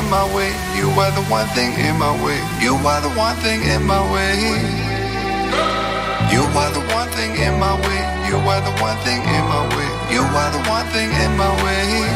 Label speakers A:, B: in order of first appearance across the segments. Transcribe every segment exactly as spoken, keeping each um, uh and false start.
A: in my way. You are the one thing in my way. You are the one thing in my way. You are the one thing in my way. You are the one thing in my way. You are the one thing in my way.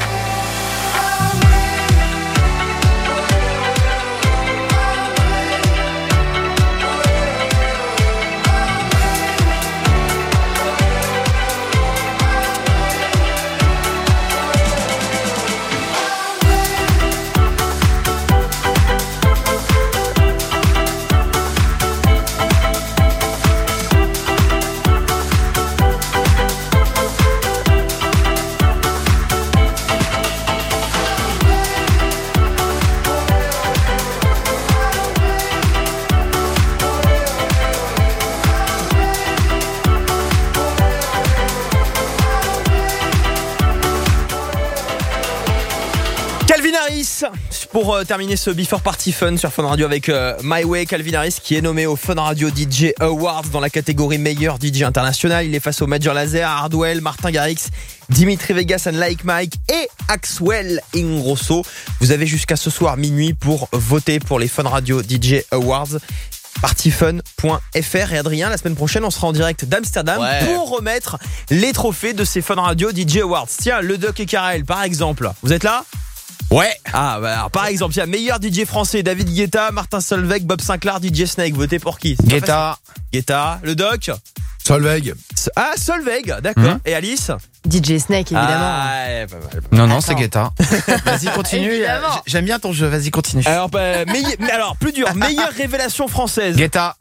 B: Pour euh, terminer ce Before Party Fun sur Fun Radio avec euh, My Way, Calvin Harris qui est nommé au Fun Radio D J Awards dans la catégorie meilleur D J international. Il est face au Major Lazer, Hardwell, Martin Garrix, Dimitri Vegas and Like Mike et Axwell Ingrosso. Vous avez jusqu'à ce soir minuit pour voter pour les Fun Radio D J Awards. partyfun point f r. Et Adrien, la semaine prochaine on sera en direct d'Amsterdam ouais. pour remettre les trophées de ces Fun Radio D J Awards. Tiens, le Doc et Karel par exemple, vous êtes là? Ouais. Ah bah alors, par exemple, il y a meilleur D J français, David Guetta, Martin Solveig, Bob Sinclair, D J Snake. Votez pour qui?
C: Guetta.
B: Guetta. Le Doc?
D: Solveig.
B: Ah, Solveig, d'accord. Mmh. Et Alice?
E: D J Snake, évidemment.
B: Ah, ouais, pas mal.
C: Non, non, c'est Guetta. Vas-y, continue. J'aime bien ton jeu, vas-y, continue.
B: Alors, bah, meille... alors plus dur, meilleure révélation française.
C: Guetta.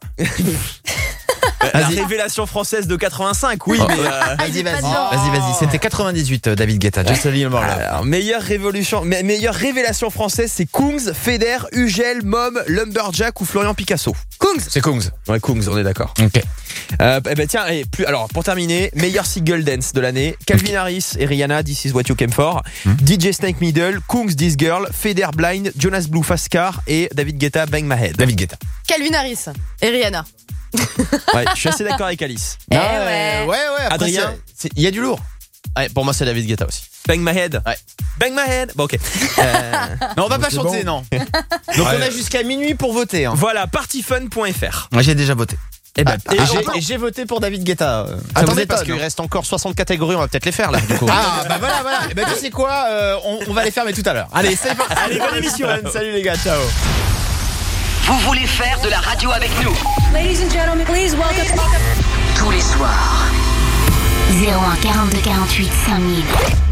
B: La révélation française de quatre-vingt-cinq, oui, oh, mais euh...
C: vas-y, vas-y, vas-y, vas-y. C'était quatre-vingt-dix-huit, euh, David Guetta. Just a little more.
B: Alors, meilleure révolution, me- meilleure révélation française, c'est Kungs, Feder, Ugel, Mom, Lumberjack ou Florian Picasso.
C: Kungs. C'est Kungs.
B: Ouais, Kungs, on est d'accord.
C: Ok.
B: Euh, eh ben tiens, et plus, alors pour terminer, meilleur single dance de l'année, Calvin okay. Harris et Rihanna, This Is What You Came For, mm. D J Snake Middle, Kungs, This Girl, Feder Blind, Jonas Blue Fast Car et David Guetta, Bang My Head.
C: David Guetta.
E: Calvin Harris et Rihanna.
B: Ouais, je suis assez d'accord avec Alice.
E: Eh
C: ah,
E: ouais.
C: ouais, ouais.
B: Adrien,
C: il y a du lourd. Ouais, pour moi c'est David Guetta aussi.
B: Bang My Head.
C: Ouais.
B: Bang My Head. Bon, ok. Euh...
C: non, on va pas
D: c'est
C: chanter,
D: bon.
C: non. Donc ouais. On a jusqu'à minuit pour voter. Hein.
B: Voilà, partyfun point f r.
C: Moi j'ai déjà voté.
B: Et, ben,
C: ah,
B: et,
C: et,
B: j'ai,
C: et j'ai voté pour David Guetta. Ça
D: Attendez,
C: parce qu'il reste encore soixante catégories, on va peut-être les faire là. Du coup. Ah bah voilà, voilà. Et bah tu sais quoi, euh, on, on va les faire mais tout à l'heure. Allez, c'est parti.
B: Allez, bonne émission.
C: Salut les gars, ciao.
F: Vous voulez faire de la radio avec nous?
G: Ladies and gentlemen, please welcome.
F: Tous les soirs.
H: zéro un quarante-deux quarante-huit cinq mille.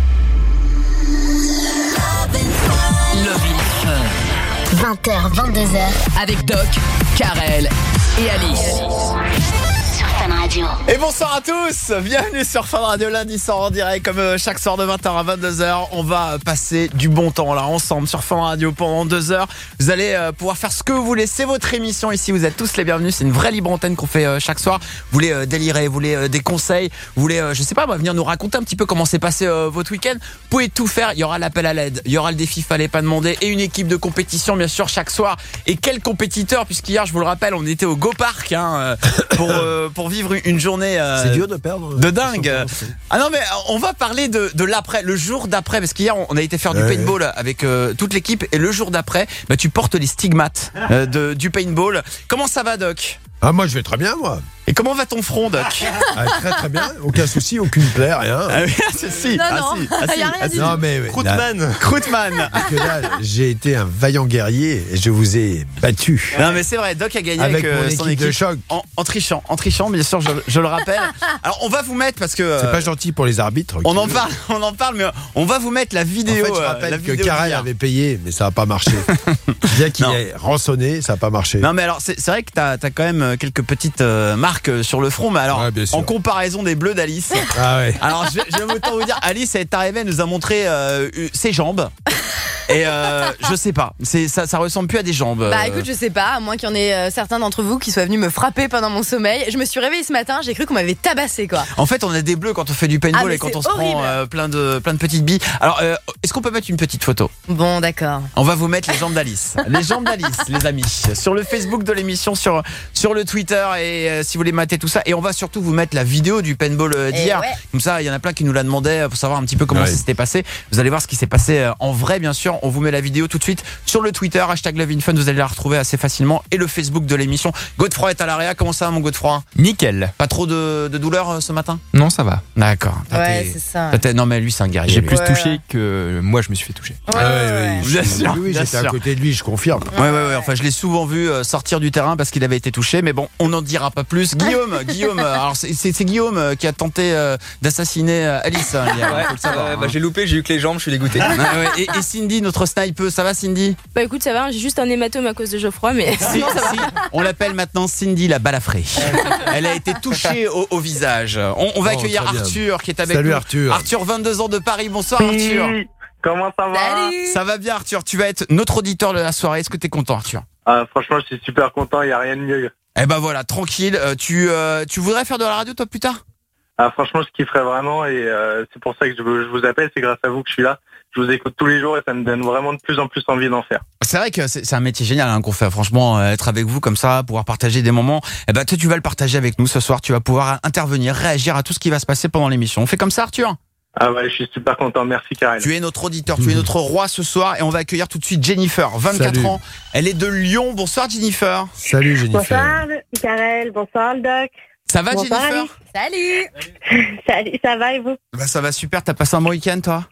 F: Love in Fun.
H: vingt heures, vingt-deux heures.
F: Avec Doc, Karel et Alice.
H: Sur Fun Radio.
C: Et bonsoir à tous. Bienvenue sur Fun Radio lundi soir en direct. Comme chaque soir de vingt heures à vingt-deux heures. On va passer du bon temps là ensemble sur Fun Radio pendant deux heures. Vous allez euh, pouvoir faire ce que vous voulez. C'est votre émission ici. Vous êtes tous les bienvenus. C'est une vraie libre antenne qu'on fait euh, chaque soir. Vous voulez euh, délirer, vous voulez euh, des conseils, vous voulez, euh, je sais pas, moi, venir nous raconter un petit peu comment s'est passé euh, votre week-end. Vous pouvez tout faire. Il y aura l'appel à l'aide. Il y aura le défi fallait pas demander et une équipe de compétition bien sûr chaque soir. Et quel compétiteur, puisqu'hier je vous le rappelle, on était au Go Park hein, euh, pour euh, pour vivre une journée. Euh,
D: c'est dur de perdre.
C: De dingue. Ah non mais on va parler de de l'après, le jour d'après, parce qu'hier on a été faire du ouais. paintball avec euh, toute l'équipe et le jour d'après, bah tu portes les stigmates euh, de du paintball. Comment ça va, Doc?
D: Ah moi je vais très bien moi.
C: Et comment va ton front, Doc?
D: Ah, très très bien, aucun souci, aucune plaie, rien.
C: Ah oui, si, si.
E: Non,
C: ah,
E: non,
C: si, ah,
E: il n'y a rien
C: ah,
E: dit.
D: Non mais
C: Croutman, Croutman.
D: Là, j'ai été un vaillant guerrier et je vous ai battu.
C: Non mais c'est vrai, Doc a gagné avec,
D: avec
C: euh,
D: mon
C: son
D: équipe
C: équipe
D: de choc.
C: En, en trichant, en trichant, bien sûr, je, je le rappelle. Alors on va vous mettre parce que
D: c'est
C: euh,
D: pas gentil pour les arbitres.
C: On en parle, on en parle, mais on va vous mettre la vidéo.
D: En fait, je rappelle
C: euh,
D: que Karel avait payé, mais ça n'a pas marché. Bien qu'il
C: Non.
D: ait rançonné, ça n'a pas marché.
C: Non mais alors c'est, c'est vrai que t'as, t'as quand même quelques petites euh, marques sur le front, mais alors
D: ouais,
C: en comparaison des bleus d'Alice.
D: Ah ouais.
C: Alors je vais, je vais autant vous dire, Alice elle est arrivée, elle nous a montré euh, ses jambes. Et euh, je sais pas, c'est, ça, ça ressemble plus à des jambes.
E: Bah écoute, je sais pas, à moins qu'il y en ait euh, certains d'entre vous qui soient venus me frapper pendant mon sommeil. Je me suis réveillée ce matin, j'ai cru qu'on m'avait tabassé quoi.
C: En fait, on a des bleus quand on fait du paintball
E: ah,
C: et quand on se
E: horrible.
C: prend euh, plein de plein de petites billes. Alors, euh, est-ce qu'on peut mettre une petite photo?
E: Bon, d'accord.
C: On va vous mettre les jambes d'Alice. Les jambes d'Alice, les amis, sur le Facebook de l'émission, sur sur le Twitter et euh, si vous voulez mater tout ça. Et on va surtout vous mettre la vidéo du paintball euh, d'hier.
E: Ouais.
C: Comme ça, il y en a plein qui nous la demandaient pour savoir un petit peu comment
D: ouais.
C: ça s'était passé. Vous allez voir ce qui s'est passé euh, en vrai, bien sûr. sûr, on vous met la vidéo tout de suite sur le Twitter, hashtag Love in Fun, vous allez la retrouver assez facilement, et le Facebook de l'émission. Godefroy est à l'area, comment ça va mon Godefroy?
I: Nickel.
C: Pas trop de, de douleur euh, ce matin?
I: Non, ça va.
C: D'accord. T'as
E: Ouais,
C: tes-
E: c'est ça.
C: t'as tes- Non mais lui c'est un guerrier.
I: J'ai
C: lui.
I: plus
E: Ouais,
I: touché
E: ouais.
I: que moi je me suis fait toucher.
E: Ouais, ouais, ouais.
C: Bien sûr,
D: Oui,
C: bien
D: j'étais à
C: sûr.
D: côté de lui, je confirme.
C: Ouais, ouais, ouais. Enfin, je l'ai souvent vu euh, sortir du terrain parce qu'il avait été touché, mais bon, on n'en dira pas plus. Guillaume, Guillaume. euh, Alors, c'est, c'est, c'est Guillaume euh, qui a tenté euh, d'assassiner euh, Alice. Hein, hier, faut le savoir,
I: euh,
C: hein.
I: bah, j'ai loupé, j'ai eu que les jambes, je suis dégoûté.
C: Ouais, ouais. Et, et Cindy, notre sniper, ça va, Cindy?
J: Bah écoute, ça va, j'ai juste un hématome à cause de Geoffroy, mais
C: Si,
J: sinon ça va.
C: si, on l'appelle maintenant Cindy la balafrée. Elle a été touchée au, au visage. On, on va
D: Oh,
C: accueillir
D: très bien.
C: Arthur qui est avec
D: Salut
C: nous.
D: Arthur.
C: Arthur, vingt-deux ans de Paris. Bonsoir Arthur.
K: Comment ça va?
E: Salut.
C: Ça va bien Arthur, tu vas être notre auditeur de la soirée. Est-ce que t'es content Arthur?
K: Ah, franchement, je suis super content, il n'y a rien de mieux.
C: Eh ben voilà, tranquille. Euh, tu, euh, tu voudrais faire de la radio toi plus tard?
K: Ah, franchement, je kifferais vraiment et euh, c'est pour ça que je, vous- je vous appelle, c'est grâce à vous que je suis là. Je vous écoute tous les jours et ça me donne vraiment de plus en plus envie d'en faire.
C: C'est vrai que c'est, c'est un métier génial hein, qu'on fait. Franchement, euh, être avec vous comme ça, pouvoir partager des moments. Eh ben toi, tu vas le partager avec nous ce soir. Tu vas pouvoir intervenir, réagir à tout ce qui va se passer pendant l'émission. On fait comme ça, Arthur?
K: Ah ouais, je suis super content, merci Karel.
C: Tu es notre auditeur, tu es notre roi ce soir et on va accueillir tout de suite Jennifer, vingt-quatre
D: Salut.
C: ans. Elle est de Lyon. Bonsoir Jennifer.
D: Salut Jennifer.
L: Bonsoir, Karel. Bonsoir, le doc.
C: Ça va
L: Bonsoir,
C: Jennifer?
L: Alice.
E: Salut.
L: Salut, ça va et vous?
C: Bah ça va super. T'as passé un bon week-end toi?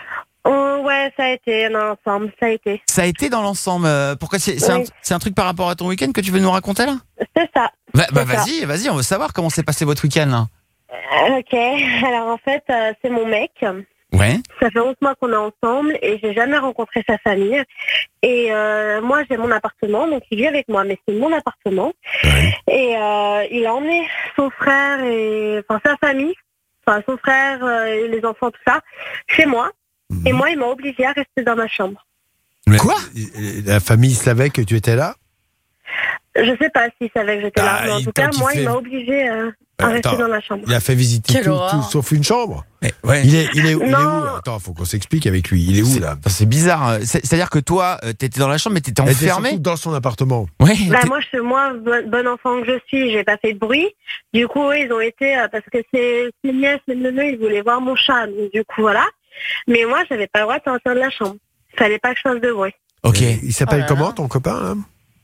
L: Oh, ouais, ça a été, on est ensemble, ça a été.
C: Ça a été dans l'ensemble. euh, Pourquoi c'est, c'est, un,
L: Oui.
C: c'est un truc par rapport à ton week-end que tu veux nous raconter là?
L: C'est ça.
C: Bah, bah
L: C'est ça.
C: vas-y, vas-y, on veut savoir comment s'est passé votre week-end là.
L: Euh, Ok, alors en fait, euh, c'est mon mec.
C: Ouais.
L: Ça fait onze mois qu'on est ensemble et j'ai jamais rencontré sa famille. Et euh, moi, j'ai mon appartement, donc il vit avec moi, mais c'est mon appartement. Et euh, il a emmené son frère et enfin sa famille, enfin son frère euh, et les enfants, tout ça, chez moi. Et moi, il m'a obligé à rester dans ma chambre.
D: Mais-
C: Quoi?
D: La famille savait que tu étais là?
L: Je sais pas s'il savait que j'étais là,
D: Ah,
L: mais en
D: il
L: tout
D: t'a
L: cas, moi,
D: kiffé.
L: il m'a obligé euh, à
D: Euh,
L: rester
D: attends.
L: dans la chambre.
D: Il a fait visiter
E: Quelle
D: tout,
E: horreur.
D: tout sauf une chambre.
C: Mais, ouais.
D: Il est, il est, il est
L: Non.
D: où? Attends, faut qu'on s'explique avec lui. Il est où
C: C'est-
D: là?
C: Attends, c'est bizarre. C'est- C'est-à-dire que toi, euh, t'étais dans la chambre, mais t'étais
D: Elle était
C: enfermé.
D: surtout dans son appartement.
C: Ouais.
L: Bah,
C: t'es-
L: moi, je, moi, bon, bon enfant que je suis, j'ai pas fait de bruit. Du coup, eux, ils ont été, euh, parce que c'est ses nièces et neveux, ils voulaient voir mon chat. Donc, du coup, voilà. Mais moi, j'avais pas le droit de sortir de la chambre. Il fallait pas que je fasse de bruit.
C: Ok.
D: Et il s'appelle
E: Oh là
D: comment
E: là.
D: ton copain là?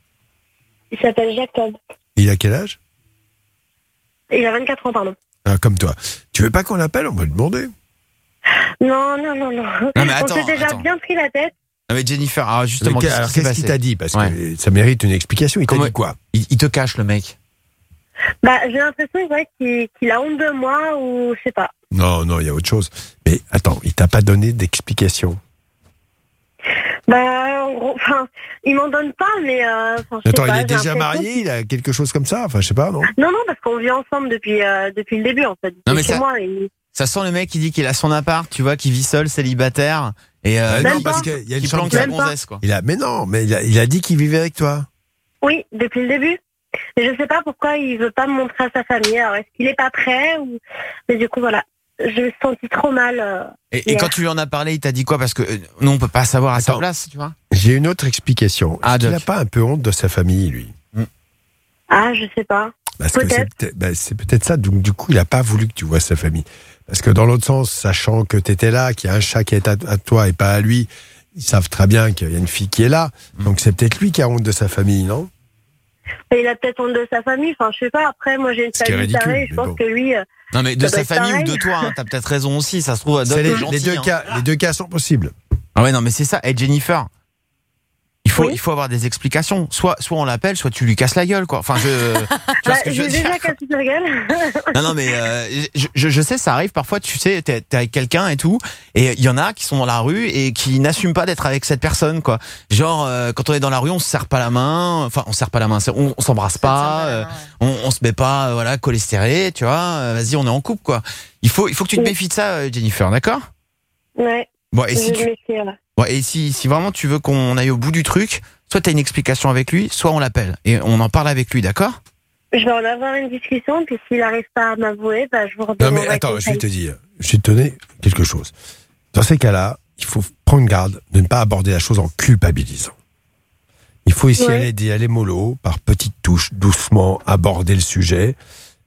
L: Il s'appelle Jacob.
D: Il a quel âge?
L: Il a vingt-quatre ans, pardon.
D: Ah, comme toi. Tu veux pas qu'on l'appelle? On va lui demander.
L: Non, non, non, non.
C: Non, mais
L: On
C: attends,
L: s'est déjà
C: attends.
L: bien pris la tête.
C: Non, mais Jennifer, alors justement,
D: Mais
C: qu'est-ce
D: alors
C: qui s'est
D: qu'est-ce qu'il
C: passé
D: t'a dit? Parce
C: Ouais.
D: que ça mérite une explication. Il t'a
C: Comment-
D: dit quoi?
C: il, il te cache, le mec.
L: Bah, j'ai l'impression ouais, qu'il qu'il a honte de moi ou je sais pas.
D: Non, non, il y a autre chose. Mais attends, il t'a pas donné d'explication.
L: Bah, en gros, enfin, il m'en donne pas, mais euh, enfin, je sais
D: Attends,
L: pas,
D: il est
L: j'ai
D: déjà
L: l'impression-
D: marié? Il a quelque chose comme ça? Enfin, je sais pas, non?
L: Non, non, parce qu'on vit ensemble depuis euh, depuis le début en fait.
C: Non, mais
L: chez
C: ça-
L: moi. il-
C: Ça sent le mec qui dit qu'il a son appart, tu vois, qui vit seul, célibataire, et euh,
D: Ah,
L: Même
D: non,
L: pas.
D: parce qu'il y a une
C: qui
D: chambre.
C: planque
D: qui a-
C: sa
L: Même pas.
C: gonzesse, quoi.
D: Il a, mais non, mais il a, il a dit qu'il vivait avec toi.
L: Oui, depuis le début. Mais je sais pas pourquoi il veut pas me montrer à sa famille. Alors est-ce qu'il est pas prêt ou... Mais du coup voilà, je me suis sentie trop mal. euh.
C: Et, et
L: Hier.
C: quand tu lui en as parlé, il t'a dit quoi? Parce que euh, nous, on peut pas savoir à sa
D: Attends.
C: place, tu vois.
D: J'ai une autre explication.
C: Ah,
D: Est-ce qu'il
C: Doc.
D: n'a pas un peu honte de sa famille, lui?
L: Ah, je sais pas.
D: Parce que c'est
L: Peut-être.
D: peut-être bah, c'est peut-être ça. Donc, du coup, il n'a pas voulu que tu vois sa famille. Parce que dans l'autre sens, sachant que tu étais là, qu'il y a un chat qui est à, à toi et pas à lui, ils savent très bien qu'il y a une fille qui est là. Donc, c'est peut-être lui qui a honte de sa famille, non?
L: Mais il a peut-être honte de sa famille. Enfin, je sais pas. Après, moi j'ai une
D: Ce qui est
L: famille
D: ridicule,
L: tarée. Je
D: mais
L: pense
D: bon.
L: que lui. euh,
C: Non, mais de
L: Ça doit
C: sa
L: être
C: famille ou
L: pareil.
C: de toi, hein, t'as peut-être raison aussi. Ça se trouve, Doc
D: C'est
C: est
D: les,
C: gentil,
D: les deux
C: hein.
D: cas, les deux cas sont possibles.
C: Ah ouais, non, mais c'est ça. Et Jennifer, il faut,
L: Oui.
C: il faut avoir des explications. Soit, soit on l'appelle, soit tu lui casses la gueule, quoi. Enfin, je. Tu vois
L: bah,
C: ce que je
L: j'ai
C: veux dire,
L: déjà
C: quoi.
L: cassé sa gueule.
C: Non, non, mais euh, je, je, je sais, ça arrive parfois, tu sais, t'es, t'es avec quelqu'un et tout, et il y en a qui sont dans la rue et qui n'assument pas d'être avec cette personne, quoi. Genre, euh, quand on est dans la rue, on se serre pas la main, enfin, on se serre pas la main, c'est- on, on s'embrasse pas, euh, on, on se met pas, euh, voilà, collé serré, tu vois, euh, vas-y, on est en couple, quoi. Il faut, il faut que tu te
L: Oui.
C: méfies de ça, euh, Jennifer, d'accord?
L: Ouais.
C: Bon, et
L: je
C: si
L: vais
C: tu,
L: me méfier, là.
C: ouais, et si, si vraiment tu veux qu'on aille au bout du truc, soit t'as une explication avec lui, soit on l'appelle, et on en parle avec lui, d'accord?
L: Je vais en avoir une discussion, puis s'il n'arrive pas à m'avouer, bah, je vous
D: Non,
L: redonne.
D: mais attends, je vais te dire, je vais te donner quelque chose. Dans ces cas-là, il faut prendre garde de ne pas aborder la chose en culpabilisant. Il faut ici
L: Ouais.
D: aller, d'y aller mollo, par petites touches, doucement aborder le sujet.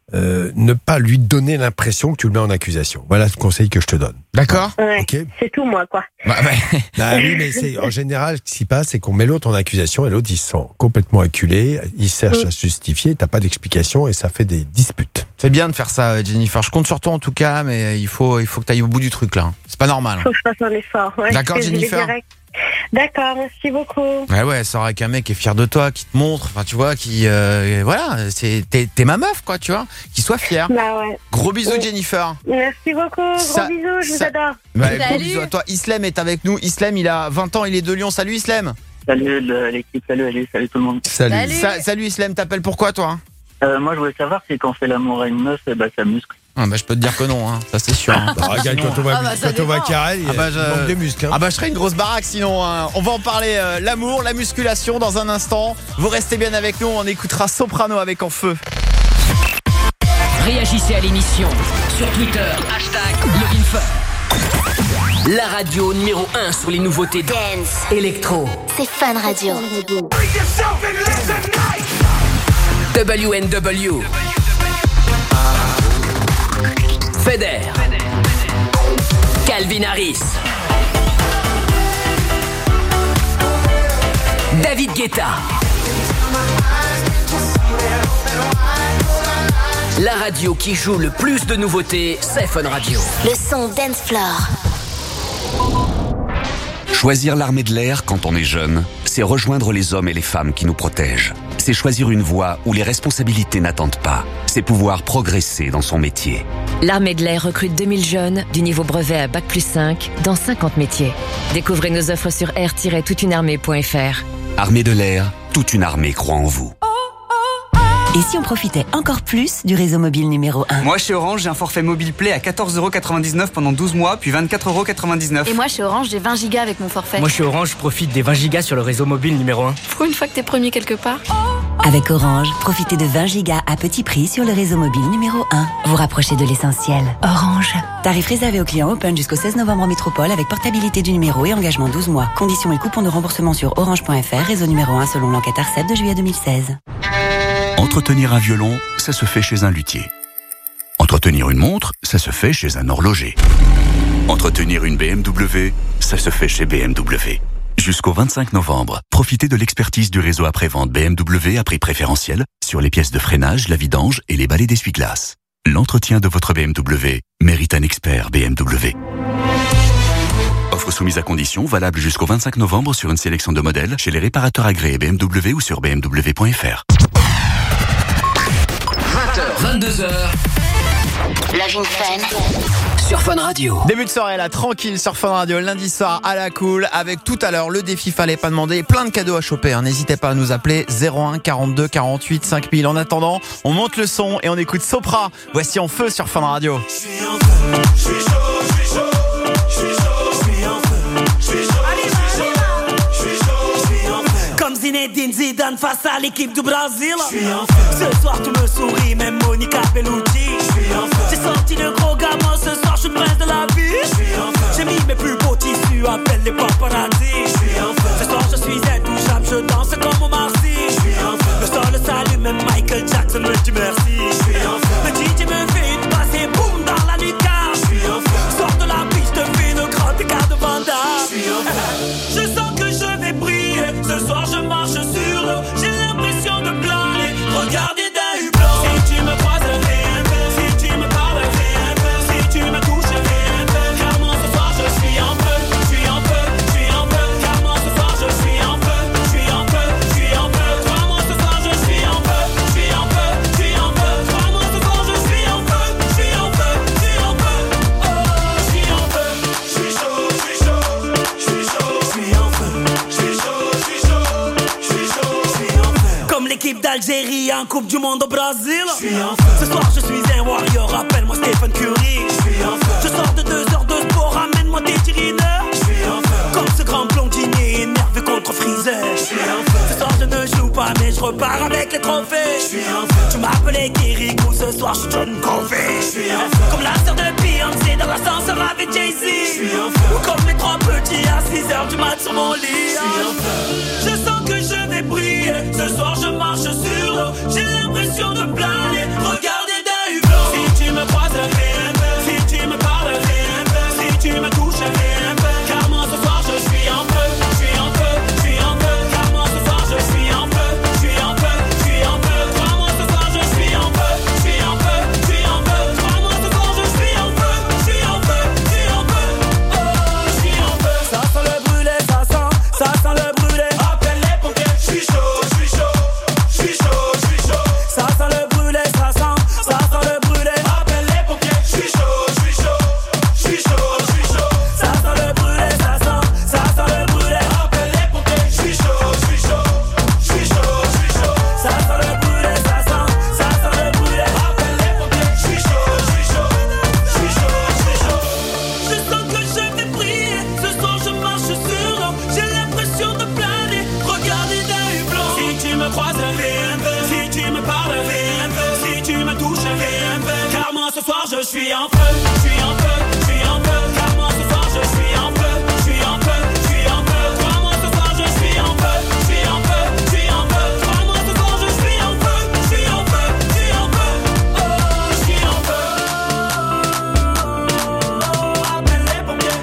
D: euh, ne pas lui donner l'impression que tu le mets en accusation. Voilà le conseil que je te donne.
C: D'accord.
L: Ouais,
D: Ok.
L: c'est tout moi quoi.
C: Bah, ouais.
D: Bah oui, mais c'est, en général, ce qui se passe, c'est qu'on met l'autre en accusation et l'autre, il se sent complètement acculé, il cherche
L: Mm.
D: à se justifier, t'as pas d'explication et ça fait des disputes.
C: C'est bien de faire ça, Jennifer. Je compte sur toi en tout cas, mais il faut, il faut que tu ailles au bout du truc là. C'est pas normal.
L: Faut que je fasse un effort. Ouais,
C: D'accord,
L: parce que je vais
C: Jennifer.
L: direct. D'accord, merci beaucoup.
C: Ouais, ouais, sors avec un mec qui est fier de toi, qui te montre, enfin, tu vois, qui, euh, voilà, c'est, t'es, t'es ma meuf, quoi, tu vois, qui soit fier.
L: Bah ouais.
C: Gros bisous,
L: Oui.
C: Jennifer.
L: Merci beaucoup, gros
C: Ça-
L: bisous, je vous
C: ça-
L: adore.
C: Ouais, gros
E: Salut.
C: bisous à toi. Islam est avec nous. Islam, il a vingt ans, il est de Lyon. Salut, Islam.
K: Salut le- l'équipe, salut Ali, salut tout le monde.
D: Salut.
E: Salut.
C: Sa- salut, Islam, t'appelles pourquoi, toi?
K: Euh, moi je voulais savoir si quand on fait l'amour à une meuf, eh ben, ça muscle.
C: Ah, bah, je peux te dire que non, hein. Ça, c'est sûr. Hein.
D: Bah, regarde, quand on va,
E: Ah bah, ça
D: quand on va
E: dépend.
D: carré, il
C: Ah bah,
D: il
C: je-
D: manque des muscles. Hein.
C: Ah bah je serais une grosse baraque sinon. Hein. On va en parler euh, l'amour, la musculation dans un instant. Vous restez bien avec nous, on écoutera Soprano avec En Feu.
F: Réagissez à l'émission sur Twitter, hashtag LovinFun. La radio numéro un sur les nouveautés
H: Dance.
F: électro.
H: C'est Fun Radio.
F: W N W. Feder. Calvin Harris. David Guetta. La radio qui joue le plus de nouveautés, c'est Fun Radio.
H: Le son Dance Floor.
M: Choisir l'armée de l'air quand on est jeune, c'est rejoindre les hommes et les femmes qui nous protègent. C'est choisir une voie où les responsabilités n'attendent pas. C'est pouvoir progresser dans son métier.
N: L'Armée de l'air recrute deux mille jeunes du niveau brevet à bac plus cinq dans cinquante métiers. Découvrez nos offres sur air tiret toute une armée point f r.
M: Armée de l'air, toute une armée croit en vous.
O: Et si on profitait encore plus du réseau mobile numéro un?
I: Moi, chez Orange, j'ai un forfait mobile Play à quatorze euros quatre-vingt-dix-neuf pendant douze mois, puis vingt-quatre euros quatre-vingt-dix-neuf.
P: Et moi, chez Orange, j'ai vingt gigas avec mon forfait.
Q: Moi, chez Orange, je profite des vingt gigas sur le réseau mobile numéro un.
P: Pour une fois que t'es premier quelque part.
O: Avec Orange, profitez de vingt gigas à petit prix sur le réseau mobile numéro un. Vous rapprochez de l'essentiel. Orange. Tarif réservé aux clients Open jusqu'au seize novembre en métropole avec portabilité du numéro et engagement douze mois. Conditions et coupons de remboursement sur orange point f r, réseau numéro un selon l'enquête ARCEP de juillet deux mille seize.
M: Entretenir un violon, ça se fait chez un luthier. Entretenir une montre, ça se fait chez un horloger. Entretenir une B M W, ça se fait chez B M W. Jusqu'au vingt-cinq novembre, profitez de l'expertise du réseau après-vente B M W à prix préférentiel sur les pièces de freinage, la vidange et les balais d'essuie-glace. L'entretien de votre B M W mérite un expert B M W. Offre soumise à condition, valable jusqu'au vingt-cinq novembre sur une sélection de modèles chez les réparateurs agréés B M W ou sur b m w point f r.
F: vingt heures, vingt-deux heures.
H: Love in Fun.
F: Sur Fun Radio.
C: Début de soirée là, tranquille sur Fun Radio, lundi soir à la cool, avec tout à l'heure le défi fallait pas demander, plein de cadeaux à choper. Hein. N'hésitez pas à nous appeler zéro un quarante-deux quarante-huit cinq mille. En attendant, on monte le son et on écoute Sopra. Voici En Feu sur Fun Radio.
R: Je suis en feu, je suis chaud, je suis chaud, je suis chaud, je suis en feu, je suis chaud, je suis chaud, je suis chaud, je suis en feu. Comme Zinedine Zidane face à l'équipe du Brésil. Je suis en feu. Ce soir tu me souris, même Monica Bellucci. Je suis en feu. J'ai sorti le gros gamin, ce soir je suis le prince de la vie. Je suis en feu. J'ai mis mes plus beaux tissus, appelle les paparazzi. Je suis en feu. Ce soir je suis intouchable, je danse comme au Marcy. Je suis en feu. Le sol s'allume, même Michael Jackson me dit merci. Je suis en feu. Le D J me fait une passe et boum dans la lucarne. Je suis en feu. Sors de la piste, fais le grand écart de Vanda. Je suis en feu. Je sens que je vais briller. Ce soir je marche sur l'eau. J'ai l'impression de planer. Regardez d'un hublot. Si tu me croises, fais un peu. Si tu me parles, fais un peu. Si tu me touches, fais un peu. Car moi ce soir je suis en feu. Je suis en feu, je suis en feu. Car moi ce soir je suis en feu. Je suis en feu, je suis en feu. Crois-moi ce soir je suis en feu. Je suis en feu, je suis en feu. Crois-moi ce soir je suis en feu. Je suis en feu, je suis en feu. Oh, je suis en feu. Je suis chaud, je suis chaud. Je suis chaud, je suis en feu. Je suis chaud, je suis chaud. Je suis chaud, je suis en feu. Comme l'équipe d'Algérie en Coupe du Monde au Brésil. Je suis en feu. Ce soir je suis un warrior, appelle-moi Stephen Curry. Je suis en feu. Je sors de deux heures de sport, ramène-moi des tirineurs. Je suis en feu. Comme ce grand blondinier énervé contre Freezer. Je suis en feu. Ce soir je ne joue pas mais je repars avec les trophées. Je suis en feu. Tu m'appelais Kirikou, ce soir je suis John Covey. Je suis en feu. Comme la sœur de Beyoncé dans l'ascenseur avec Jay-Z. Je suis en feu. Ou comme les trois petits à six heures du mat sur mon lit. Je suis en feu. Je sens que je vais briller. Ce soir je marche sur l'eau. J'ai l'impression de planer. Regardez d'un je suis en feu, je suis en feu, je suis en feu. Car moi ce soir je suis en feu, je suis en feu, je suis en feu. Car moi ce soir je suis en feu, je suis en feu, je suis en feu. Car moi ce soir je suis en feu, je suis en feu, je suis en feu. Oh, je suis en feu. Oh, appelle les pompiers.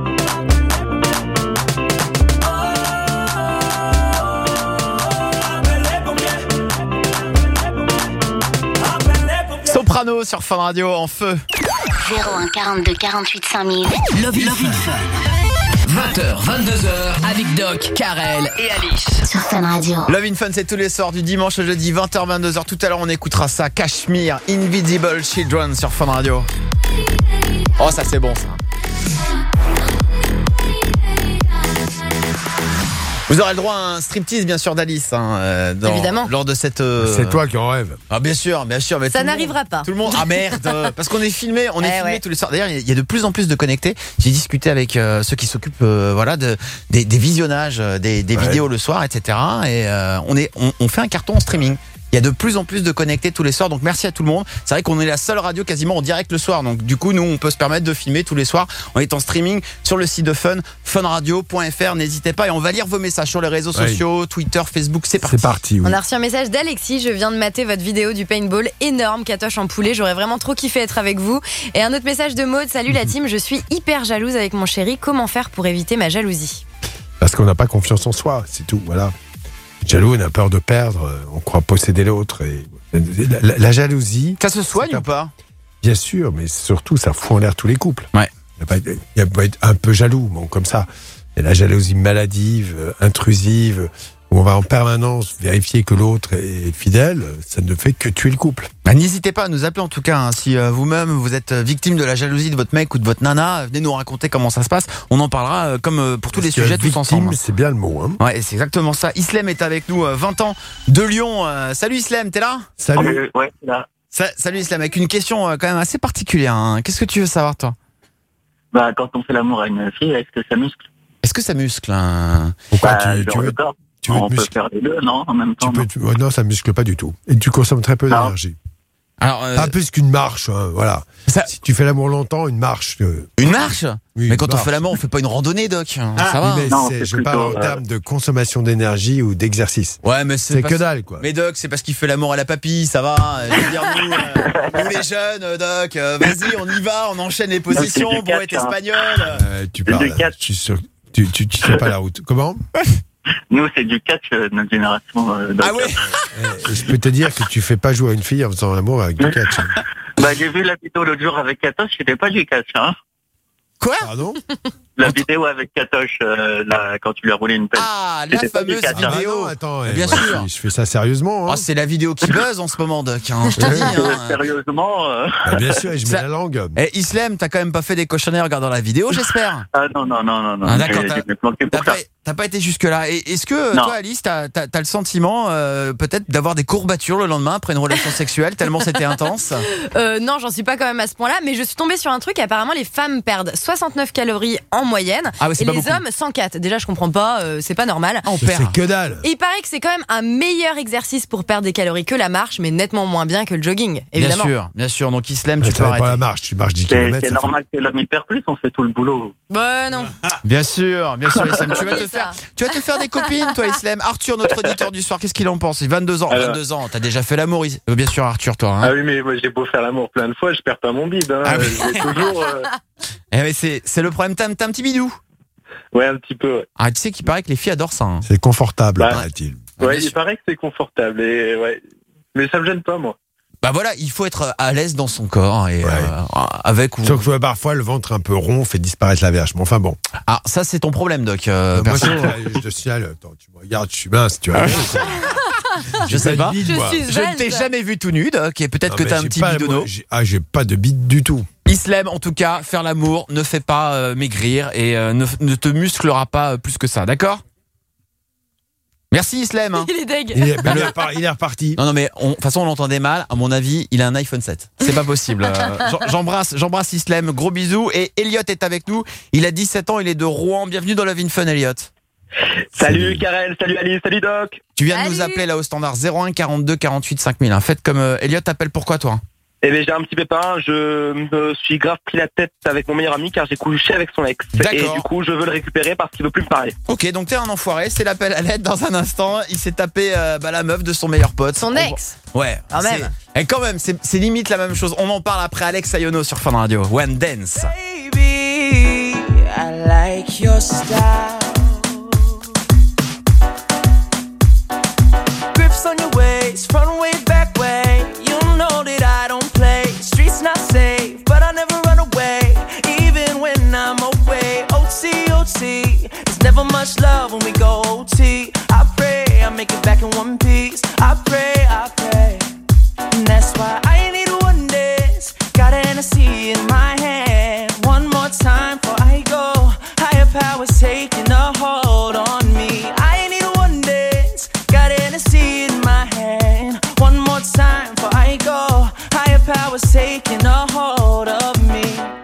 C: Soprano sur Fun Radio en feu.
H: zéro un quarante-deux quarante-huit cinq mille.
F: Love in Fun. vingt heures, vingt-deux heures avec Doc, Karel et Alice.
H: Sur Fun Radio.
C: Love in Fun, c'est tous les soirs du dimanche au jeudi, vingt heures, vingt-deux heures. Tout à l'heure, on écoutera ça. Cashmere, Invisible Children sur Fun Radio. Oh, ça c'est bon ça. Vous aurez le droit à un striptease, bien sûr, d'Alice. Hein, euh, dans,
E: Évidemment.
C: Lors de cette. Euh...
D: C'est toi qui en rêves.
C: Ah, bien sûr, bien sûr. Mais
E: ça
C: tout le
E: n'arrivera
C: monde,
E: pas.
C: Tout le monde. Ah merde. Parce qu'on est filmé, on est
E: eh
C: filmé
E: ouais.
C: tous les soirs. D'ailleurs, il y a de plus en plus de connectés. J'ai discuté avec euh, ceux qui s'occupent, euh, voilà, de des, des visionnages, des, des ouais. vidéos le soir, et cetera. Et euh, on est, on, on fait un carton en streaming. Il y a de plus en plus de connectés tous les soirs, donc merci à tout le monde. C'est vrai qu'on est la seule radio quasiment en direct le soir, donc du coup nous on peut se permettre de filmer tous les soirs. On est en streaming sur le site de Fun, funradio point f r. N'hésitez pas et on va lire vos messages sur les réseaux oui. sociaux, Twitter, Facebook. C'est parti.
D: C'est parti. Oui.
E: On a reçu un message d'Alexis. Je viens de mater votre vidéo du paintball énorme, Katoche en poulet. J'aurais vraiment trop kiffé être avec vous. Et un autre message de Maud. Salut la team. Je suis hyper jalouse avec mon chéri. Comment faire pour éviter ma jalousie?
D: Parce qu'on n'a pas confiance en soi, c'est tout. Voilà. Jaloux, on a peur de perdre, on croit posséder l'autre. Et la, la, la jalousie.
C: Ça se soigne ou pas?
D: Bien sûr, mais surtout, ça fout en l'air tous les couples.
C: Ouais.
D: Il y a pas être un peu jaloux, bon, comme ça. Il y a la jalousie maladive, intrusive, où on va en permanence vérifier que l'autre est fidèle. Ça ne fait que tuer le couple.
C: Bah, n'hésitez pas à nous appeler en tout cas. Hein, si euh, vous-même vous êtes victime de la jalousie de votre mec ou de votre nana, venez nous raconter comment ça se passe. On en parlera euh, comme euh, pour tous
D: Parce
C: les sujets tous ensemble.
D: C'est bien le mot. Hein.
C: Ouais, c'est exactement ça. Islem est avec nous, euh, vingt ans, de Lyon. Euh, salut Islem, t'es là?
D: Salut.
K: Euh, ouais, là.
C: Sa- salut Islem, avec une question euh, quand même assez particulière. Hein. Qu'est-ce que tu veux savoir toi?
K: Bah, quand on fait l'amour à une fille, est-ce que ça muscle?
C: Est-ce que ça muscle hein?
D: Pourquoi
K: bah,
D: tu, tu veux,
K: corps.
D: tu veux
K: On peut
D: muscle...
K: faire les deux, non? En même temps.
D: Tu peux, tu... Oh, non, ça muscle pas du tout. Et tu consommes très peu
K: non.
D: d'énergie.
C: Alors, euh...
D: Pas plus qu'une marche, hein, voilà. Ça... Si tu fais l'amour longtemps, une marche. Euh...
C: Une marche
D: oui,
C: Mais quand
D: marche.
C: on fait l'amour, on fait pas une randonnée, Doc.
D: Ah,
C: ça va
D: mais
K: non,
D: c'est,
K: c'est
D: je
K: plutôt,
D: parle en
K: euh...
D: termes de consommation d'énergie ou d'exercice.
C: Ouais, mais c'est,
D: c'est
C: pas...
D: que dalle, quoi.
C: Mais Doc, c'est parce qu'il fait l'amour à la papille, ça va. Je veux dire, nous, euh, nous les jeunes, Doc, euh, vas-y, on y va, on enchaîne les positions,
K: non,
C: brouette
K: hein.
C: espagnole.
D: Euh, tu parles, tu, tu, tu, tu sais pas la route. Comment?
K: Nous, c'est du catch, euh, notre génération. Euh,
C: ah ouais
D: euh, Je peux te dire que tu fais pas jouer à une fille en faisant l'amour avec du catch. Hein.
K: Bah, j'ai vu la vidéo l'autre jour avec Katoche, c'était pas du catch, hein.
C: Quoi?
D: Pardon?
K: La vidéo avec Katoche, euh, là, quand tu lui as roulé une pelle.
C: Ah, la fameuse
K: catch, hein.
C: vidéo.
D: Ah non, attends,
C: bien
D: moi,
C: sûr.
D: Je fais ça sérieusement. Hein.
C: Oh, c'est la vidéo qui buzz en ce moment, Doc. Hein, je te dis. Hein.
K: Sérieusement. Euh...
C: Ah,
D: bien sûr, et je mets
C: ça...
D: la langue.
C: Eh, Islam, t'as quand même pas fait des cochonneries en regardant la vidéo, j'espère?
K: Ah non, non, non, non. non.
C: Ah, d'accord,
K: j'ai,
C: t'as,
K: j'ai
C: t'as, pas, t'as pas été jusque-là. Et est-ce que,
K: non.
C: toi, Alice, t'as, t'as, t'as le sentiment, euh, peut-être, d'avoir des courbatures le lendemain après une relation sexuelle, tellement c'était intense?
E: euh, Non, j'en suis pas quand même à ce point-là, mais je suis tombée sur un truc. Apparemment, les femmes perdent soixante-neuf calories en moyenne,
C: ah ouais,
E: et les
C: beaucoup.
E: hommes cent quatre. Déjà, je comprends pas, euh, c'est pas normal.
C: Ah, on perd.
D: C'est que dalle.
E: Et il paraît que c'est quand même un meilleur exercice pour perdre des calories que la marche, mais nettement moins bien que le jogging, évidemment.
C: Bien sûr, bien sûr. Donc Islam, tu
D: tu
C: peux arrêter.
D: pas la marche, tu marches dix
K: c'est,
D: kilomètres.
K: c'est normal fait... que l'homme y perd plus, on fait tout le boulot.
E: Bah non.
C: Bien sûr, bien sûr, Islam. Tu vas te
E: C'est
C: faire,
E: ça.
C: tu vas te faire des copines, toi, Islam. Arthur, notre auditeur du soir, qu'est-ce qu'il en pense? Il a vingt-deux ans,
K: Alors...
C: vingt-deux ans. T'as déjà fait l'amour, Is... euh, bien sûr, Arthur, toi. Hein.
K: Ah oui, mais moi, j'ai beau faire l'amour plein de fois, je perds pas mon bide. Hein.
C: Ah oui.
K: J'ai toujours. Euh...
C: Eh mais c'est, c'est le problème. T'as, t'as un petit bidou.
K: Ouais, un petit peu. Ouais.
C: Ah, tu sais qu'il paraît que les filles adorent ça. Hein.
D: C'est confortable,
K: bah,
D: paraît-il.
K: Ouais, il paraît que c'est confortable. Et ouais. Mais ça me gêne pas, moi.
C: Bah voilà, il faut être à l'aise dans son corps et ouais. euh, avec ou.
D: Sauf que parfois le ventre un peu rond fait disparaître la verge. Mais enfin bon.
C: Ah, ça c'est ton problème, Doc. Euh,
D: moi, je, je te signale. Attends, tu me regardes, je suis mince, tu vois.
C: Je sais pas.
E: Je, suis
C: je ne t'ai jamais vu tout nu, Doc, et peut-être non, que t'as un petit bidonneau.
D: Ah, j'ai pas de bide du tout.
C: Islam, en tout cas, faire l'amour ne fait pas euh, maigrir et euh, ne, ne te musclera pas euh, plus que ça, d'accord? Merci Islam. Hein.
E: Il est deg.
D: Il est, ben, il est reparti. Il est reparti.
C: Non, non, mais de toute façon, on l'entendait mal. À mon avis, il a un iPhone sept. C'est pas possible. Euh, j'embrasse, j'embrasse Islam. Gros bisous. Et Elliot est avec nous. Il a dix-sept ans. Il est de Rouen. Bienvenue dans Love in Fun, Elliot.
K: Salut, salut Karel, salut Alice, salut Doc.
C: Tu viens
E: salut.
C: de nous appeler là au standard zéro un quarante-deux quarante-huit cinq mille. Hein. Faites comme euh, Elliot t'appelle. Pourquoi toi?
K: Eh bien, j'ai un petit pépin, je me suis grave pris la tête avec mon meilleur ami car j'ai couché avec son ex.
C: D'accord.
K: Et du coup, je veux le récupérer parce qu'il veut plus me parler.
C: Ok, donc t'es un enfoiré, c'est l'appel à l'aide dans un instant. Il s'est tapé euh, bah, la meuf de son meilleur pote.
E: Son
C: On-
E: ex.
C: Ouais.
E: Quand
C: c'est-
E: même.
C: Et quand même, c'est, c'est limite la même chose. On en parle après Alex Ayono sur Fun Radio. One Dance.
R: Baby, I like your style. Grips on your waist, front way, back way. You know that I don't play. Streets not safe, but I never run away, even when I'm away. O T, O T, there's never much love when we go O T. I pray I make it back in one piece. I pray, I pray. And that's why I need one dance. Got an Hennessy in my hand. One more time before I go. Higher powers taking a hold on me. I need one dance. Got an Hennessy in my hand. One more time before I go. Higher powers taking a hold of me.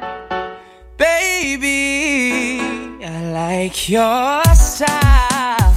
R: Baby, I like your style.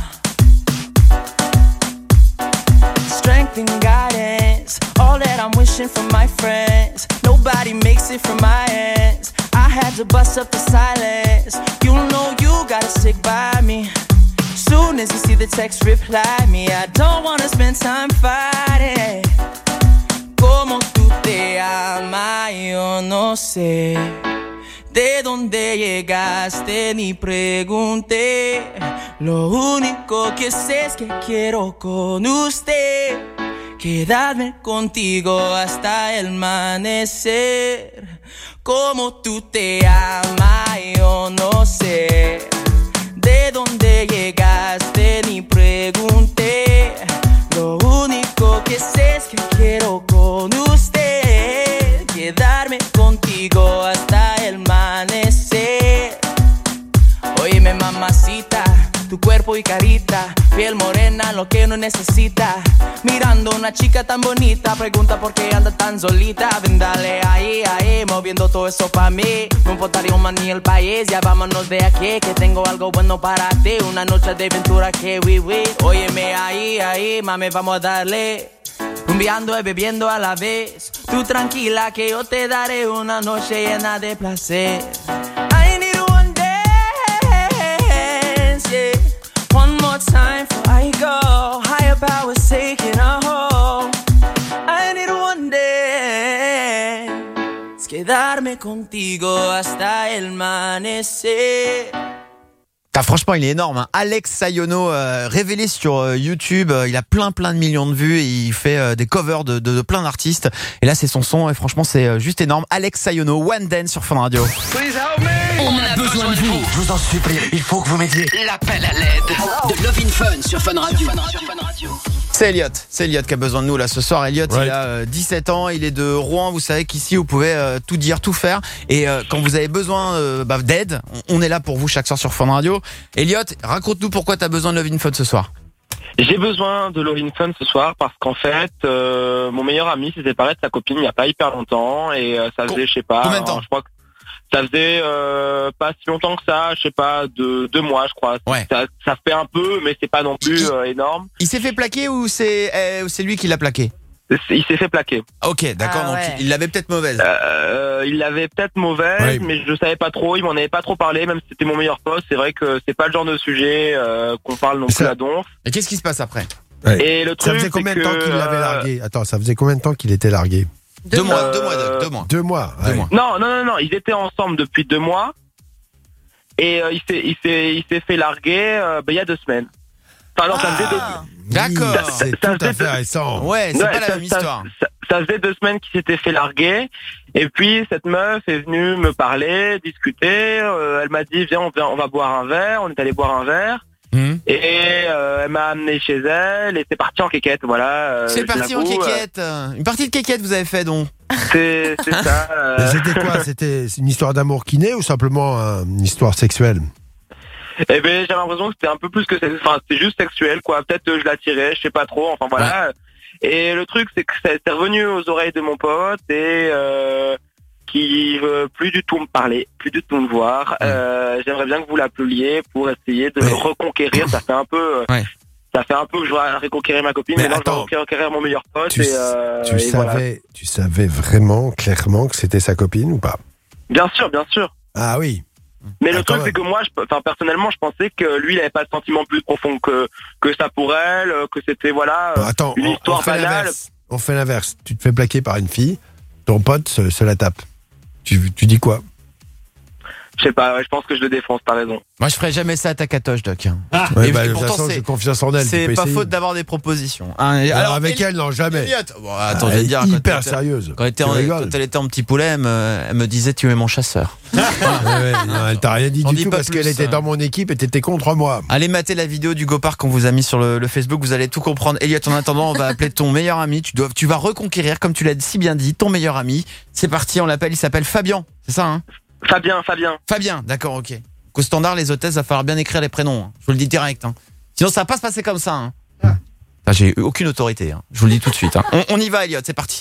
R: Strength and guidance, all that I'm wishing for my friends. Nobody makes it from my ends. I had to bust up the silence. You know you gotta stick by me. Soon as you see the text, reply me. I don't wanna spend time fighting. Como tú te amas, yo no sé. De dónde llegaste ni pregunté. Lo único que sé es que quiero con usted quedarme contigo hasta el amanecer. Como tú te amas, yo no sé. De dónde llegaste ni pregunté. Lo único que sé es que quiero con usted quedarme contigo hasta el amanecer. Óyeme, mamacita, tu cuerpo y carita, piel morena, lo que uno necesita. Mirando una chica tan bonita, pregunta por qué anda tan solita. Ven, dale ahí, ahí, moviendo todo eso pa' mí. No importaría un man ni el país, ya vámonos de aquí, que tengo algo bueno para ti. Una noche de aventura que we we. Óyeme ahí, ahí, mami, vamos a darle. Rumbeando y bebiendo a la vez. Tú tranquila que yo te daré una noche llena de placer. I need one dance, yeah. One more time before I go. Higher powers taking a hold. I need one dance. Quedarme contigo hasta el amanecer.
C: Ah, franchement, il est énorme. Hein. Alex Sayono, euh, révélé sur euh, YouTube, euh, il a plein plein de millions de vues et il fait euh, des covers de, de, de plein d'artistes. Et là, c'est son son et franchement, c'est euh, juste énorme. Alex Sayono, One Dance sur Fun Radio.
F: On a besoin de vous.
R: Je vous en supplie, il faut que vous m'aidiez.
F: L'appel à l'aide de Love in Fun sur Fun Radio.
C: C'est Elliot, c'est Elliot qui a besoin de nous là ce soir. Elliot,
D: Ouais.
C: il a euh, dix-sept ans, il est de Rouen. Vous savez qu'ici vous pouvez euh, tout dire, tout faire. Et euh, quand vous avez besoin euh, bah, d'aide, on est là pour vous chaque soir sur Fun Radio. Elliot, raconte-nous pourquoi tu as besoin de Love in Fun ce soir.
K: J'ai besoin de Love in Fun ce soir parce qu'en fait, euh, mon meilleur ami s'est séparé de sa copine il n'y a pas hyper longtemps et euh, ça faisait, je sais pas,
C: Combien de temps
K: je crois que ça faisait euh, pas si longtemps que ça, je sais pas, de deux mois, je crois.
C: Ouais.
K: Ça, ça fait un peu, mais c'est pas non plus euh, énorme.
C: Il s'est fait plaquer ou c'est euh, ou c'est lui qui l'a plaqué?
K: Il s'est fait plaquer.
C: Ok, d'accord,
E: Ah
C: donc
E: ouais.
C: il l'avait peut-être mauvaise.
K: Euh, il l'avait peut-être mauvaise,
D: Ouais.
K: mais je savais pas trop. Il m'en avait pas trop parlé, même si c'était mon meilleur pote. C'est vrai que c'est pas le genre de sujet euh, qu'on parle non
D: Ça-
K: plus à donf.
C: Et qu'est-ce qui se passe après?
D: Ouais.
K: Et le
D: Ça
K: truc,
D: faisait combien
K: c'est
D: de temps
K: que,
D: qu'il l'avait
K: euh,
D: largué? Attends, ça faisait combien de temps qu'il était largué?
C: Deux mois,
K: Euh,
C: deux mois, Doc, deux mois.
D: Deux mois.
C: Deux
D: ouais.
C: mois.
K: Non, non, non, non. Ils étaient ensemble depuis deux mois. Et euh, il s'est, il s'est, il s'est fait larguer euh, bah, il y a deux semaines. Enfin non, ça faisait deux.
C: D'accord.
D: Oui, c'est
K: Ça-
D: tout
K: ça
D: à fait
K: faisait-
D: récent.
C: Ouais, c'est
K: Ouais,
C: pas la
K: ça-
C: même
K: ça-
C: histoire.
K: Ça, ça faisait deux semaines qu'il s'était fait larguer. Et puis cette meuf est venue me parler, discuter. Euh, elle m'a dit viens, on, va- on va boire un verre. On est allé boire un verre.
C: Hum.
K: Et euh, elle m'a amené chez elle et c'est parti en quéquette. Voilà. euh,
C: C'est
K: je
C: parti en
K: l'avoue, euh,
C: quéquette. Une partie de quéquette vous avez fait donc.
K: C'est, c'est ça. euh,
D: Mais c'était quoi? C'était une histoire d'amour qui naît ou simplement euh, une histoire sexuelle?
K: Eh ben, j'ai l'impression que c'était un peu plus que sex- enfin, c'était juste sexuel, quoi. Peut-être que je l'attirais, je sais pas trop. Enfin voilà. Et le truc, c'est que ça c'est revenu aux oreilles de mon pote et euh, qui veut plus du tout me parler, plus du tout me voir. Euh, j'aimerais bien que vous l'appeliez pour essayer de
C: Ouais.
K: le reconquérir. Ça fait un peu, euh,
C: Ouais.
K: ça ça fait un peu que je dois reconquérir ma copine, mais, mais non, je dois reconquérir mon meilleur pote.
D: Tu,
K: et, euh,
D: tu,
K: et
D: savais,
K: voilà.
D: tu savais vraiment, clairement, que c'était sa copine ou pas?
K: Bien sûr, bien sûr.
D: Ah oui.
K: Mais
D: ah,
K: le truc, c'est que moi, je, enfin, personnellement, je pensais que lui, il avait pas de sentiment plus profond que, que ça pour elle, que c'était, voilà,
D: bon, attends,
K: une
D: on,
K: histoire
D: on fait
K: banale.
D: L'inverse. On fait l'inverse. Tu te fais plaquer par une fille, ton pote se, se la tape. Tu, tu dis quoi?
K: Je sais pas, ouais, je pense que je le défonce, t'as raison.
C: Moi, je ferais jamais ça à ta catoche, Doc.
D: Ah. Ouais,
C: et,
D: bah,
C: et
D: de toute
C: pourtant,
D: façon,
C: c'est,
D: j'ai confiance en elle.
C: c'est pas
D: essayer.
C: faute d'avoir des propositions. Hein.
D: Alors,
C: Alors,
D: avec
C: elle,
D: elle, non, jamais.
C: Elliot, bon, attends,
D: ah,
C: je vais te dire.
D: Hyper
C: quand
D: sérieuse.
C: Quand elle, était en, quand elle était en petit poulet, elle me, elle me disait tu es mon chasseur.
D: ouais, ouais, non, elle t'a rien dit
C: J'en
D: du
C: dis
D: tout
C: pas
D: parce
C: plus,
D: qu'elle était
C: hein.
D: dans mon équipe et t'étais contre moi.
C: Allez mater la vidéo du Go Park qu'on vous a mis sur le, le Facebook, vous allez tout comprendre. Elliot, en attendant, on va appeler ton meilleur ami. Tu, dois, tu vas reconquérir, comme tu l'as si bien dit, ton meilleur ami. C'est parti, on l'appelle, il s'appelle Fabien. C'est ça, hein?
K: Fabien, Fabien.
C: Fabien, d'accord, ok. Qu'au standard, les hôtesses, va falloir bien écrire les prénoms. Hein. Je vous le dis direct. Hein. Sinon, ça va pas se passer comme ça. Hein. Ah. Enfin, j'ai aucune autorité. Hein. Je vous le dis tout de suite. Hein. On, on y va, Elliot, c'est parti.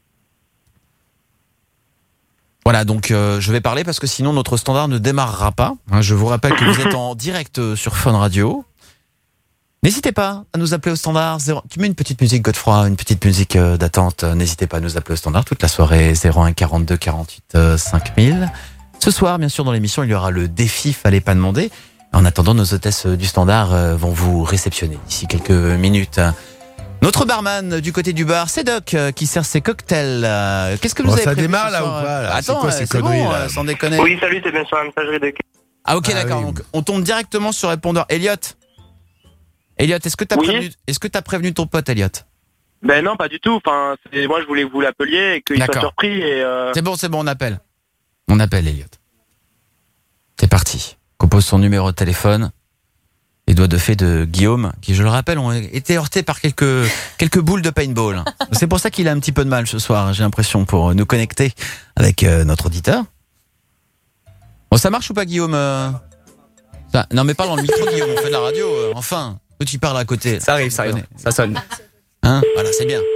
C: Voilà, donc euh, je vais parler parce que sinon notre standard ne démarrera pas. Hein, je vous rappelle que vous êtes en direct sur Fun Radio. N'hésitez pas à nous appeler au standard. zéro... Tu mets une petite musique Godefroy, une petite musique euh, d'attente. N'hésitez pas à nous appeler au standard toute la soirée. zéro un quarante-deux quarante-huit euh, cinq mille. Ce soir, bien sûr, dans l'émission, il y aura le défi Fallait pas demander. En attendant, nos hôtesses du standard euh, vont vous réceptionner d'ici quelques minutes. Notre barman du côté du bar, c'est Doc euh, qui sert ses cocktails. Euh, qu'est-ce que vous
D: bon,
C: avez
D: ça
C: prévu
D: démarre
C: ce
D: là
C: soir,
D: ou pas là?
C: Attends,
D: c'est quoi ces
C: c'est
D: conneries
C: bon,
D: là
C: euh, sans déconner.
K: Oui, salut, c'est bien sur la messagerie de...
C: Ah ok,
D: ah,
C: d'accord.
D: Oui.
C: Donc, on tombe directement sur répondeur. Elliot, Elliot, est-ce que t'as
K: oui.
C: prévenu, est-ce que t'as prévenu ton pote, Elliot?
K: Ben non, pas du tout. Enfin, c'est... moi, je voulais que vous l'appeliez et qu'il
C: D'accord.
K: soit surpris. Et euh...
C: C'est bon, c'est bon, on appelle. On appelle Elliot. C'est parti. Compose son numéro de téléphone. Les doigts de fée de Guillaume, qui, je le rappelle, ont été heurtés par quelques, quelques boules de paintball. C'est pour ça qu'il a un petit peu de mal ce soir, j'ai l'impression, pour nous connecter avec euh, notre auditeur. Bon, ça marche ou pas, Guillaume euh ça... Non, mais parle dans le micro, Guillaume, on fait de la radio, euh, enfin. Toi, tu parles à côté.
Q: Ça arrive, ça arrive. Ça sonne.
C: Hein, voilà, c'est bien.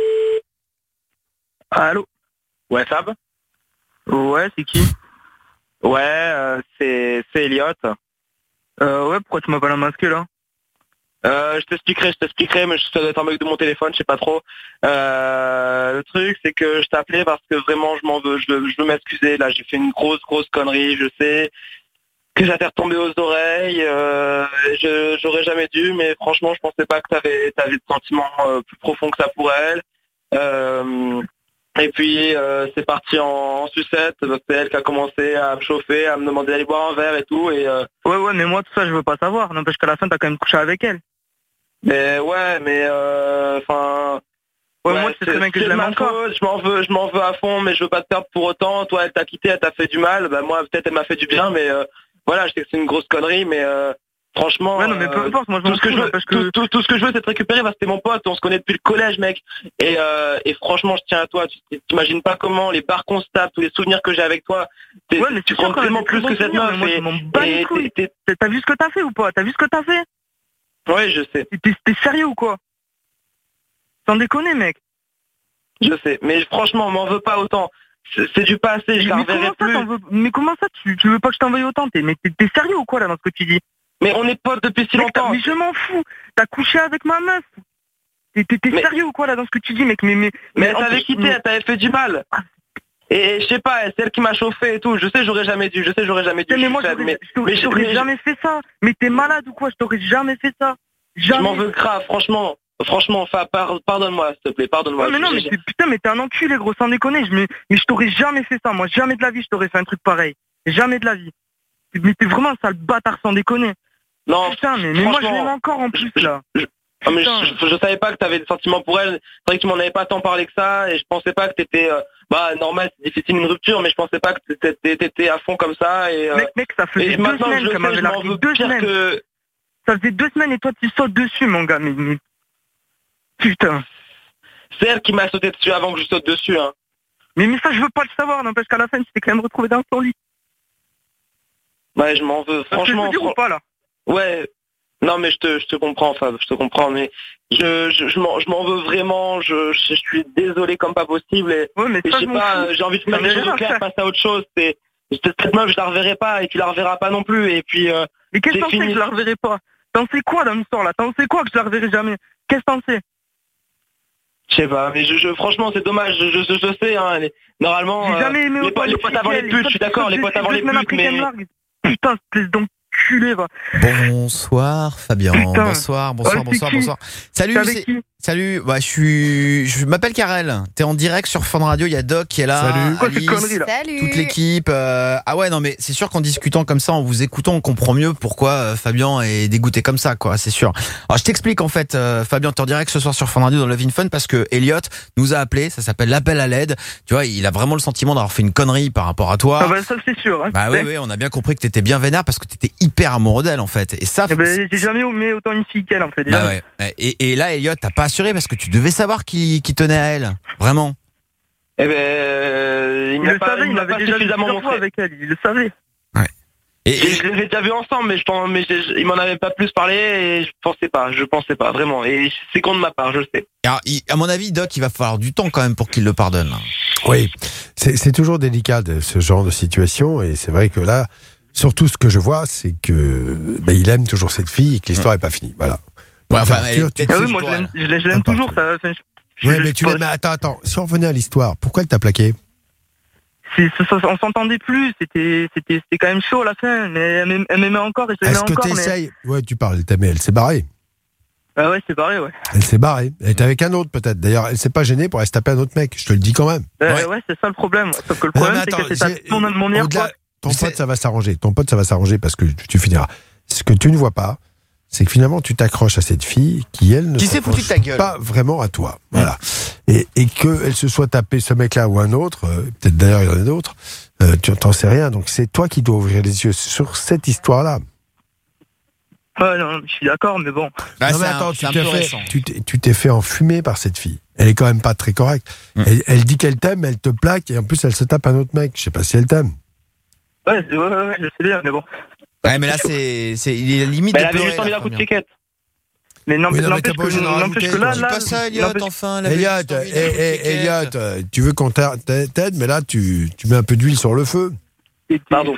K: Allô? Ouais, Fab? Ouais, c'est qui? Ouais, euh, c'est, c'est Elliot. Euh, ouais, pourquoi tu m'appelles un masqué, là? Euh, je t'expliquerai, je t'expliquerai, mais ça doit être un mec de mon téléphone, je sais pas trop. Euh, le truc, c'est que je t'appelais parce que vraiment, je m'en veux, je veux, je veux m'excuser. Là, j'ai fait une grosse, grosse connerie, je sais que ça t'est retombé aux oreilles. Euh, je, j'aurais jamais dû, mais franchement, je pensais pas que t'avais, t'avais de sentiments euh, plus profonds que ça pour elle. Euh, et puis, euh, c'est parti en, en sucette. C'est elle qui a commencé à me chauffer, à me demander d'aller boire un verre et tout. Et euh,
S: ouais, ouais, mais moi, tout ça, je veux pas savoir. N'empêche qu'à la fin, t'as quand même couché avec elle.
K: Mais ouais, mais enfin. Euh,
S: ouais, ouais, moi, c'est très bien que je l'aime encore.
K: Faute, je m'en veux, je m'en veux à fond, mais je veux pas te perdre pour autant. Toi, elle t'a quitté, elle t'a fait du mal. Bah moi, peut-être elle m'a fait du bien, mais euh, voilà, je sais que c'est une grosse connerie, mais euh, franchement.
S: Ouais, non, mais peu importe. Moi, je
K: tout ce que je veux,
S: parce que...
K: tout, tout, tout ce que je veux, c'est te récupérer parce que t'es mon pote. On se connaît depuis le collège, mec. Et euh, et franchement, je tiens à toi. Tu t'imagines pas comment les bars qu'on se tape, tous les souvenirs que j'ai avec toi.
S: Ouais, mais
K: tu comptes vraiment plus que cette meuf.
S: Moi, je m'en bats les couilles. T'as vu ce que t'as fait ou pas? T'as vu ce que t'as fait?
K: Ouais, je sais.
S: T'es, t'es sérieux ou quoi? Sans déconner, mec.
K: Je sais, mais franchement, m'en veux pas autant. C'est, c'est du passé, je la reverrai plus.
S: Veux... Mais comment ça, tu, tu veux pas que je t'envoie autant? T'es, mais t'es, t'es sérieux ou quoi, là, dans ce que tu dis?
K: Mais on est potes depuis si
S: mec,
K: longtemps.
S: Mais je m'en fous. T'as couché avec ma meuf. T'es, t'es, t'es
K: mais...
S: sérieux ou quoi, là, dans ce que tu dis, mec? Mais, mais,
K: mais, mais elle t'avait quitté, mais... elle t'avait fait du mal. Et je sais pas, c'est elle qui m'a chauffé et tout. Je sais, j'aurais jamais dû. Je sais, j'aurais jamais dû.
S: Mais moi,
K: faible, mais,
S: je t'aurais, je t'aurais mais... jamais fait ça. Mais t'es malade ou quoi? Je t'aurais jamais fait ça. Jamais.
K: Je m'en veux grave, franchement. Franchement, enfin, par, pardonne-moi, s'il te plaît, pardonne-moi.
S: Ouais, mais non, mais t'es, putain, mais t'es un enculé, gros, sans déconner. Je, mais, mais je t'aurais jamais fait ça. Moi, jamais de la vie, je t'aurais fait un truc pareil. Jamais de la vie. Mais t'es vraiment un sale bâtard, sans déconner.
K: Non,
S: putain, mais, mais moi, je l'aime encore en plus, là.
K: Je, je, mais je, je, je savais pas que t'avais des sentiments pour elle. C'est vrai que tu m'en avais pas tant parlé que ça, et je pensais pas que t'étais, euh, bah, normal, c'est difficile une rupture, mais je pensais pas que t'étais, t'étais à fond comme ça, et, euh,
S: mec, mec, ça faisait deux semaines qu'elle m'avait largué. Deux semaines. Que... Ça faisait deux semaines et toi, tu sautes dessus, mon gars, mais, mais... Putain.
K: C'est elle qui m'a sauté dessus avant que je saute dessus, hein.
S: Mais, mais ça, je veux pas le savoir, non, parce qu'à la fin, tu t'es quand même retrouvé dans son lit.
K: Ouais, je m'en veux, franchement.
S: Tu veux dire
K: fran...
S: ou pas, là?
K: Ouais. Non, mais je te, je te comprends, Fab, je te comprends, mais je, je, je m'en, je m'en veux vraiment, je, je, je suis désolé comme pas possible, et,
S: ouais, mais
K: et
S: ça,
K: je sais pas,
S: fou.
K: J'ai envie de mettre les choses au clair, passer à autre chose, c'est, cette meuf, je la reverrai pas, et tu la reverras pas non plus, et puis, euh,
S: mais quel sens c'est que je la reverrai pas? T'en sais quoi dans l'histoire là? T'en sais quoi que je la reverrai jamais? Qu'est-ce que t'en sais?
K: Je sais pas, mais je, je, franchement, c'est dommage, je, je, je sais, hein, les- normalement,
S: J'ai
K: euh,
S: jamais aimé
K: les,
S: autant
K: po- les
S: les
K: potes avant les
S: filles,
K: putes, je suis d'accord, les potes avant les
S: deux semaines
K: putes,
S: après qu'elle
K: mais...
S: me largue. Putain, espèce d'enculé, va.
C: Bonsoir Fabien,
S: Putain.
C: bonsoir, bonsoir,
S: Ouais, c'est
C: bonsoir,
S: qui
C: bonsoir. Salut,
S: T'es avec
C: c'est-
S: qui
C: salut. Bah, je suis, je m'appelle Karel. T'es en direct sur Fun Radio. Il y a Doc qui est là.
D: Salut.
S: Quoi, cette
C: Alice,
S: connerie, là?
E: Salut.
C: toute l'équipe. euh, Ah ouais, non mais c'est sûr qu'en discutant comme ça, en vous écoutant, on comprend mieux pourquoi euh, Fabien est dégoûté comme ça, quoi. C'est sûr. Alors je t'explique en fait, euh, Fabien, t'es en direct ce soir sur Fun Radio dans Love in Fun parce que Elliot nous a appelé. Ça s'appelle l'appel à l'aide. Tu vois, il a vraiment le sentiment d'avoir fait une connerie par rapport à toi.
S: Ah bah ça c'est sûr. Hein.
C: Bah oui, oui, on a bien compris que t'étais bien vénère parce que t'étais hyper amoureux d'elle en fait. Et ça,
S: Eh ben, j'ai jamais aimé autant une fille qu'elle en fait.
C: bah ouais. Et, et là, Elliot, t'as pas assuré parce que tu devais savoir qui, qui tenait à elle. Vraiment.
K: Eh ben, euh, il
S: Il
K: m'a
S: le
K: pas,
S: savait,
K: il
S: il
K: m'a
S: m'avait
K: pas
S: déjà vu
K: suffisamment
S: plusieurs fois
K: montré.
S: avec elle, il le savait.
C: Et,
K: Et je les avais déjà vus ensemble, mais je pense, mais je- je- il m'en avait pas plus parlé et je pensais pas, je pensais pas, vraiment. Et c'est con de ma part, je le sais.
C: alors, il- à mon avis, Doc, il va falloir du temps quand même pour qu'il le pardonne. Là.
D: Oui, c'est c'est toujours délicat de, ce genre de situation et c'est vrai que là, surtout ce que je vois, c'est que ben, il aime toujours cette fille et que l'histoire n'est pas finie. Voilà.
C: Ouais, enfin,
D: Arthur,
C: elle-
D: tu-
S: Ah
C: C'est
S: oui, moi
C: pour
S: je l'aime,
C: elle.
S: je l'aime- je l'aime
D: Ah,
S: toujours. Ça, enfin, je-
D: Ouais,
S: je-
D: mais tu
S: je-
D: l'aimes. mais Attends, attends. Si on revenait à l'histoire, pourquoi elle t'a plaqué?
S: c'est- ça- ça- on s'entendait plus, c'était c'était c'était quand même chaud à la fin, mais elle m'aimait- elle m'aimait encore et je l'aimais
D: Est-ce que
S: encore.
D: tu
S: Mais...
D: essayes Ouais, tu parles, elle t'aimait, elle s'est barrée.
S: Ah ouais, c'est pareil, ouais.
D: Elle s'est barrée. Elle était avec un autre peut-être. D'ailleurs, elle s'est pas gênée pour aller se taper un autre mec. Je te le dis quand même.
S: Euh,
C: Ouais.
S: ouais, c'est ça le problème. Sauf que le
D: Mais non,
S: problème,
D: mais
S: c'est
D: attends,
S: que c'est ta-
D: j'ai-
S: mon, mon meilleur
D: au-delà-
S: pote.
D: Ton
C: C'est-
D: pote, ça va s'arranger. Ton pote, ça va s'arranger parce que tu finiras. Ce que tu ne vois pas, c'est que finalement, tu t'accroches à cette fille qui, elle, ne
C: Qui s'est foutue de ta gueule.
D: pas vraiment à toi. Voilà. Et, et qu'elle se soit tapé ce mec-là ou un autre, euh, peut-être d'ailleurs il y en a d'autres, euh, tu n'en sais rien. Donc c'est toi qui dois ouvrir les yeux sur cette histoire-là.
S: Ouais, non, je suis d'accord, mais bon.
C: Bah,
D: non, mais
C: c'est un-
D: attends,
C: c'est
D: tu
C: un
D: t'es
C: peu
D: fait,
C: récent.
D: tu t'es, tu t'es fait enfumer par cette fille. Elle est quand même pas très correcte.
C: Mm.
D: Elle, elle dit qu'elle t'aime, elle te plaque et en plus elle se tape un autre mec. Je sais pas si elle t'aime.
S: Ouais, c'est- ouais, ouais, ouais, je sais bien, mais bon.
C: Ouais, mais là, c'est, c'est, il est limite
K: Mais
C: de
K: elle avait
C: pleurer.
K: juste envie
C: là,
K: d'un coup de
C: Fabien.
K: chiquette.
S: Mais non,
D: Oui,
S: mais
D: non, mais
S: n'empêche
D: t'as pas
S: que,
D: besoin d'en
S: n'empêche
D: rajouter,
S: que là,
C: Dis
S: là,
C: pas ça, Elliot,
S: n'empêche-
C: enfin. elle avait
D: Elliot,
C: juste envie
D: eh,
C: d'un coup de
D: eh,
C: chiquette.
D: Elliot, euh, tu veux qu'on t'a- t'a- t'aide, mais là tu, tu mets un peu d'huile sur le feu.
S: Pardon.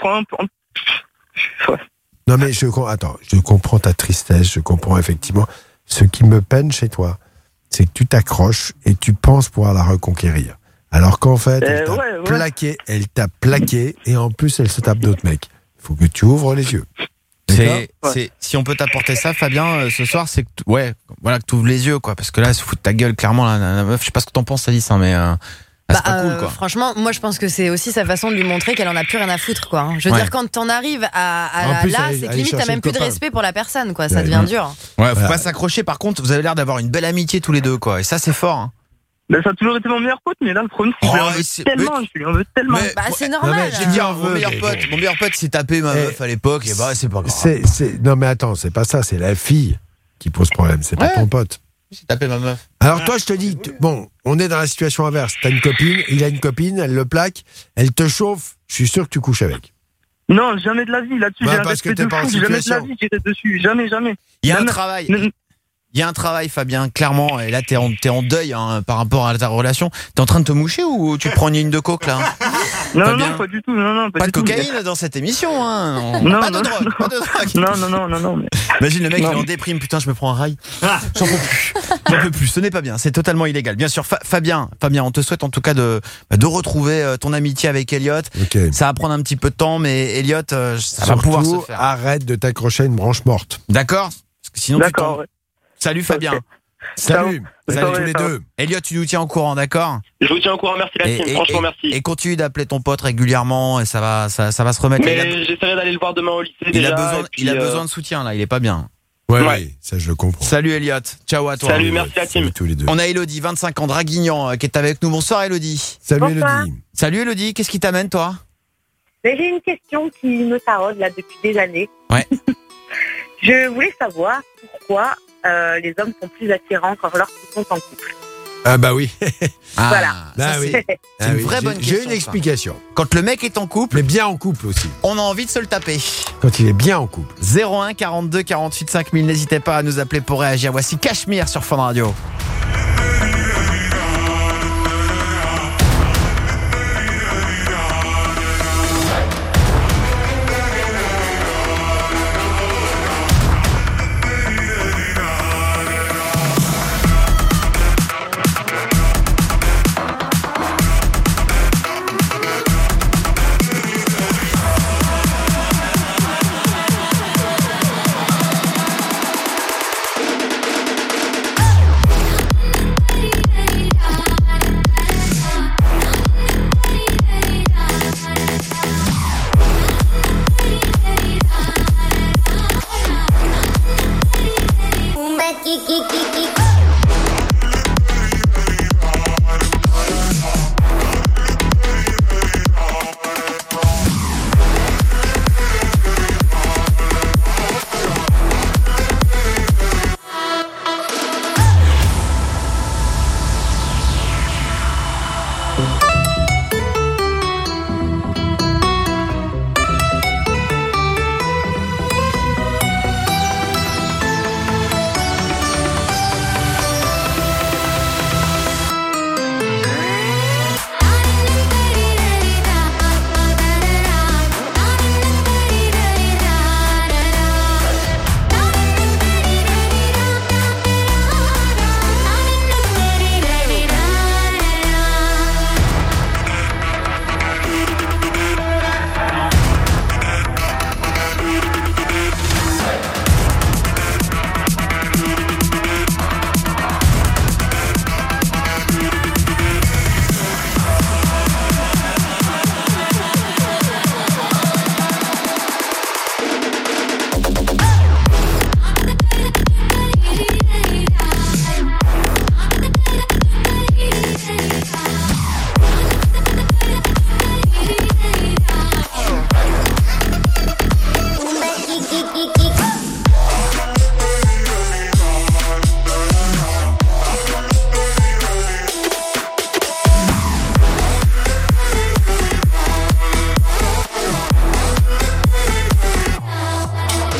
S: Ouais.
D: Non mais je com- attends, je comprends ta tristesse, je comprends effectivement. Ce qui me peine chez toi, c'est que tu t'accroches et tu penses pouvoir la reconquérir. Alors qu'en fait, elle
S: Euh,
D: t'a
S: ouais, ouais.
D: plaqué, elle t'a plaqué et en plus elle se tape d'autres mecs. Il faut que tu ouvres les yeux.
C: C'est, c'est, si on peut t'apporter ça, Fabien, euh, ce soir, c'est que, t- ouais, voilà, que tu ouvres les yeux, quoi, parce que là, elle se fout de ta gueule, clairement, la, la- la meuf. Je sais pas ce que t'en penses, Alice, hein, mais euh, là, c'est
E: Bah,
C: pas cool,
E: euh,
C: quoi.
E: franchement, moi je pense que c'est aussi sa façon de lui montrer qu'elle en a plus rien à foutre, quoi. hein. Je veux
C: Ouais.
E: dire, quand t'en arrives à, à
D: En
E: la-
D: plus,
E: là,
D: aller-
E: c'est que
D: aller
E: limite t'as
D: chercher
E: même
D: le
E: plus de
D: copain.
E: respect pour la personne, quoi. Ça
D: Ouais.
E: devient dur.
C: Ouais, faut
D: Voilà.
C: pas s'accrocher. Par contre, vous avez l'air d'avoir une belle amitié tous les deux, quoi. Et ça, c'est fort. Hein.
S: Ben, ça a toujours été mon meilleur pote, mais là, le problème, c'est que
C: Oh,
S: je lui en
C: et
S: veux
C: c'est-
S: tellement,
C: mais-
S: je lui en veux tellement.
C: Mais-
E: Bah, c'est
C: ouais,
E: normal.
D: non, mais
C: Je
D: j'ai
C: veux
D: dit
C: dire,
D: en
C: mon
D: veux,
C: meilleur
D: mais-
C: pote, mon meilleur pote s'est tapé ma
D: Eh,
C: meuf à l'époque, et bah, c'est pas grave.
D: C'est, c'est, non mais attends, c'est pas ça, c'est la fille qui pose problème, c'est pas
C: Ouais.
D: ton pote.
C: Il s'est tapé ma meuf.
D: Alors toi, je te dis, t- bon, on est dans la situation inverse. T'as une copine, il a une copine, elle le plaque, elle te chauffe. Je suis sûr que tu couches avec.
S: Non, jamais de la vie, là-dessus,
D: Bah,
S: j'ai un
D: parce que
S: respect
D: t'es
S: de
D: pas en
S: fou, jamais de la
D: situation.
S: vie, j'irai dessus, jamais, jamais.
C: Il y a un
S: Même-
C: travail.
S: même-
C: Il y a un travail, Fabien, clairement. Et là, t'es en, t'es en deuil hein, par rapport à ta relation. T'es en train de te moucher ou tu prends une ligne de coke, là?
S: Non,
C: Fabien.
S: non, pas du tout, non, non, pas,
C: Pas de
S: du tout.
C: cocaïne dans cette émission, hein. On-
S: Non,
C: pas de
S: non,
C: drogue,
S: non.
C: pas de drogue.
S: Non, non, non, non, non, mais...
C: Imagine le mec,
S: Non.
C: il est en déprime. Putain, je me prends un rail. J'en peux plus. J'en peux plus. Ce n'est pas bien. C'est totalement illégal. Bien sûr, Fa- Fabien, Fabien, on te souhaite en tout cas de, de retrouver euh, ton amitié avec Elliot.
D: Ok.
C: Ça va prendre un petit peu de temps, mais Elliot, euh, ça va
D: Surtout,
C: pouvoir se faire.
D: arrête de t'accrocher à une branche morte.
C: D'accord? Parce que sinon, tu
S: D'accord,
C: tombes.
S: ouais.
C: Salut Fabien.
S: Ok.
D: Salut.
S: Ciao.
D: Salut
S: Ciao,
D: tous les
S: ciao.
D: deux.
C: Elliot, tu nous tiens au courant, d'accord?
K: Je vous tiens au courant, merci la team, franchement merci.
C: Et continue d'appeler ton pote régulièrement et ça va, ça, ça va se remettre. Il a,
K: Mais j'essaierai d'aller le voir demain au lycée
C: il
K: déjà.
C: a besoin,
K: et puis,
C: il a
K: euh,
C: besoin de soutien là. Il est pas bien.
D: Ouais,
K: Ouais.
D: ouais, ça je le comprends.
C: Salut Elliot. Ciao à toi.
K: Salut, merci la team.
D: Salut tous les deux.
C: On a Elodie, vingt-cinq ans, Draguignan, euh, qui est avec nous. Bonsoir Elodie.
D: Salut
L: Bonsoir.
D: Elodie.
C: Salut Elodie, qu'est-ce qui t'amène toi?
L: Mais j'ai une question qui me taraude là depuis des années.
C: Ouais.
L: Je voulais savoir pourquoi euh, les hommes sont plus attirants quand lorsqu'ils sont en couple.
D: Ah bah oui.
C: Ah,
L: Voilà.
D: Bah
C: ça,
D: oui.
C: c'est-
D: Ah
C: une
D: oui,
C: vraie
D: j'ai-
C: bonne
D: J'ai
C: question,
D: une
C: ça.
D: explication.
C: Quand le mec est en couple,
D: Mais bien en couple aussi.
C: on a envie de se le taper.
D: Quand il est bien en couple.
C: zéro un quarante-deux quarante-huit cinq mille, n'hésitez pas à nous appeler pour réagir. Voici Cachemire sur Fun Radio.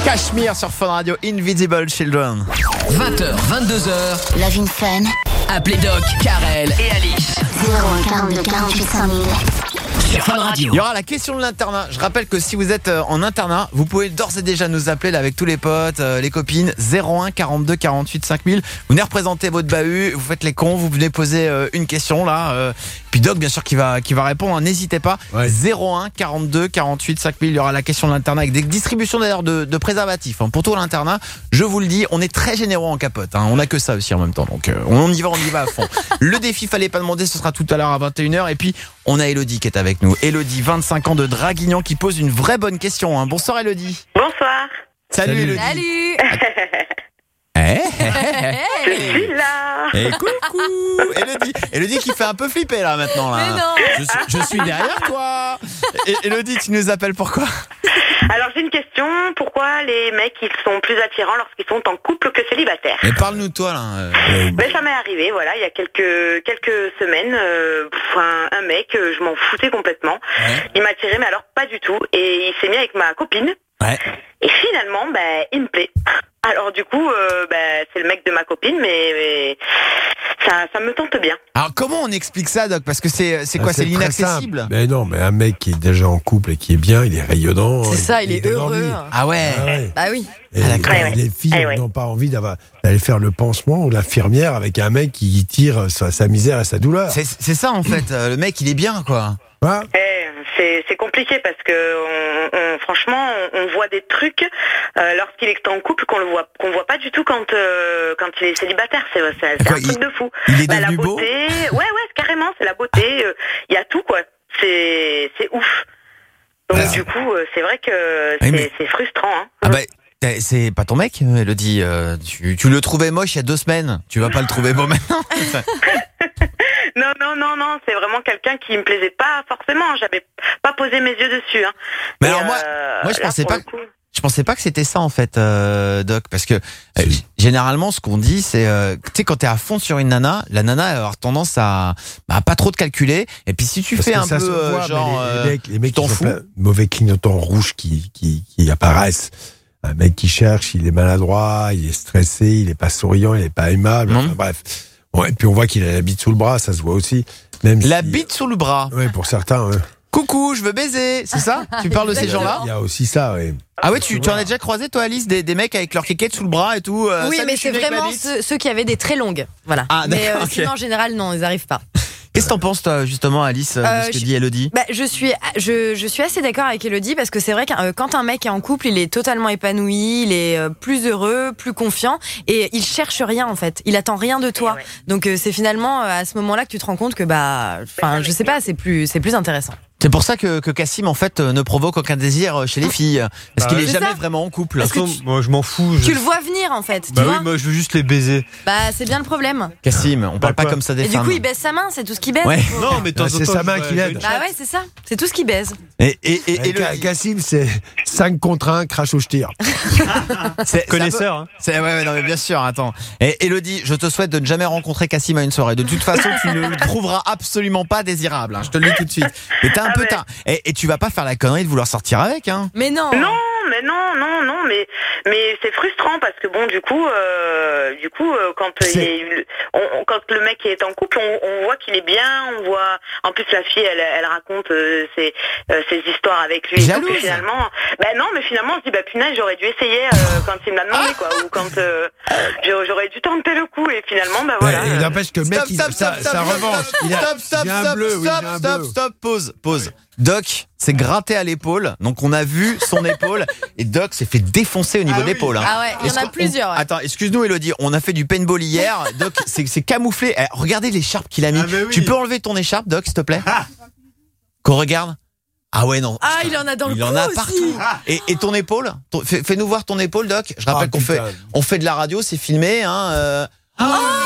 C: Cachemire sur Fun Radio, Invisible Children.
F: vingt heures, vingt-deux heures.
H: Love in Fun.
F: Appelez Doc, Karel et Alice.
H: zéro un quarante-deux quarante-huit cent mille.
F: Sur Fun Radio.
C: Il y aura la question de l'internat. Je rappelle que si vous êtes euh, en internat, vous pouvez d'ores et déjà nous appeler là, avec tous les potes, euh, les copines. Zéro un quarante-deux quarante-huit cinq mille. Vous venez représenter votre bahut, vous faites les cons, vous venez poser euh, une question là. Euh, puis Doc, bien sûr, qui va, qui va répondre. Hein, n'hésitez pas. Ouais. Zéro un quarante-deux quarante-huit cinq mille. Il y aura la question de l'internat avec des distributions d'ailleurs de, de préservatifs. Hein. Pour tout l'internat, je vous le dis, on est très généreux en capote. Hein. On a que ça aussi en même temps. Donc euh, on y va, on y va à fond. Le défi, fallait pas demander, ce sera tout à l'heure à vingt et une heures. Et puis, on a Elodie qui est avec nous. Elodie, vingt-cinq ans de Draguignan, qui pose une vraie bonne question. Hein. Bonsoir Elodie.
L: Bonsoir.
C: Salut, Salut. Elodie.
E: Salut.
C: Eh,
L: je suis là.
C: Et eh, coucou Elodie. Elodie qui fait un peu flipper là maintenant. Là.
E: Mais non.
C: Je, suis, je suis derrière toi. Et, Elodie, tu nous appelles pourquoi?
L: Alors j'ai une question. Pourquoi les mecs ils sont plus attirants lorsqu'ils sont en couple que célibataires?
C: Mais parle-nous de toi là. Euh...
L: Ben, ça m'est arrivé, voilà, il y a quelques quelques semaines. Euh, un, un mec, je m'en foutais complètement. Ouais. Il m'a attiré, mais alors pas du tout. Et il s'est mis avec ma copine.
C: Ouais.
L: Et finalement, ben, il me plaît. Alors du coup, euh, ben, c'est le mec de ma copine, mais, mais ça, ça me tente bien.
C: Alors comment on explique ça, Doc? Parce que c'est, c'est quoi? Ah, c'est, c'est l'inaccessible.
D: Mais non, mais un mec qui est déjà en couple et qui est bien, il est rayonnant.
E: C'est ça, il, il est heureux.
C: Ah ouais.
D: Ah ouais.
E: Bah oui.
D: Et
C: ah,
D: quand ouais, les filles ah, ouais. n'ont pas envie d'avoir, d'aller faire le pansement ou l'infirmière avec un mec qui tire sa, sa misère et sa douleur.
C: C'est, c'est ça en fait. Le mec, il est bien quoi.
D: Ah.
L: Eh, c'est, c'est compliqué parce que on, on, franchement, on, on voit des trucs euh, lorsqu'il est en couple qu'on le voit, qu'on voit pas du tout quand euh, quand il est célibataire. C'est, c'est, c'est
C: quoi,
L: un truc
C: il,
L: de fou.
C: Il est
L: bah,
C: devenu
L: la beauté,
C: beau.
L: ouais, ouais, carrément, c'est la beauté. Il euh, y a tout quoi. C'est, c'est ouf. Donc ah. du coup, euh, c'est vrai que c'est, mais... c'est frustrant. Hein.
C: Ah bah... C'est pas ton mec, Elodie. Euh, tu, tu le trouvais moche il y a deux semaines. Tu vas pas le trouver beau maintenant.
L: Non, non, non, non. C'est vraiment quelqu'un qui me plaisait pas forcément. J'avais pas posé mes yeux dessus. Hein.
C: Mais Et alors moi, euh, moi je pensais pas. Coup... Je pensais pas que c'était ça en fait, euh, Doc, parce que euh, généralement ce qu'on dit, c'est, euh, tu sais, quand t'es à fond sur une nana, la nana elle va avoir tendance à, bah, pas trop te calculer. Et puis si tu parce fais un peu voit, genre,
D: les, les mecs, les mecs qui sont plein, mauvais clignotants rouges qui, qui, qui apparaissent. Un mec qui cherche, il est maladroit, il est stressé, il est pas souriant, il est pas aimable. Enfin, bref. Bon, et puis on voit qu'il a la bite sous le bras, ça se voit aussi. Même
C: la
D: si,
C: bite sous le bras.
D: Oui, pour certains. Ouais.
C: Coucou, je veux baiser, c'est ça? Tu parles de ces gens-là?
D: Il y a aussi ça, oui.
C: Ah ouais, tu, tu en as déjà croisé toi, Alice, des, des mecs avec leur kékette sous le bras et tout. Euh,
E: oui, mais c'est vraiment ceux, ceux qui avaient des très longues. Voilà.
C: Ah,
E: mais euh,
C: okay.
E: sinon en général, non, ils arrivent pas.
C: Qu'est-ce que t'en penses, toi, justement, Alice, de euh, ce que
E: je,
C: dit Elodie?
E: bah, je, suis, je, je suis assez d'accord avec Elodie parce que c'est vrai que euh, quand un mec est en couple, il est totalement épanoui, il est euh, plus heureux, plus confiant et il cherche rien en fait. Il attend rien de toi. Ouais. Donc euh, c'est finalement euh, à ce moment-là que tu te rends compte que, bah, enfin, je sais pas, c'est plus, c'est plus intéressant.
C: C'est pour ça que, que Cassim en fait ne provoque aucun désir chez les filles parce bah qu'il est jamais ça. vraiment en couple.
B: Tu, moi je m'en fous. Je...
E: Tu le vois venir en fait.
B: Bah
E: tu
B: oui,
E: vois
B: moi je veux juste les baiser.
E: Bah c'est bien le problème.
C: Cassim, on parle bah, pas comme ça des
E: et
C: femmes.
E: Du coup il baise sa main, c'est tout ce qu'il baise.
C: Ouais.
B: Non mais
D: ah, c'est sa main qui l'aide.
E: Bah ouais c'est ça, c'est tout ce qu'il baise.
C: Et, et, et, et, et
D: le... Cassim c'est cinq contre un, crash au tir.
B: C'est connaisseur. Hein.
C: C'est ouais, ouais non mais bien sûr. Attends. Et Elodie, je te souhaite de ne jamais rencontrer Cassim à une soirée. De toute façon, tu ne le trouveras absolument pas désirable. Hein, je te le dis tout de suite. Mais t'as un ah peu ouais. ta... et, et tu vas pas faire la connerie de vouloir sortir avec, hein.
E: Mais non.
L: Non, mais non, non, non, mais mais c'est frustrant parce que bon, du coup, euh, du coup, euh, quand il est, on, on, quand le mec est en couple, on, on voit qu'il est bien, on voit. En plus, la fille, elle, elle raconte euh, ses, euh, ses histoires avec lui.
C: Jalouse.
L: Et tout, finalement, ben non, mais finalement, on se dit, bah punaise, j'aurais dû essayer euh, quand il m'a demandé, quoi, ou quand euh, j'aurais dû tenter le coup. Et finalement, bah voilà.
D: Il n'empêche que le mec,
C: stop, stop,
D: il,
C: stop,
D: ça,
C: stop,
D: ça revanche.
C: Stop, stop, stop, stop,
D: bleu,
C: stop,
D: oui,
C: stop, stop, pause, pause. Doc s'est gratté à l'épaule, donc on a vu son épaule et Doc s'est fait défoncer au niveau
E: ah
C: de l'épaule.
E: Oui.
C: Hein.
E: Ah ouais, il y en a plusieurs. Ouais.
C: Attends, excuse-nous Elodie, on a fait du paintball hier. Doc, c'est, c'est camouflé. Eh, regardez l'écharpe qu'il a mis. Ah oui. Tu peux enlever ton écharpe, Doc, s'il te plaît? Ah. Qu'on regarde. Ah ouais non.
E: Ah il en a dans le
C: il
E: cou
C: en a
E: aussi.
C: Partout. Et, et ton épaule, ton, fais, fais-nous voir ton épaule, Doc. Je rappelle ah, qu'on putain. fait, on fait de la radio, c'est filmé, hein. Euh... Oh,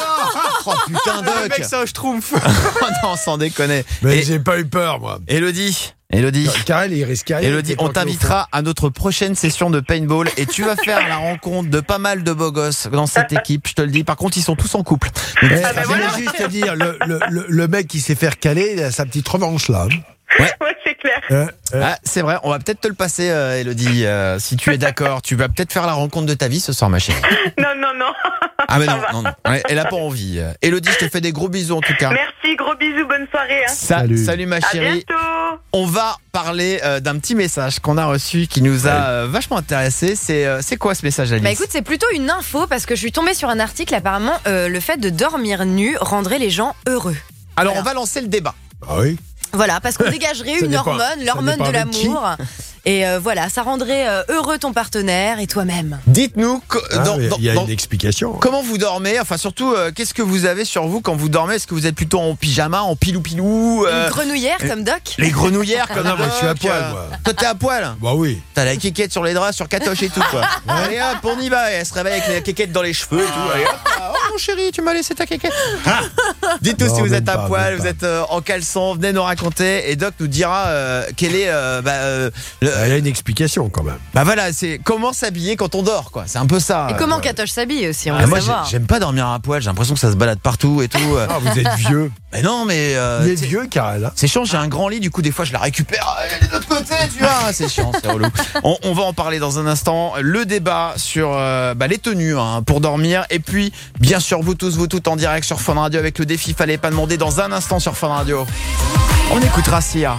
C: oh putain, Doc.
B: Le mec, c'est un schtroumpf.
C: Oh non, sans déconner.
D: Mais
C: et,
D: j'ai pas eu peur, moi.
C: Elodie. Elodie,
D: Karel, il risque rien.
C: Elodie, on t'invitera à notre prochaine session de paintball et tu vas faire la rencontre de pas mal de beaux gosses dans cette équipe, je te le dis. Par contre, ils sont tous en couple.
D: Donc, ah, je voulais voilà. juste te dire, le, le, le, le mec qui sait faire caler, il a sa petite revanche là.
C: Ouais,
L: ouais c'est clair.
D: Euh, euh,
C: Ah, c'est vrai, on va peut-être te le passer, euh, Elodie, euh, si tu es d'accord. Tu vas peut-être faire la rencontre de ta vie ce soir, ma chérie.
L: Non, non, non.
C: Ah, mais non, non, non. Ouais, elle a pas envie. Euh, Elodie, je te fais des gros bisous en tout cas.
L: Merci, gros bisous, bonne soirée. Hein.
C: Sa- salut. salut, ma
L: À
C: chérie.
L: bientôt.
C: On va parler euh, d'un petit message qu'on a reçu qui nous a euh, vachement intéressé. C'est euh, c'est quoi ce message, Alice?
E: Bah écoute, c'est plutôt une info parce que je suis tombée sur un article. Apparemment, euh, le fait de dormir nu rendrait les gens heureux.
C: Alors, on va lancer le débat.
D: Ah oui.
E: Voilà, parce qu'on dégagerait
D: Ça
E: une
D: dépend-
E: hormone,
D: ça
E: l'hormone
D: dépend
E: de
D: avec qui.
E: l'amour. Et euh, voilà, ça rendrait euh, heureux ton partenaire et toi-même.
C: Dites-nous co-
D: Ah,
C: dans-
D: mais
C: dans-
D: il y a
C: dans-
D: une explication.
C: comment vous dormez. Enfin, surtout, euh, qu'est-ce que vous avez sur vous quand vous dormez? Est-ce que vous êtes plutôt en pyjama, en pilou-pilou euh,
E: Une grenouillère
C: euh,
E: comme Doc.
C: Les grenouillères comme
D: Ah, moi, je suis à
C: Doc,
D: poil,
C: euh,
D: moi.
C: Toi, t'es à poil?
D: Bah oui.
C: T'as la kékette sur les draps, sur Katoche et tout, quoi. Allez hop, on y va. Et elle se réveille avec la kékette dans les cheveux et tout. Allez, hop, là. Oh mon chéri, tu m'as laissé ta kékette. Ah. Dites-nous
D: Non,
C: si vous
D: même
C: êtes à
D: pas,
C: poil,
D: même
C: vous
D: pas.
C: êtes euh, en caleçon, venez nous raconter. Et Doc nous dira euh, quel est. euh, bah, euh, le-
D: Il y a une explication quand même.
C: bah voilà, c'est comment s'habiller quand on dort, quoi. C'est un peu ça.
E: Et
C: euh,
E: comment Katoche s'habille aussi, on
C: Ah,
E: veut
C: moi, j'ai-
E: savoir.
C: j'aime pas dormir à poil. J'ai l'impression que ça se balade partout et tout. euh.
D: Ah, vous êtes vieux.
C: Mais non, mais. euh,
D: Il est
C: c'est-
D: vieux, Karel. hein.
C: C'est chiant, j'ai un grand lit, du coup des fois je la récupère, euh, elle est de l'autre côté, tu vois, c'est chiant, c'est relou. On, on va en parler dans un instant, le débat sur euh, bah, les tenues hein, pour dormir, et puis bien sûr vous tous, vous toutes en direct sur Fun Radio avec le défi Fallait pas demander dans un instant sur Fun Radio. On écoutera Sia.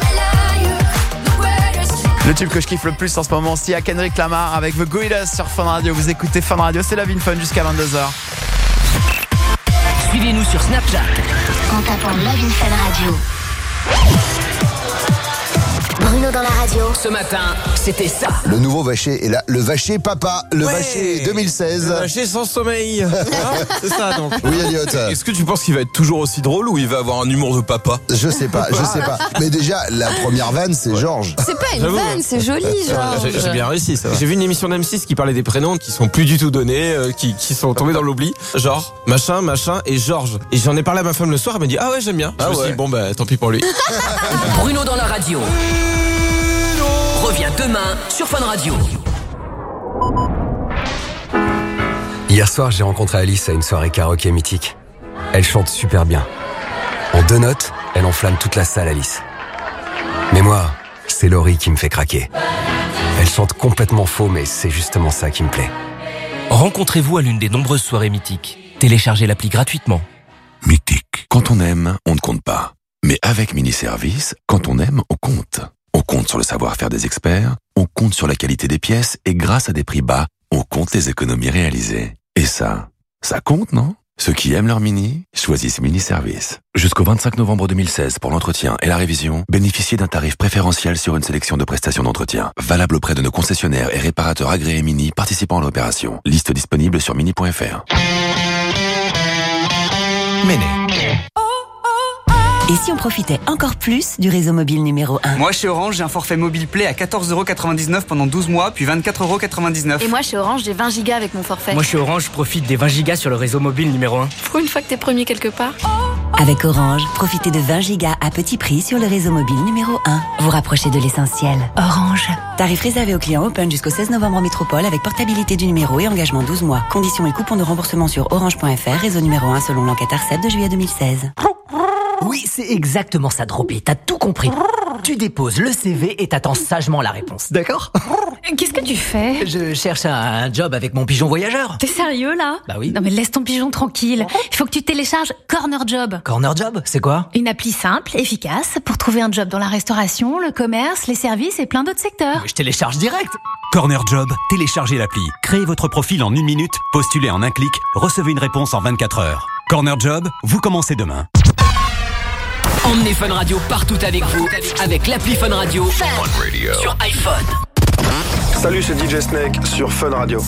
C: Le tube que je kiffe le plus en ce moment, Sia, Kendrick Lamar avec The Gorillas sur Fun Radio. Vous écoutez Fun Radio, c'est la Vin Fun jusqu'à vingt-deux heures.
F: Suivez-nous sur Snapchat.
H: En tapant Love in Fun Radio. Bruno dans la radio.
F: Ce matin, c'était ça.
T: Le nouveau Vacher est là, le Vacher Papa, le
U: Ouais.
T: Vacher deux mille seize.
U: Le Vacher sans sommeil. Hein, c'est ça donc.
T: Oui, Elliot.
U: Est-ce que tu penses qu'il va être toujours aussi drôle ou il va avoir un humour de papa?
T: Je sais pas, je sais pas. Mais déjà, la première vanne, c'est Georges.
P: C'est pas une
U: J'avoue.
P: vanne, c'est joli, genre.
U: J'ai j'ai bien réussi ça. J'ai vu une émission d'M six qui parlait des prénoms qui sont plus du tout donnés, euh, qui, qui sont tombés dans l'oubli. Genre, machin, machin et Georges. Et j'en ai parlé à ma femme le soir, elle m'a dit ah ouais j'aime bien. Je
T: Ah
U: me suis
T: ouais.
U: dit bon bah tant pis pour lui.
F: Bruno dans la radio. Reviens demain sur Fun Radio.
V: Hier soir, j'ai rencontré Alice à une soirée karaoké mythique. Elle chante super bien. En deux notes, elle enflamme toute la salle, Alice. Mais moi, c'est Laurie qui me fait craquer. Elle chante complètement faux, mais c'est justement ça qui me plaît.
W: Rencontrez-vous à l'une des nombreuses soirées mythiques. Téléchargez l'appli gratuitement.
M: Mythique. Quand on aime, on ne compte pas. Mais avec Mini Service, quand on aime, on compte. On compte sur le savoir-faire des experts, on compte sur la qualité des pièces et grâce à des prix bas, on compte les économies réalisées. Et ça, ça compte, non? Ceux qui aiment leur Mini choisissent Mini Service. Jusqu'au vingt-cinq novembre deux mille seize, pour l'entretien et la révision, bénéficiez d'un tarif préférentiel sur une sélection de prestations d'entretien. Valable auprès de nos concessionnaires et réparateurs agréés Mini participant à l'opération. Liste disponible sur mini point f r.
C: Méné.
O: Et si on profitait encore plus du réseau mobile numéro un?
I: Moi, chez Orange, j'ai un forfait mobile Play à quatorze euros quatre-vingt-dix-neuf pendant douze mois, puis vingt-quatre euros quatre-vingt-dix-neuf.
P: Et moi, chez Orange, j'ai vingt gigas avec mon forfait.
Q: Moi, chez Orange, je profite des vingt gigas sur le réseau mobile numéro un.
P: Pour une fois que t'es premier quelque part.
O: Avec Orange, profitez de vingt gigas à petit prix sur le réseau mobile numéro un. Vous rapprochez de l'essentiel. Orange. Tarif réservé aux clients Open jusqu'au seize novembre en métropole avec portabilité du numéro et engagement douze mois. Conditions et coupons de remboursement sur orange point f r, réseau numéro un selon l'enquête ARCEP de juillet deux mille seize.
F: Oui, c'est exactement ça, Droppy. T'as tout compris. Tu déposes le C V et t'attends sagement la réponse, d'accord?
P: Qu'est-ce que tu fais?
F: Je cherche un job avec mon pigeon voyageur.
P: T'es sérieux là?
F: Bah oui.
P: Non mais laisse ton pigeon tranquille. Il faut que tu télécharges Corner Job.
F: Corner Job, c'est quoi?
P: Une appli simple, efficace, pour trouver un job dans la restauration, le commerce, les services et plein d'autres secteurs.
F: Je télécharge direct.
X: Corner Job, téléchargez l'appli, créez votre profil en une minute, postulez en un clic, recevez une réponse en vingt-quatre heures. Corner Job, vous commencez demain.
F: Emmenez Fun Radio partout avec vous, avec l'appli Fun Radio, sur iPhone.
Y: Salut, c'est D J Snake sur Fun Radio.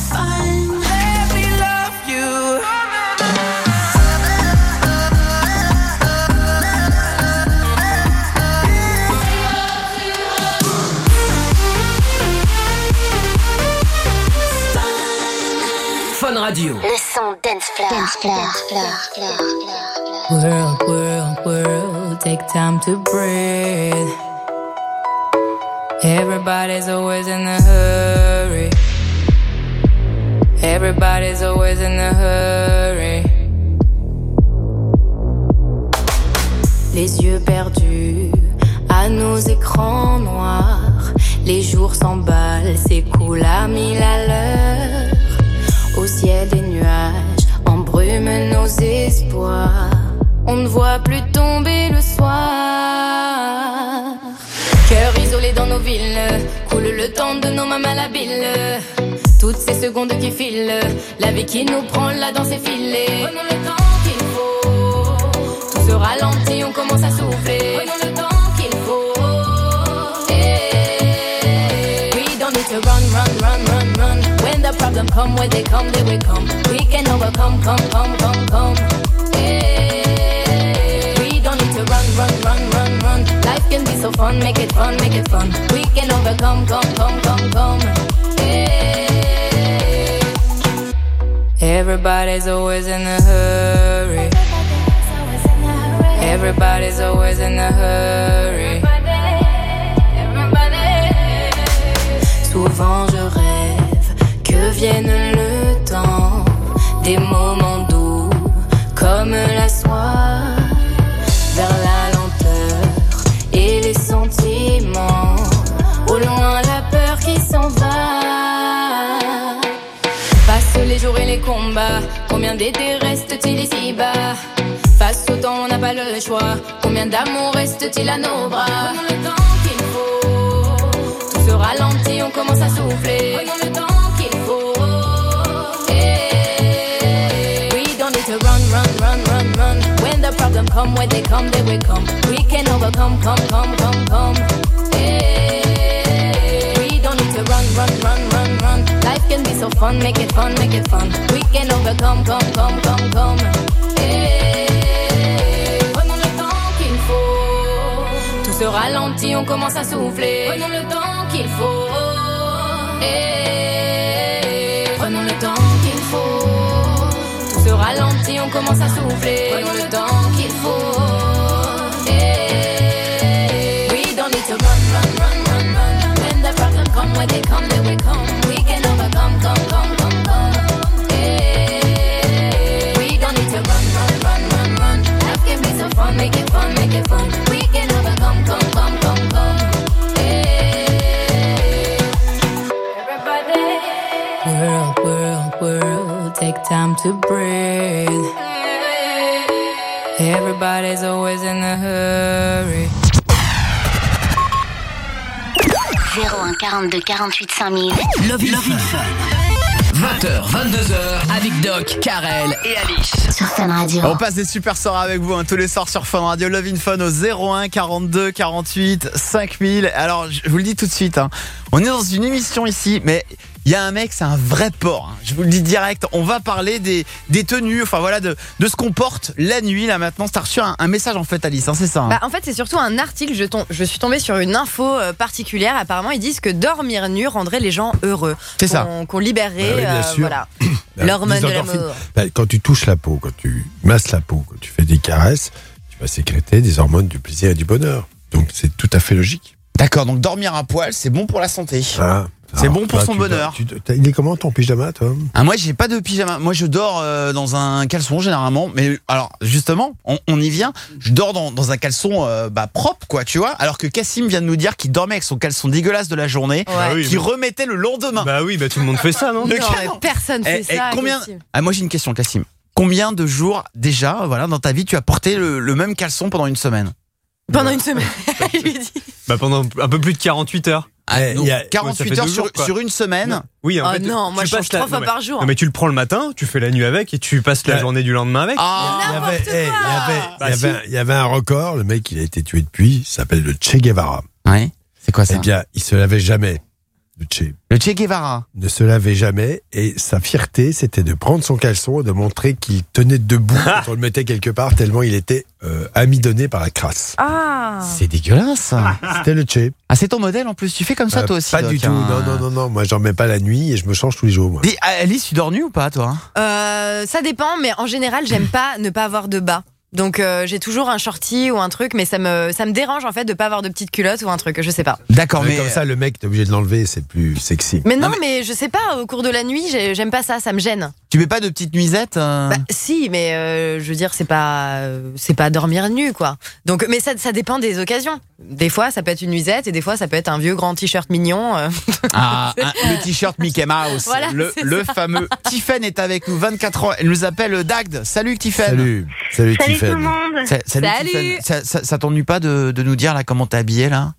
F: Fun Radio.
H: Le son dance floor. Dance floor. Floor, floor, floor.
Z: World, world, world, take time to breathe. Everybody's always in a hurry. Everybody's always in a hurry. Les yeux perdus à nos écrans noirs. Les jours s'emballent, s'écoulent à mille à l'heure. Au ciel des nuages embrument nos espoirs. On ne voit plus tomber le soir. Cœur isolé dans nos villes, coule le temps de nos mains malhabiles. Toutes ces secondes qui filent, la vie qui nous prend là dans ses filets. Prenons le temps qu'il faut, tout se ralentit, on commence à souffler. Prenons le temps qu'il faut. Hey. We don't need to run, run, run, run, run. When the problem come, when they come, they will come. We can overcome, come, come, come, come. Hey. We don't need to run, run, run, run, run. Life can be so fun, make it fun, make it fun. We can overcome, come, come, come, come. Hey. Everybody's always in a hurry. Everybody's always in a hurry. Souvent je rêve que vienne le temps des moments doux comme la soie, vers la lenteur et les sentiments, au loin la peur qui s'en va. Passent les jours et les combats, combien d'étés reste-t-il ici-bas? Face au temps on n'a pas le choix, combien d'amour reste-t-il à nos bras? Prenons le temps qu'il faut, tout se ralentit, on commence à souffler. Prenons le temps qu'il faut. Hey. We don't need to run, run, run, run, run. When the problem come, when they come, they will come. We can overcome, come, come, come, come. Hey. We don't need to run, run, run, run, run. Life can be so fun, make it fun, make it fun. We can overcome, come, come, come, come. Hey. Prenons le temps qu'il faut, tout se ralentit, on commence à souffler. Prenons le temps qu'il faut. Hey. Prenons le temps qu'il faut, tout se ralentit, on commence à souffler. Prenons le temps qu'il faut. Hey. We don't need to run, run, run, run, run. When the problem come, when they come, they will come. We can overcome, come, come, come, come. Hey. We don't need to run, run, run, run, run. Life can be so fun, make it fun, make it fun. We can overcome, come, come, come, come. Hey. Everybody. World, world, world, take time to breathe. Everybody's always in a hurry.
H: zéro un quarante-deux quarante-huit cinq mille.
F: Love in Fun. vingt heures, vingt-deux heures, avec Doc, Karel et Alice.
H: Sur Fun Radio.
C: On passe des super soirées avec vous hein, tous les soirs sur Fun Radio. Love in Fun au zéro un quarante-deux quarante-huit cinq mille. Alors je vous le dis tout de suite, hein, on est dans une émission ici, mais il y a un mec, c'est un vrai porc. Hein, je vous le dis direct. On va parler des, des tenues, enfin voilà, de, de ce qu'on porte la nuit là maintenant. T'as reçu un, un message en fait, Alice, hein, c'est ça hein.
E: Bah, en fait, c'est surtout un article. Je, tom- je suis tombée sur une info euh, particulière. Apparemment, ils disent que dormir nu rendrait les gens heureux.
C: C'est ça.
E: Qu'on, qu'on libérerait,
D: Bah oui, bien
E: euh,
D: sûr.
E: voilà,
D: Bah,
E: l'hormone
D: les
E: de
D: endorphines.
E: l'amour.
D: Bah, quand tu touches la peau, quand tu masses la peau, quand tu fais des caresses, tu vas sécréter des hormones du plaisir et du bonheur. Donc c'est tout à fait logique.
C: D'accord, donc dormir à poil, c'est bon pour la santé.
D: Ah,
C: c'est
D: alors,
C: bon pour
D: bah,
C: son
D: tu
C: bonheur.
D: dors- tu- t'as- il est comment ton pyjama, toi?
C: Ah, moi j'ai pas de pyjama, moi je dors euh, dans un caleçon généralement, mais alors justement on, on y vient, je dors dans, dans un caleçon euh, bah, propre quoi tu vois, alors que Cassim vient de nous dire qu'il dormait avec son caleçon dégueulasse de la journée,
E: Ouais. Ah
B: oui,
C: qu'il
B: mais-
C: remettait le lendemain.
B: Bah oui, bah tout le monde fait ça, non?
C: Le
E: Non, mais
C: canon.
E: personne fait
C: Et, et
E: ça.
C: combien
E: Cassim.
C: ah, moi j'ai une question Cassim, combien de jours déjà voilà dans ta vie tu as porté le, le même caleçon pendant une semaine?
E: Pendant une semaine. Il lui dit.
B: Bah pendant un peu plus de quarante-huit heures.
C: Ah, donc,
D: il y a-
C: quarante-huit
B: ouais, ça
C: heures
B: fait deux
C: sur,
B: jours, quoi.
C: sur une semaine.
B: Oui, en
E: Oh
B: fait,
E: non, moi
B: tu
E: je change
B: passes la-
E: trois fois
B: non, mais-
E: par jour.
B: Non mais tu le prends le matin, tu fais la nuit avec et tu passes la
D: Ouais.
B: journée du lendemain avec.
C: Ah,
D: Il y avait,
E: N'importe
D: eh, il y
E: quoi.
D: avait,
B: Bah,
D: il y avait
B: si.
D: un- il y avait un record, le mec il a été tué depuis, il s'appelle le Che Guevara.
C: Ouais. C'est quoi ça?
D: Eh bien, il se lavait jamais, le Che.
C: Le Che Guevara.
D: Ne se lavait jamais et sa fierté c'était de prendre son caleçon et de montrer qu'il tenait debout quand on le mettait quelque part tellement il était euh, amidonné par la crasse.
E: Ah.
C: C'est dégueulasse ça.
D: C'était le Che.
C: Ah, c'est ton modèle en plus, tu fais comme ça
D: Euh,
C: toi aussi?
D: Pas
C: Doc,
D: du tout,
C: hein.
D: non, non, non, non, moi j'en mets pas la nuit et je me change tous les jours. Moi.
C: Dis, Alice, tu dors nu ou pas toi?
E: Euh, ça dépend, mais en général, j'aime pas ne pas avoir de bas. Donc euh, j'ai toujours un shorty ou un truc, mais ça me ça me dérange en fait de pas avoir de petite culotte ou un truc, je sais pas.
C: D'accord,
D: Mais
C: mais
D: comme ça, le mec, t'es obligé de l'enlever, c'est plus sexy.
E: Mais non,
C: Non,
E: mais... je sais pas, au cours de la nuit, j'ai- j'aime pas ça, ça me gêne.
C: Tu mets pas de petites nuisettes euh...
E: Bah, si, mais euh, je veux dire, c'est pas, euh, c'est pas dormir nu, quoi. Donc, mais ça, ça dépend des occasions. Des fois, ça peut être une nuisette et des fois, ça peut être un vieux grand t-shirt mignon. euh.
C: Ah, un- le t-shirt Mickey Mouse,
E: Voilà,
C: le,
E: c'est
C: le
E: ça.
C: fameux. Tiffen est avec nous, vingt-quatre ans. Elle nous appelle Dagd. Salut Tiffen.
D: Salut, salut,
L: Salut
D: Tiffen.
L: tout le monde.
C: Sa- Salut,
E: Salut.
C: Tiffen. Ça, ça, ça t'ennuie pas de, de nous dire là comment t'es habillée là?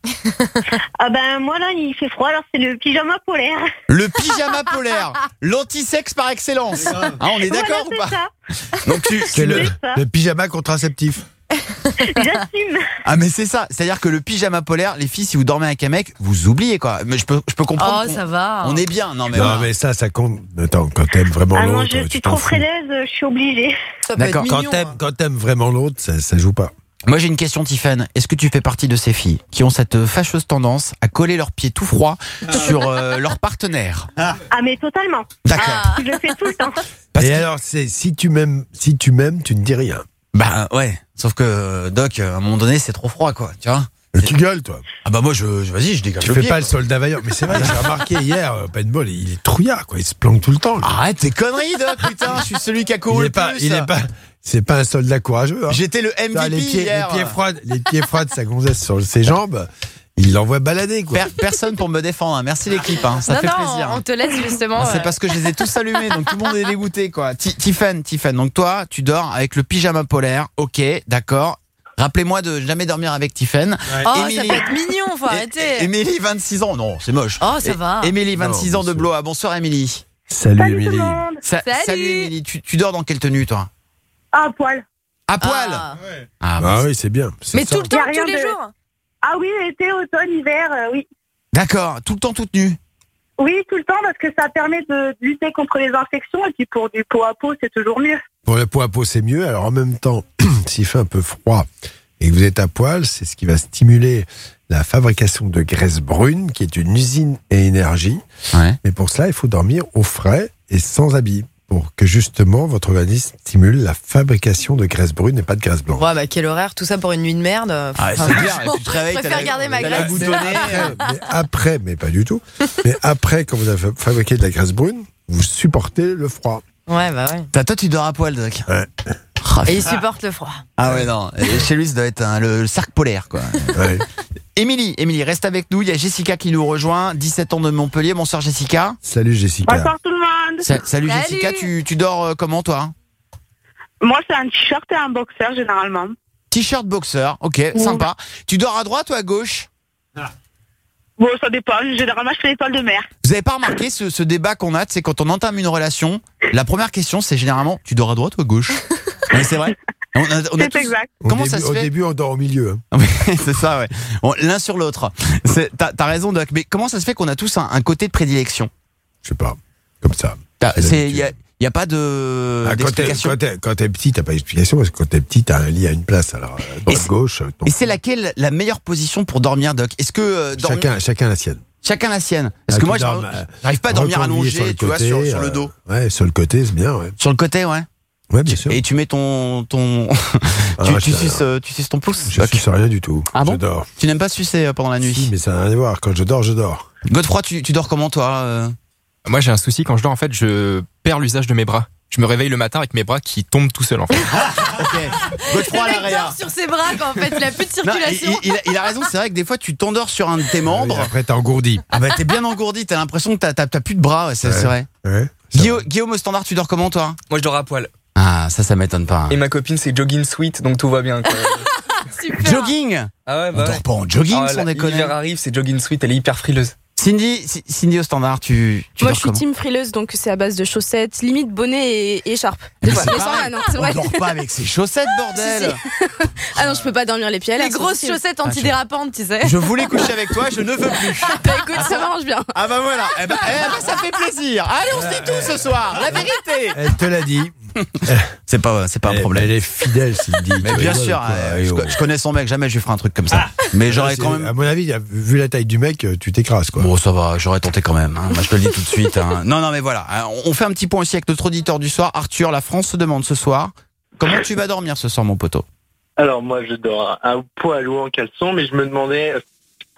L: Ah ben moi là il fait froid alors c'est le pyjama polaire.
C: Le pyjama polaire, l'antisexe par excellence. Ah, on est d'accord
L: Voilà,
C: ou
L: c'est
C: pas?
L: ça.
C: Donc tu,
D: C'est
C: tu
D: le,
C: le-
L: ça.
D: le pyjama contraceptif.
L: J'assume.
C: Ah mais c'est ça, c'est-à-dire que le pyjama polaire, les filles, si vous dormez avec un mec, vous oubliez quoi. Mais je peux, je peux comprendre.
E: Oh,
C: qu'on-
E: ça va.
C: On est bien, non mais.
D: Non,
C: voilà.
D: mais ça, ça compte. Attends, quand t'aimes vraiment
L: Ah non
D: l'autre,
L: je
D: tu
L: suis
D: t'en
L: trop
D: fous.
L: frileuse, je suis obligée.
E: Ça peut être
C: D'accord.
E: mignon.
D: Quand t'aimes,
E: hein.
D: quand t'aimes vraiment l'autre, ça, ça joue pas.
C: Moi j'ai une question Tiffen, est-ce que tu fais partie de ces filles qui ont cette fâcheuse tendance à coller leurs pieds tout froids sur euh, leur partenaire?
L: Ah mais totalement.
C: D'accord.
E: Ah.
L: Je le fais tout le temps.
C: Parce
D: Et
C: que-
D: alors, c'est si tu m'aimes, si tu m'aimes, tu ne dis rien.
C: Bah ouais, sauf que Doc, à un moment donné c'est trop froid quoi, tu vois.
D: Mais tu gueules, toi.
C: Ah bah moi je, je vas-y je dégage
D: Tu
C: le
D: fais
C: pied,
D: pas
C: quoi.
D: le soldat vaillant. Mais c'est vrai, j'ai remarqué hier, euh, Paintball, il est trouillard, quoi. Il se planque tout le temps. lui.
C: Arrête tes conneries Doc, putain, je suis celui qui a couru
D: il
C: le
D: est pas,
C: plus.
D: il est pas, c'est pas un soldat courageux. Hein.
C: J'étais le M V P
D: Putain, les pieds,
C: hier.
D: les pieds froids, les pieds froids de sa gonzesse sur ses jambes, il l'envoie balader, quoi.
C: Per- personne pour me défendre, hein. Merci l'équipe, hein. ça
E: non,
C: fait
E: non,
C: plaisir.
E: on te laisse justement.
C: Ah, c'est
E: euh,
C: parce que je les ai tous allumés, donc tout le monde est dégoûté quoi. Ti- Tiffen, Tiffen, donc toi tu dors avec le pyjama polaire, ok, d'accord. Rappelez-moi de jamais dormir avec Tiffen.
E: Oh,
C: Émilie-
E: ça peut être mignon, faut
C: É-
E: arrêter.
C: Émilie, vingt-six ans, non, c'est moche.
E: Oh, ça
C: É-
E: va.
C: Émilie, vingt-six
D: Non,
C: ans de
D: c'est-
C: Blois. Bonsoir Émilie.
D: Salut,
L: Salut tout
D: Émilie.
L: le monde.
C: Sa-
E: Salut.
C: Salut Émilie, tu, tu dors dans quelle tenue toi?
L: Ah à poil.
C: À poil.
E: Ah.
C: Ah,
D: Ah
C: bah,
D: oui, c'est bien. c'est
E: Mais
D: ça.
E: tout le temps,
L: Y a rien
E: tous les
L: de-
E: jours.
L: Ah oui, été, automne, hiver, euh, oui.
C: d'accord, tout le temps toute nue.
L: Oui, tout le temps parce que ça permet de lutter contre les infections et puis pour du peau à peau, c'est toujours mieux.
D: Pour le peau à peau, c'est mieux. Alors en même temps, s'il fait un peu froid et que vous êtes à poil, c'est ce qui va stimuler la fabrication de graisse brune, qui est une usine à énergie.
C: Ouais.
D: Mais pour cela, il faut dormir au frais et sans habits, pour que justement votre organisme stimule la fabrication de graisse brune et pas de graisse blanche.
E: Ouais, bah quel horaire, tout ça pour une nuit de merde.
C: Ah,
E: Enfin,
C: c'est clair, et puis tu te réveilles,
E: je
C: t'as
E: préfère
C: la-
E: garder ma
C: t'as la
E: graisse.
C: boutonnée.
D: mais après, mais pas du tout. Mais après, quand vous avez fabriqué de la graisse brune, vous supportez le froid.
E: Ouais, bah ouais.
C: Toi, toi, tu dors à poil, Doc.
D: Ouais.
C: Ah,
E: Et il supporte le froid.
C: Ah ouais, non. Et chez lui, ça doit être un- le, le cercle polaire, quoi.
D: Ouais.
C: Émilie, Émilie, reste avec nous. Il y a Jessica qui nous rejoint, dix-sept ans de Montpellier. Bonsoir, Jessica.
D: Salut Jessica.
L: Bonsoir tout le monde.
C: Sa- salut,
E: Salut.
C: Jessica, tu, tu dors euh, comment, toi?
L: Moi, c'est un t-shirt et un boxer généralement.
C: T-shirt boxer, ok, sympa. Tu dors à droite ou à gauche?
L: Bon, ça dépend. Généralement, je fais l'étoile de mer.
C: Vous avez pas remarqué ce, ce débat qu'on a, c'est quand on entame une relation, la première question, c'est généralement, tu dors à droite ou à gauche? Ouais, c'est vrai. On a- on a
L: C'est
C: tous-
L: exact.
D: Au
C: Comment
D: début,
C: ça se
D: Au
C: fait?
D: début, on dort au milieu. hein.
C: Oui, c'est ça, ouais. Bon, l'un sur l'autre. C'est- T'as t'as raison, Doc. Mais comment ça se fait qu'on a tous un, un côté de prédilection?
D: Je sais pas. Comme ça.
C: T'as-
D: C'est
C: c'est-
D: l'habitude.
C: y a, y a pas de
D: Ah, quand t'es
C: d'explication.
D: quand t'es- quand t'es petit, t'as pas d'explication parce que quand t'es petit, t'as un lit à une place. Alors, euh,
C: Et
D: droite,
C: c'est-
D: gauche. euh, ton-
C: Et c'est laquelle la meilleure position pour dormir, Doc? Est-ce que euh, dormir-
D: chacun, chacun la sienne.
C: chacun la sienne? Parce
D: Ah,
C: que
D: tu
C: moi,
D: dors,
C: j'arrive
D: euh,
C: j'arrive pas à dormir
D: recroquevillé
C: allongé,
D: le
C: tu vois,
D: côté,
C: sur, sur le
D: euh,
C: dos.
D: Ouais, sur le côté, c'est bien. Ouais,
C: Sur le côté, ouais.
D: ouais bien sûr.
C: Et tu mets ton ton
D: Ah,
C: tu,
D: je
C: tu
D: sais
C: suces euh, tu suces ton pouce.
D: Je
C: Doc.
D: suis sur rien du tout.
C: Ah bon
D: Je dors.
C: Tu n'aimes pas sucer euh, pendant la nuit?
D: Si, mais ça n'a rien à voir. Quand je dors, je dors.
C: Godefroy, tu, tu dors comment toi euh
A: Moi, j'ai un souci quand je dors. En fait, je perds l'usage de mes bras. Je me réveille le matin avec mes bras qui tombent tout seuls. En fait.
C: Ok. Godefroy à
E: Le
C: la
E: mec
C: réa.
E: dort sur ses bras quand en fait il a plus de
C: Non,
E: circulation.
C: il, il- il a raison, c'est vrai que des fois tu t'endors sur un de tes
D: Ah oui,
C: membres.
D: après, t'es engourdi.
C: Ah bah t'es bien engourdi, t'as l'impression que t'as, t'as, t'as plus de bras, ouais, c'est,
D: Ouais.
C: c'est vrai.
D: Ouais.
C: Guillaume, Guillaume au standard, tu dors comment toi?
A: Moi, je dors à poil.
C: Ah ça, ça m'étonne pas.
A: Et ma copine, c'est jogging sweet, donc tout va bien. Quoi.
E: Super.
C: Jogging.
A: Ah ouais,
C: On
A: bah.
C: dort pas en jogging
A: Ah,
C: sans
A: là,
C: déconner.
A: l'hiver arrive, c'est jogging sweet, elle est hyper frileuse.
C: Cindy, C- Cindy au standard, tu, tu
G: Moi,
C: dors
G: je suis
C: comment?
G: team frileuse, donc c'est à base de chaussettes, limite bonnet et, et écharpe. Des
C: Mais
G: fois.
C: c'est
G: Mais sans
C: pareil.
G: là, non, c'est
C: On
G: vrai.
C: dort pas avec ses chaussettes, bordel.
G: Si, Ah non, je peux pas dormir les pieds à l'air.
E: Les
G: c'est
E: grosses
G: possible.
E: chaussettes antidérapantes, tu sais.
C: Je voulais coucher avec toi, je ne veux plus.
G: Bah écoute, ça m'arrange bien.
C: Ah bah voilà, eh bah, eh bah, ça fait plaisir. Allez, on se dit tout ce soir, la vérité.
D: Elle te l'a dit.
C: C'est pas, c'est pas un
D: Elle-
C: problème.
D: Elle est fidèle, Cindy.
C: Mais
D: Tu
C: bien
D: rigoles,
C: sûr,
D: quoi.
C: euh,
D: Eh
C: je,
D: oh.
C: je connais son mec, jamais je lui ferai un truc comme ça. Mais j'aurais
D: C'est-
C: quand même.
D: À mon avis, vu la taille du mec, tu t'écrases, quoi.
C: Bon, ça va, j'aurais tenté quand même. Hein. Moi, je te le dis tout de suite. Hein. Non, non, mais voilà. Hein, On fait un petit point aussi avec notre auditeur du soir. Arthur, la France se demande ce soir comment tu vas dormir ce soir, mon poteau.
K: Alors moi je dors à poil ou en caleçon, mais je me demandais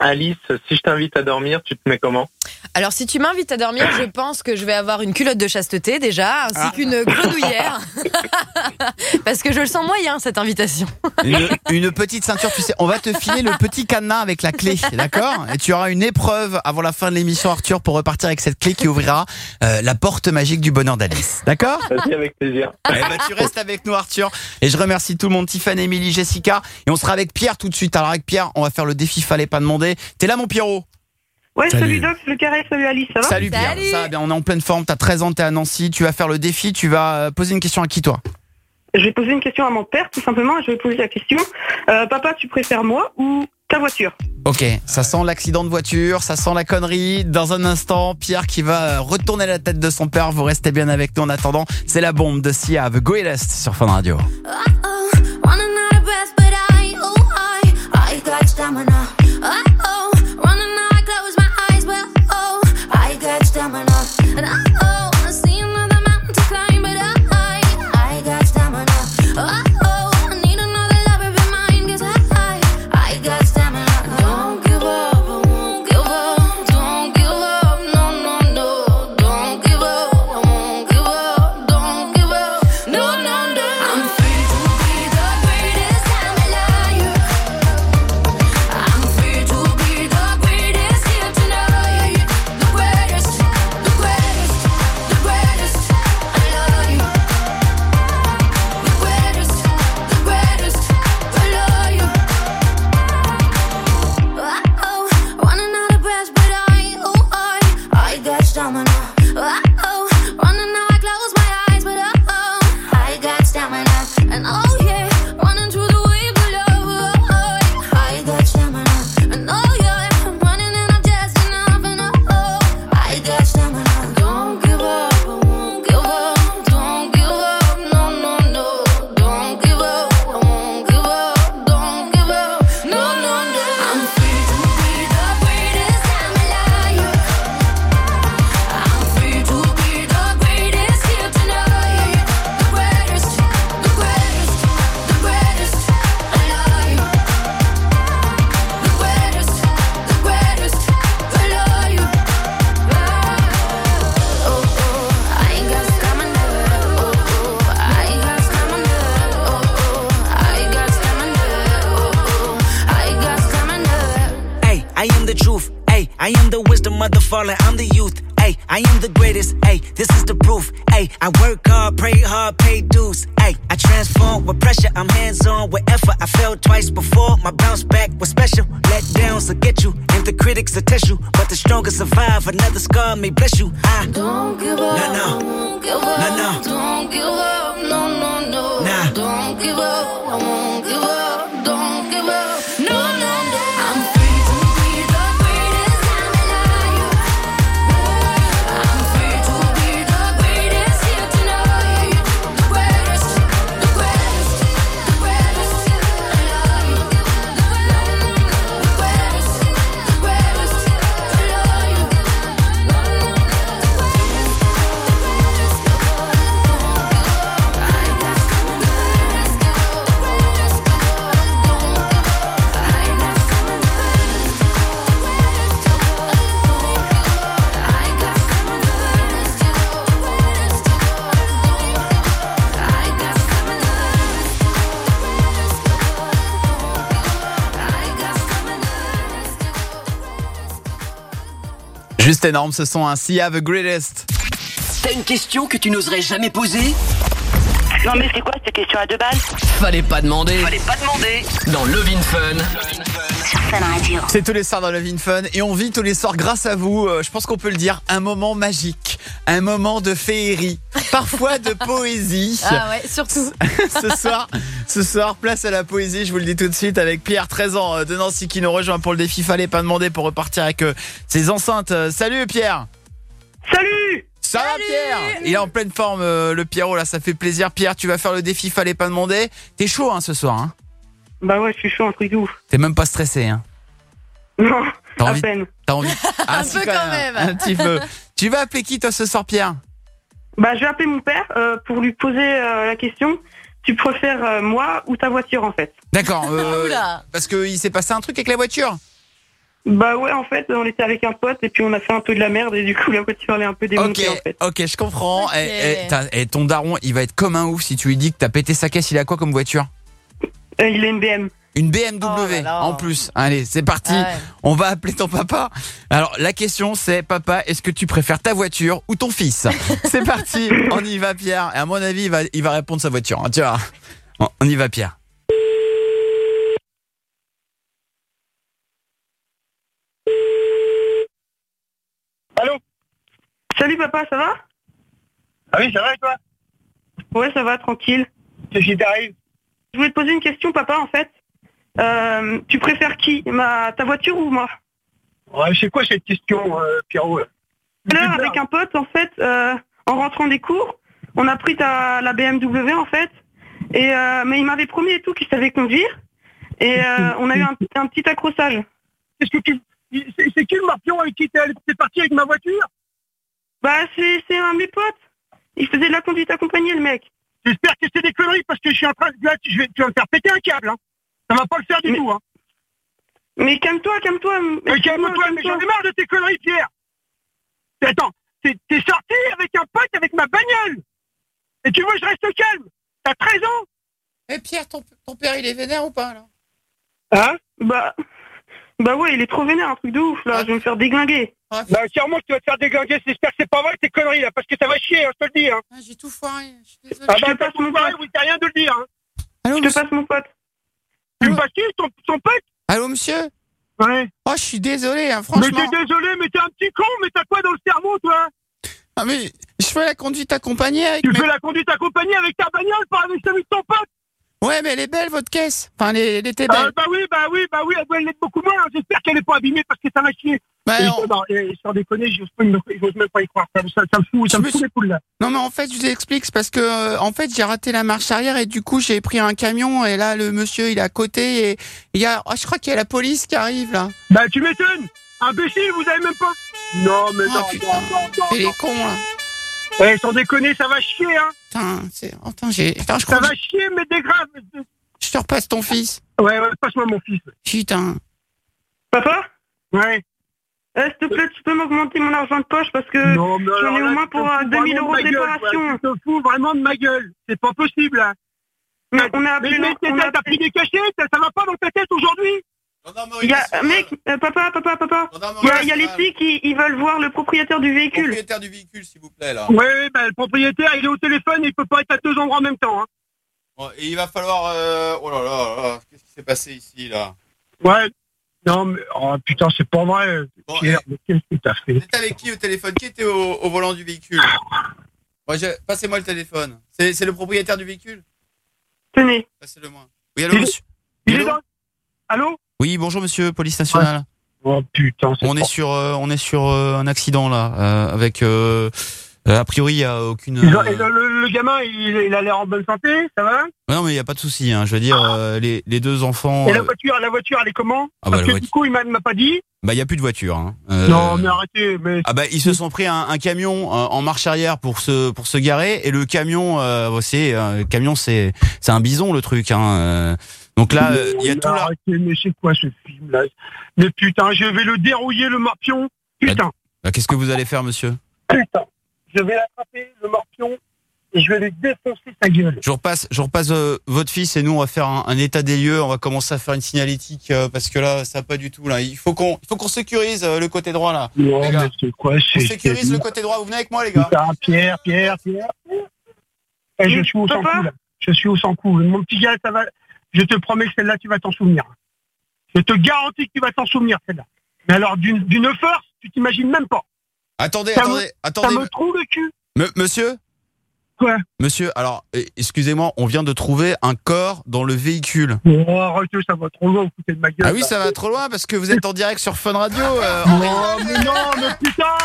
K: Alice, si je t'invite à dormir, tu te mets comment?
E: Alors, si tu m'invites à dormir, je pense que je vais avoir une culotte de chasteté déjà, ainsi ah. qu'une grenouillère. Parce que je le sens moyen, cette invitation.
C: Une, une petite ceinture, tu sais, on va te filer le petit cadenas avec la clé, d'accord? Et tu auras une épreuve avant la fin de l'émission, Arthur, pour repartir avec cette clé qui ouvrira euh, la porte magique du bonheur d'Alice. D'accord?
K: Vas-y, avec plaisir.
C: Eh ben, tu restes avec nous, Arthur. Et je remercie tout le monde, Tiffany, Émilie, Jessica. Et on sera avec Pierre tout de suite. Alors, avec Pierre, on va faire le défi Fallait pas demander. T'es là, mon Pierrot?
J: Ouais, salut, salut Doc, salut Carré, salut Alice, ça va?
C: Salut Pierre, salut. Ça va bien, on est en pleine forme, t'as treize ans, t'es à Nancy, tu vas faire le défi, tu vas poser une question à qui toi?
J: Je vais poser une question à mon père, tout simplement, et je vais poser la question, euh, papa, tu préfères moi ou ta voiture?
C: Ok, ça sent l'accident de voiture, ça sent la connerie. Dans un instant, Pierre qui va retourner la tête de son père, vous restez bien avec nous en attendant, c'est la bombe de Sia, The Greatest sur Fun Radio.
Z: And I, oh, I see another mountain to climb, but I, I, I got stamina. Oh, oh, I need another lover be mine, 'cause I, I, I got stamina. Don't give up, I won't give up. Don't give up, no, no, no. Don't give up, I won't give up. Don't give up, no, no, no. I'm free to be the greatest I'm alive. I'm free to be the greatest here tonight. The greatest.
N: I'm the youth, ayy, I am the greatest, ayy, this is the proof, ayy, I work hard, pray hard, pay dues, ayy, I transform with pressure, I'm hands-on with effort, I fell twice before, my bounce back was special, let downs will get you, and the critics will test you, but the strongest survive, another scar may bless you, I
Z: don't give up,
N: no, no,
Z: won't give up,
N: no, no,
Z: don't give up, no, no, no,
N: nah,
Z: don't give up, I won't give up, don't give up, no, no, no, I'm
C: Juste énorme, ce son ainsi à The Greatest.
F: T'as une question que tu n'oserais jamais poser?
R: Non mais c'est quoi cette question à deux balles?
F: Fallait pas demander.
R: Fallait pas demander.
F: Dans Love in Fun.
R: Sur Fun Radio.
C: C'est tous les soirs dans Love in Fun et on vit tous les soirs grâce à vous, euh, je pense qu'on peut le dire, un moment magique, un moment de féerie, parfois de poésie.
E: Ah ouais, surtout.
C: ce soir, ce soir, place à la poésie, je vous le dis tout de suite, avec Pierre, treize ans, de Nancy, qui nous rejoint pour le défi Fallait pas demander pour repartir avec euh, ses enceintes. Salut Pierre.
J: Salut.
C: Ça va Pierre? Il est en pleine forme, euh, le Pierrot, là, ça fait plaisir. Pierre, tu vas faire le défi Fallait pas demander. T'es chaud hein, ce soir hein?
J: Bah ouais, je suis chaud, un truc de ouf.
C: T'es même pas stressé hein?
J: Non,
C: t'as
J: à
C: envie,
J: peine.
C: T'as envie? Ah,
E: un
C: si,
E: peu
C: quand,
E: quand
C: même.
E: même.
C: Un petit peu. Tu vas appeler qui toi ce soir Pierre?
J: Bah je vais appeler mon père euh, pour lui poser euh, la question. Tu préfères euh, moi ou ta voiture en fait?
C: D'accord, euh,
E: Oula.
C: parce qu'il s'est passé un truc avec la voiture?
J: Bah ouais, en fait, on était avec un pote et puis on a fait un peu de la merde et du coup la voiture elle est un peu démontée
C: Ok,
J: en fait.
C: ok, je comprends.
J: Ok.
C: Et, et, t'as- et ton daron, il va être comme un ouf si tu lui dis que t'as pété sa caisse. Il a quoi comme voiture?
J: Euh, il a une B M.
C: Une B M W
J: Oh là là.
C: en plus. Allez, c'est parti.
J: Ah ouais.
C: On va appeler ton papa. Alors, la question c'est, papa, est-ce que tu préfères ta voiture ou ton fils? C'est parti. On y va, Pierre. Et à mon avis, il va, il va répondre sa voiture. Hein, tu vois. On, on y va, Pierre.
J: Allô. Salut papa, ça va?
M: Ah oui, ça va et toi?
J: Ouais, ça va, tranquille.
M: Qu'est-ce qui t'arrive?
J: Je voulais te poser une question, papa, en fait. Euh, tu préfères qui, ma ta voiture ou moi?
M: Ouais, c'est quoi cette question, euh, Pierrot?
J: Tout à l'heure, avec un pote, en fait, euh, en rentrant des cours, on a pris ta, la B M W, en fait. Et euh, mais il m'avait promis et tout qu'il savait conduire. Et euh, on a eu un, un petit accrochage.
M: Qu'est-ce que tu... C'est c'est qui le marpion avec qui t'es t'es parti avec ma voiture?
J: Bah, c'est c'est un de mes potes. Il faisait de la conduite accompagnée, le mec.
M: J'espère que c'est des conneries parce que je suis en train de... Là, tu, je vais, tu vas me faire péter un câble, hein. Ça va pas le faire du
J: mais,
M: tout, hein.
J: Mais calme-toi, calme-toi.
M: Mais calme-toi, mais j'en ai marre de tes conneries, Pierre. Attends, t'es t'es sorti avec un pote avec ma bagnole. Et tu veux que je reste calme? T'as treize ans?
C: Eh Pierre, ton, ton père, il est vénère ou pas, là?
M: Hein?
J: Bah... Bah ouais, il est trop vénère, un truc de ouf, là. Je vais me faire déglinguer.
M: Bah, sûrement que tu vas te faire déglinguer. J'espère que c'est pas vrai, tes conneries, là, parce que ça va chier, hein, je te le dis, hein.
C: Ah, j'ai tout foiré, je suis désolé.
M: Ah
J: Je
M: bah,
J: te
M: t'as
J: passe
M: tout
J: mon
M: foiré,
J: pote.
M: oui, t'as rien de le dire, hein.
C: Allô,
J: Je te
C: monsieur.
J: passe mon pote.
M: Tu me passes qui, ton, ton pote?
C: Allô, monsieur?
M: Ouais.
C: Oh, je suis désolé, hein, franchement.
M: Mais t'es désolé, mais t'es un petit con, mais t'as quoi dans le cerveau, toi?
C: Ah, mais je fais la conduite accompagnée avec
M: Tu
C: mes...
M: fais la conduite accompagnée avec ta bagnole par avec celui de ton pote?
C: Ouais, mais elle est belle, votre caisse. Enfin, elle, est- elle était belle.
M: Ah, bah oui, bah oui, bah oui, elle l'est beaucoup moins. J'espère qu'elle est pas abîmée parce que ça va chier.
C: Bah,
M: Et
C: on-
M: non, et sans déconner, j'ose pas me- j'ose même pas y croire. Ça, ça, ça me fout, ça
C: Je
M: me
C: me
M: fout
C: suis-
M: les poules, là.
C: Non, mais en fait, je vous explique, c'est parce que, euh, en fait, j'ai raté la marche arrière et du coup, j'ai pris un camion et là, le monsieur, il est à côté et il y a, oh, je crois qu'il y a la police qui arrive, là.
M: Bah tu m'étonnes. Imbécile, vous avez même pas... Non, mais
C: Oh,
M: non,
C: putain.
M: non, non, non,
C: Il
M: non.
C: est con, là.
M: Eh, sans déconner, ça va chier, hein.
C: Putain, c'est, oh, attends, j'ai, attends, je
M: Ça
C: crois
M: va
C: que
M: chier, mais des graves.
C: je te repasse ton fils.
M: Ouais, ouais, passe-moi mon fils.
C: Putain.
J: Papa?
M: Ouais.
J: Euh, s'il te plaît, tu peux m'augmenter mon argent de poche parce que
M: Non, mais
J: j'en
M: alors
J: ai au
M: là,
J: moins
M: tu te
J: pour euh,
M: fous
J: deux mille
M: vraiment
J: euros
M: de
J: de
M: ma gueule,
J: réparation.
M: quoi. Tu te fous vraiment de ma gueule. C'est pas possible, hein.
J: Mais on a appelé...
M: Mais, mais
J: on a
M: t'as pris des cachets, ça, ça va pas dans ta tête aujourd'hui?
J: Il y a, mec, euh, papa, papa, papa, il y a, il y a les flics qui ils veulent voir le propriétaire du véhicule.
C: Propriétaire du véhicule, s'il vous plaît, là.
M: Ouais, bah le propriétaire, il est au téléphone et il peut pas être à deux endroits en même temps, hein.
C: Bon, et il va falloir, euh... oh là là, là, qu'est-ce qui s'est passé ici, là?
M: Ouais. Non, mais, oh putain, c'est pas vrai.
C: Bon,
M: Pierre, mais qu'est-ce que t'as fait?
C: T'étais avec qui au téléphone? Qui était au, au volant du véhicule? Ouais, je- passez-moi le téléphone. C'est, c'est le propriétaire du véhicule?
J: Tenez.
C: Passez-le-moi. Oui, allô,
M: Il est-
C: monsieur?
M: Il
C: Oui,
M: est
C: allô
M: dans... Allô?
C: Oui, bonjour, monsieur, police nationale.
M: Oh putain, c'est
C: On est
M: pas-
C: sur, euh, on est sur euh, un accident, là, euh, avec, euh, euh, a priori, il n'y a aucune...
M: Ils ont-
C: euh,
M: et le, le- le gamin, il, il a l'air en bonne santé, ça va?
C: Non, mais il n'y a pas de souci, hein. Je veux dire, euh, les, les deux enfants...
M: Et la
C: euh,
M: voiture, la voiture, elle est comment?
C: Ah bah,
M: Parce
C: la
M: que
C: voiture-
M: du coup, il m'a, il m'a pas dit.
C: Bah, il n'y a plus de voiture, hein. Euh,
M: Non, mais arrêtez, mais...
C: Ah bah ils se sont pris un, un camion euh, en marche arrière pour se pour se garer et le camion euh, c'est euh, le camion c'est c'est un bison le truc hein. euh. Donc là euh, il y a
M: Mais
C: tout là.
M: arrêtez, mais c'est quoi ce film, là? Mais putain, je vais le dérouiller, le morpion. Putain,
C: Bah, qu'est-ce que vous allez faire monsieur?
M: putain. Je vais l'attraper, le morpion, et je vais lui défoncer sa gueule.
C: Je repasse je repasse euh, votre fils et nous on va faire un, un état des lieux, on va commencer à faire une signalétique euh, parce que là ça va pas du tout là. Il faut qu'on il faut qu'on sécurise euh, le côté droit là.
M: Non,
C: Les gars.
M: mais c'est quoi,
C: On
M: c'est...
C: sécurise le côté droit, vous venez avec moi les gars.
M: Putain, Pierre, Pierre, Pierre. Eh, je suis au sans
J: Papa
M: coup, là. Je suis au sans coup. Mon petit gars, ça va... Je te promets que celle-là, tu vas t'en souvenir. Je te garantis que tu vas t'en souvenir, celle-là. Mais alors, d'une, d'une force, tu t'imagines même pas.
C: Attendez,
M: Ça
C: attendez,
M: me-
C: attendez.
M: Ça me trouve le cul.
C: Me- monsieur
M: Quoi?
C: Monsieur, alors eh, excusez-moi, on vient de trouver un corps dans le véhicule.
M: Oh, arrêtez, ça va trop loin, vous foutez de ma gueule.
C: Ah oui,
M: là.
C: ça va trop loin parce que vous êtes en direct sur Fun Radio. euh, Henri.
M: Oh, mais non, mais putain.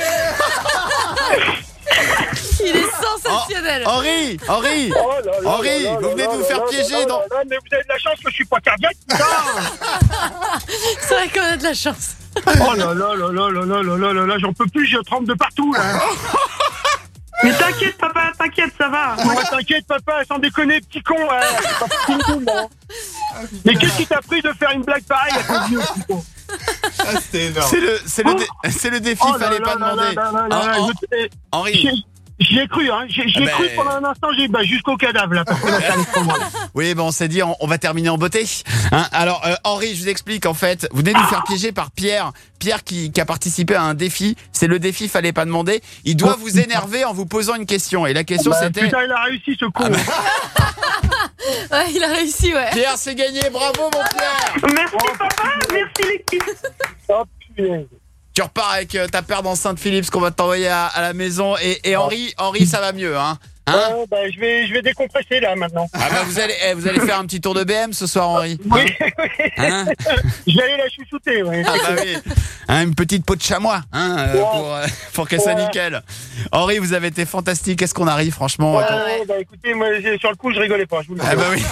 E: Il est sensationnel.
C: Henri, Henri,
M: Oh là là
C: Henri,
M: là là
C: vous venez
M: là
C: de vous
M: là
C: faire
M: là
C: piéger
M: là
C: dans...
M: là là, mais vous avez de la chance que je suis pas cardiaque, putain.
E: C'est vrai qu'on a de la chance.
M: Oh là là là là là là là là là là, j'en peux plus, je tremble de partout, là.
J: Mais t'inquiète, papa, t'inquiète, ça va.
M: Ouais, t'inquiète, papa, sans déconner, petit con, hein. C'est pas foutu une boule, là. Mais qu'est-ce qui t'a pris de faire une blague pareille à ton vieux, putain?
C: Ah, c'était énorme. C'est le, c'est le, dé- c'est le défi,
M: Oh là
C: fallait
M: là
C: pas
M: là
C: demander.
M: là là là
C: Hen-
M: là,
C: Hen-
M: je-
C: Henri.
M: J'y- J'y ai cru, hein. J'y j'y ai
C: Ben-
M: cru pendant un instant, j'ai bah, jusqu'au cadavre là. Parce que là, ça allait trop mal.
C: Oui, bon, on s'est dit, on, on va terminer en beauté. Hein, alors, euh, Henri, je vous explique, en fait, vous venez de nous faire piéger par Pierre. Pierre qui, qui a participé à un défi. C'est le défi, fallait pas demander. Il doit vous énerver en vous posant une question. Et la question,
M: Bah,
C: c'était...
M: Putain, il a réussi ce con.
E: Ouais, il a réussi, ouais.
C: Pierre, c'est gagné, bravo, mon Pierre.
J: Merci papa, merci l'équipe.
M: Oh, putain.
C: Tu repars avec euh, ta paire d'enceintes Philips qu'on va t'envoyer à, à la maison. Et, et Henri, Henri, ça va mieux, hein, hein
M: Ouais, bah, je vais, je vais décompresser là maintenant.
C: Ah bah vous allez, eh, vous allez faire un petit tour de B M ce soir, Henri.
M: Oui,
C: Hein
M: je vais aller la chouchouter. Ouais.
C: Ah bah oui. Hein, une petite peau de chamois, hein, euh,
M: Ouais.
C: pour, euh, pour que ça
M: Ouais.
C: nickel. Henri, vous avez été fantastique. Est-ce qu'on arrive, franchement
M: Ouais,
C: quand-
M: ouais, bah écoutez, moi j'ai- sur le coup je rigolais pas. Je vous le dis.
C: Ah bah oui.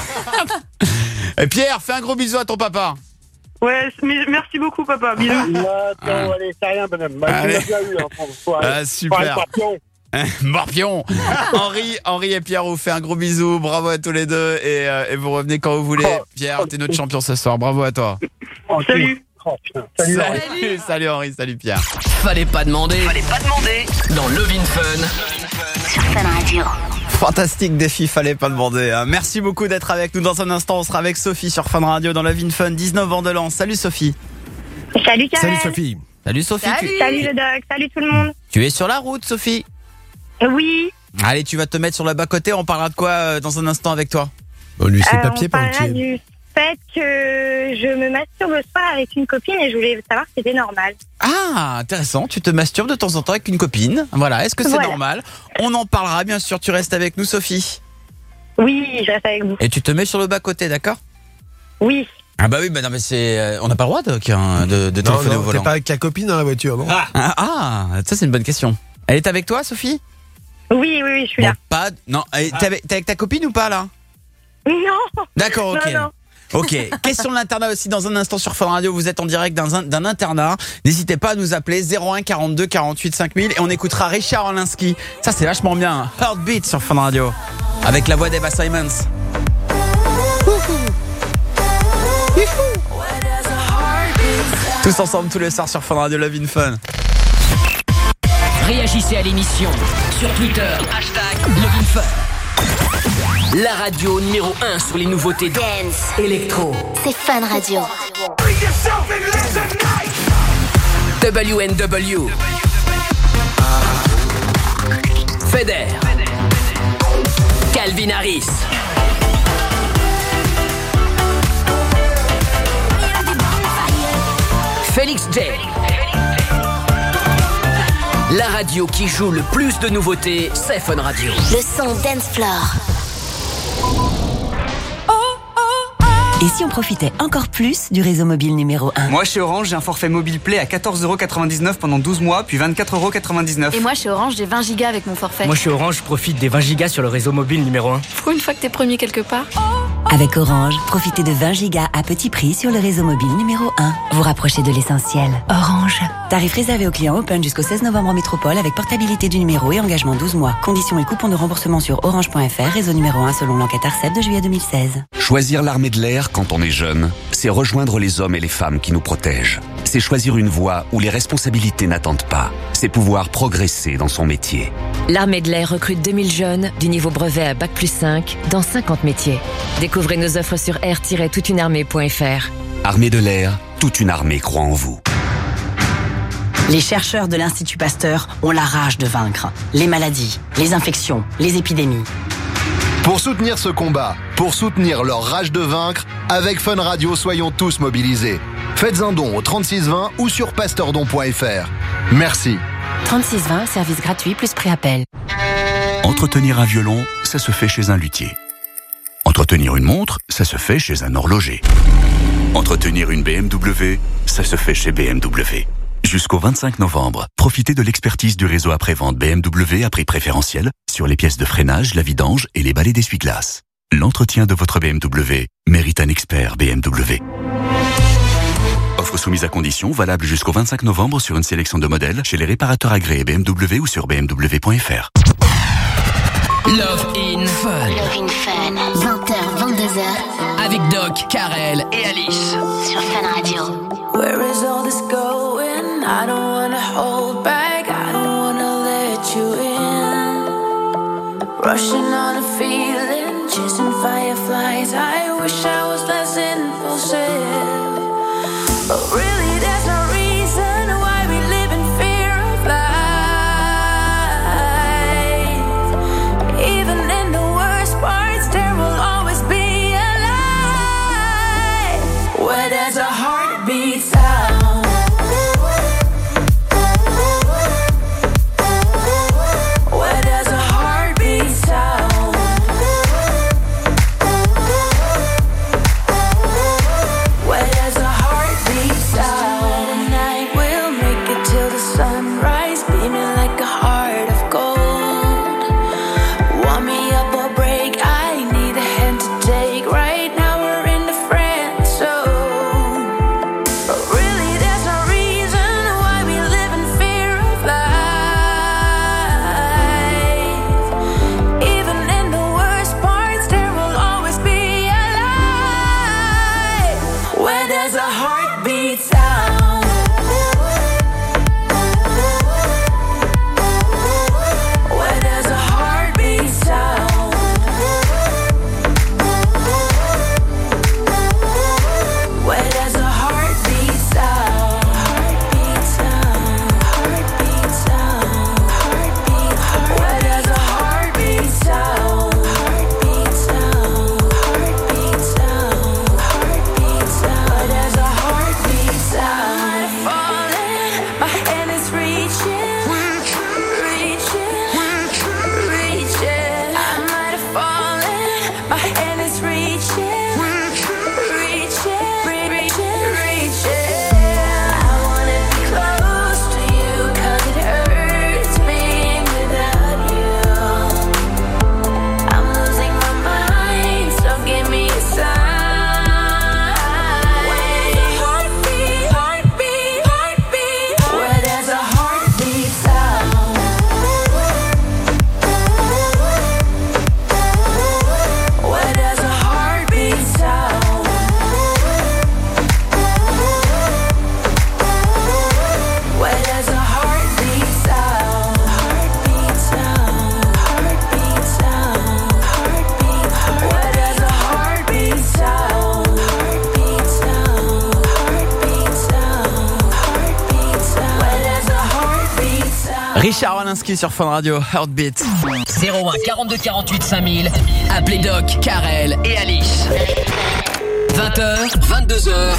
C: Et Pierre, fais un gros bisou à ton papa.
J: Ouais, mais merci beaucoup papa, bisous.
M: Attends, allez, c'est rien, bonhomme. Bah, tu
C: Allez.
M: l'as bien eu, hein, faut- faut-
C: Ah,
M: faut
C: super.
M: arrêter par pion.
C: Morpion. Henri, Henri et Pierre, on vous fait un gros bisou. Bravo à tous les deux et, euh, et vous revenez quand vous voulez. Pierre, t'es notre champion ce soir. Bravo à toi.
J: Salut.
M: Oh, putain. Salut, Henri.
C: Salut, salut Henri, salut Pierre.
Q: Fallait pas demander. Fallait pas demander. Dans Levin Fun.
R: Sur Fun Radio.
C: Fantastique défi, fallait pas demander. Hein. Merci beaucoup d'être avec nous. Dans un instant, on sera avec Sophie sur Fun Radio dans Levin Fun, dix-neuf ans de l'an. Salut Sophie.
L: Salut Karel.
D: Salut Sophie.
C: Salut Sophie.
L: Salut.
C: Tu,
L: Salut le doc, salut tout le monde.
C: tu es sur la route, Sophie.
L: Oui.
C: Allez, tu vas te mettre sur le bas-côté. On parlera de quoi euh, dans un instant avec toi?
D: Bon, lui, c'est
L: Euh,
D: papier
L: on parlera
D: penquier.
L: du fait que je me masturbe le soir avec une copine et je voulais savoir si c'était normal.
C: Ah, intéressant. Tu te masturbes de temps en temps avec une copine. Voilà. Est-ce que c'est
L: Voilà.
C: normal? On en parlera, bien sûr. Tu restes avec nous, Sophie.
L: Oui, je reste avec vous.
C: Et tu te mets sur le bas-côté, d'accord?
L: Oui.
C: Ah bah oui, bah non, mais c'est, euh, on n'a pas le droit de, de, de
D: Non,
C: téléphoner au
D: non,
C: volant.
D: t'es pas avec la copine dans la voiture, non?
C: Ah, ah, ça c'est une bonne question. Elle est avec toi, Sophie?
L: Oui, oui, oui, je suis
C: Bon,
L: là.
C: pas, non, eh, t'es avec, t'es avec ta copine ou pas là?
L: Non.
C: D'accord, ok.
L: Non, non.
C: Ok, question de l'internat aussi dans un instant sur Fun Radio. Vous êtes en direct d'un, un- d'un internat. N'hésitez pas à nous appeler zéro un quarante-deux quarante-huit cinq mille et on écoutera Richard Orlinski. Ça c'est vachement bien. Heartbeat sur Fun Radio avec la voix d'Eva Simons. Tous ensemble tous les soirs sur Fun Radio, Love in Fun.
F: Réagissez à l'émission sur Twitter, hashtag LovinFun. La radio numéro un sur les nouveautés dance, électro.
R: C'est Fun Radio.
F: W N W. Feder. Calvin Harris. Félix J. La radio qui joue le plus de nouveautés, c'est Fun Radio.
R: Le son Dance Floor.
O: Et si on profitait encore plus du réseau mobile numéro un?
I: Moi, chez Orange, j'ai un forfait mobile Play à quatorze euros quatre-vingt-dix-neuf pendant douze mois, puis vingt-quatre euros quatre-vingt-dix-neuf.
P: Et moi, chez Orange, j'ai vingt gigas avec mon forfait.
Q: Moi, chez Orange, je profite des vingt gigas sur le réseau mobile numéro un.
P: Pour une fois que t'es premier quelque part.
O: Avec Orange, profitez de vingt gigas à petit prix sur le réseau mobile numéro un. Vous rapprochez de l'essentiel. Orange. Tarif réservé aux clients Open jusqu'au seize novembre en métropole avec portabilité du numéro et engagement douze mois. Conditions et coupons de remboursement sur orange point f r, réseau numéro un selon l'enquête ARCEP de juillet deux mille seize.
S: Choisir l'armée de l'air quand on est jeune, c'est rejoindre les hommes et les femmes qui nous protègent. C'est choisir une voie où les responsabilités n'attendent pas. C'est pouvoir progresser dans son métier.
T: L'Armée de l'air recrute deux mille jeunes du niveau brevet à bac plus cinq dans cinquante métiers. Découvrez nos offres sur air tiret toute une armée point f r.
S: Armée de l'air, toute une armée croit en vous.
U: Les chercheurs de l'Institut Pasteur ont la rage de vaincre les maladies, les infections, les épidémies.
V: Pour soutenir ce combat, pour soutenir leur rage de vaincre, avec Fun Radio, soyons tous mobilisés. Faites un don au trente-six vingt ou sur pasteurdon point f r. Merci.
T: trente-six vingt, service gratuit plus préappel.
X: Entretenir un violon, ça se fait chez un luthier. Entretenir une montre, ça se fait chez un horloger. Entretenir une B M W, ça se fait chez B M W. Jusqu'au vingt-cinq novembre, profitez de l'expertise du réseau après-vente B M W à prix préférentiel sur les pièces de freinage, la vidange et les balais d'essuie-glace. L'entretien de votre B M W mérite un expert B M W. Offre soumise à condition, valable jusqu'au vingt-cinq novembre sur une sélection de modèles chez les réparateurs agréés B M W ou sur b m w point f r.
F: Love in Fun.
R: Love in Fun. vingt heures, vingt-deux vingt-deux heures.
Q: Avec Doc, Karel et Alice.
R: Sur Fun Radio.
A: Where is all this going? I don't wanna hold back. I don't wanna let you in. Rushing on a feeling, chasing fireflies. I wish I was less impulsive. But really there's no reason why we live in fear of life. Even in the worst parts, there will always be a light. Where there's a heartbeat sound. Where there's a heartbeat sound. Where there's a heartbeat sound. Night we'll make it till the sunrise, beaming like a heart of gold. Want me up or break, I need a hand to take. Right now we're in the friend zone. But really there's no reason why we live in fear of life. Even in the worst parts, there will always be a light. Where there's a heartbeat sound. Where there's a heartbeat sound. Where there's a heartbeat sound. Heartbeat sound. Heartbeat sound. Heartbeat. Where there's a heartbeat sound. Heartbeat sound. Heartbeat sound. Heartbeat sound. Where there's a heartbeat sound. Falling, my hand is reaching, reaching, reaching. I might have fallen, my hand is reaching, reaching, reaching, reaching. I wanna be close to you 'cause it hurts being without you. I'm losing my mind, so give me a sign. Where's a heartbeat, heartbeat, heartbeat? Where there's a heartbeat sound. Where there's a heartbeat sound. Where there's a heartbeat sound. Heartbeat sound. Heartbeat sound. Heartbeat. Where there's a heartbeat sound. Heartbeat sound. Heartbeat sound. Heartbeat sound. Where there's a heartbeat sound.
C: Richard Walinski sur Fun Radio, Heartbeat.
Q: zéro un quarante-deux quarante-huit cinq mille. Appelez Doc, Karel et Alice. vingt heures, vingt-deux heures.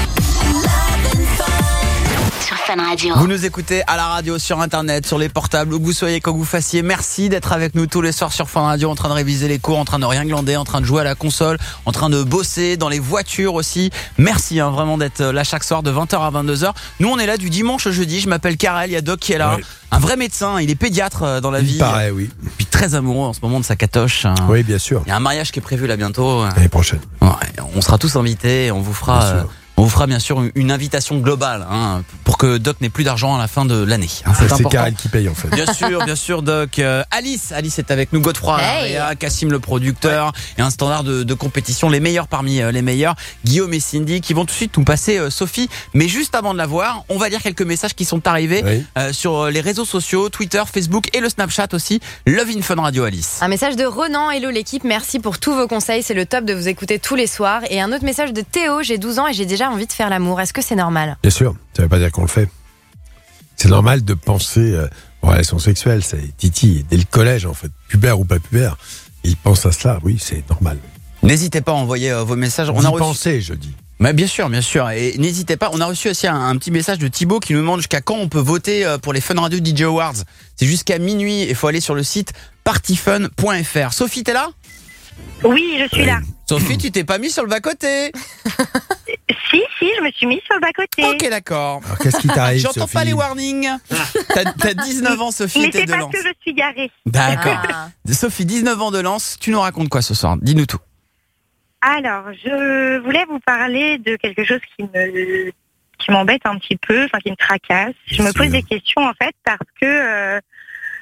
R: Sur Fun Radio.
C: Vous nous écoutez à la radio, sur internet, sur les portables, où que vous soyez, quand vous fassiez. Merci d'être avec nous tous les soirs sur Fun Radio, en train de réviser les cours, en train de rien glander, en train de jouer à la console, en train de bosser dans les voitures aussi. Merci hein, vraiment d'être là chaque soir de vingt heures à vingt-deux heures. Nous on est là du dimanche au jeudi. Je m'appelle Karel, il y a Doc qui est là.
D: Ouais.
C: Un vrai médecin, il est pédiatre euh, dans la
D: Il
C: vie.
D: paraît, oui.
C: Puis très amoureux en ce moment de sa catoche. hein.
D: Oui, bien sûr.
C: Il y a un mariage qui est prévu là bientôt.
D: L'année prochaine.
C: Ouais, on sera tous invités, on vous fera,
D: Bien sûr.
C: euh, on vous fera bien sûr une- une invitation globale hein, pour que Doc n'ait plus d'argent à la fin de l'année. hein, c'est
D: C'est
C: important.
D: Karel qui paye en fait.
C: Bien sûr, bien sûr, Doc. Euh, Alice, Alice est avec nous. Godefroy,
E: Hey.
C: Réa, Cassim le producteur et un standard de, de compétition, les meilleurs parmi euh, les meilleurs. Guillaume et Cindy qui vont tout de suite nous passer euh, Sophie. Mais juste avant de la voir, on va lire quelques messages qui sont arrivés
D: Oui.
C: euh, sur euh, les réseaux sociaux, Twitter, Facebook et le Snapchat aussi. Love in Fun Radio, Alice.
E: Un message de Ronan, hello l'équipe, merci pour tous vos conseils, c'est le top de vous écouter tous les soirs. Et un autre message de Théo, j'ai douze ans et j'ai déjà envie de faire l'amour, est-ce que c'est normal?
D: Bien sûr, ça veut pas dire qu'on le fait. C'est normal de penser euh, aux relations sexuelles. C'est Titi, dès le collège en fait, pubère ou pas pubère, il pense à cela, oui, c'est normal.
C: N'hésitez pas à envoyer euh, vos messages.
D: On
C: a
D: y
C: reçu-
D: pensait, je dis.
C: Mais bien sûr, bien sûr. Et n'hésitez pas, on a reçu aussi un, un petit message de Thibaut qui nous demande jusqu'à quand on peut voter euh, pour les Fun Radio D J Awards. C'est jusqu'à minuit, il faut aller sur le site partyfun point f r. Sophie, t'es là?
L: Oui, je suis là.
C: Sophie, tu t'es pas mis sur le bas-côté?
L: Si, si, je me suis mise sur le bas-côté.
C: Ok, d'accord.
D: Alors qu'est-ce qui t'arrive,
C: J'entends
D: Sophie
C: pas les warnings. T'as t'as dix-neuf ans, Sophie,
L: Mais
C: t'es
L: c'est
C: de
L: parce
C: Lens.
L: que je suis garée.
C: D'accord.
E: Ah.
C: Sophie, dix-neuf ans de Lens, tu nous racontes quoi ce soir? Dis-nous tout.
L: Alors, je voulais vous parler de quelque chose qui me qui m'embête un petit peu, enfin qui me tracasse. Je me pose des questions en fait parce que euh,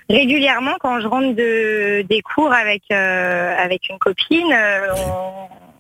L: régulièrement quand je rentre de des cours avec euh, avec une copine, euh,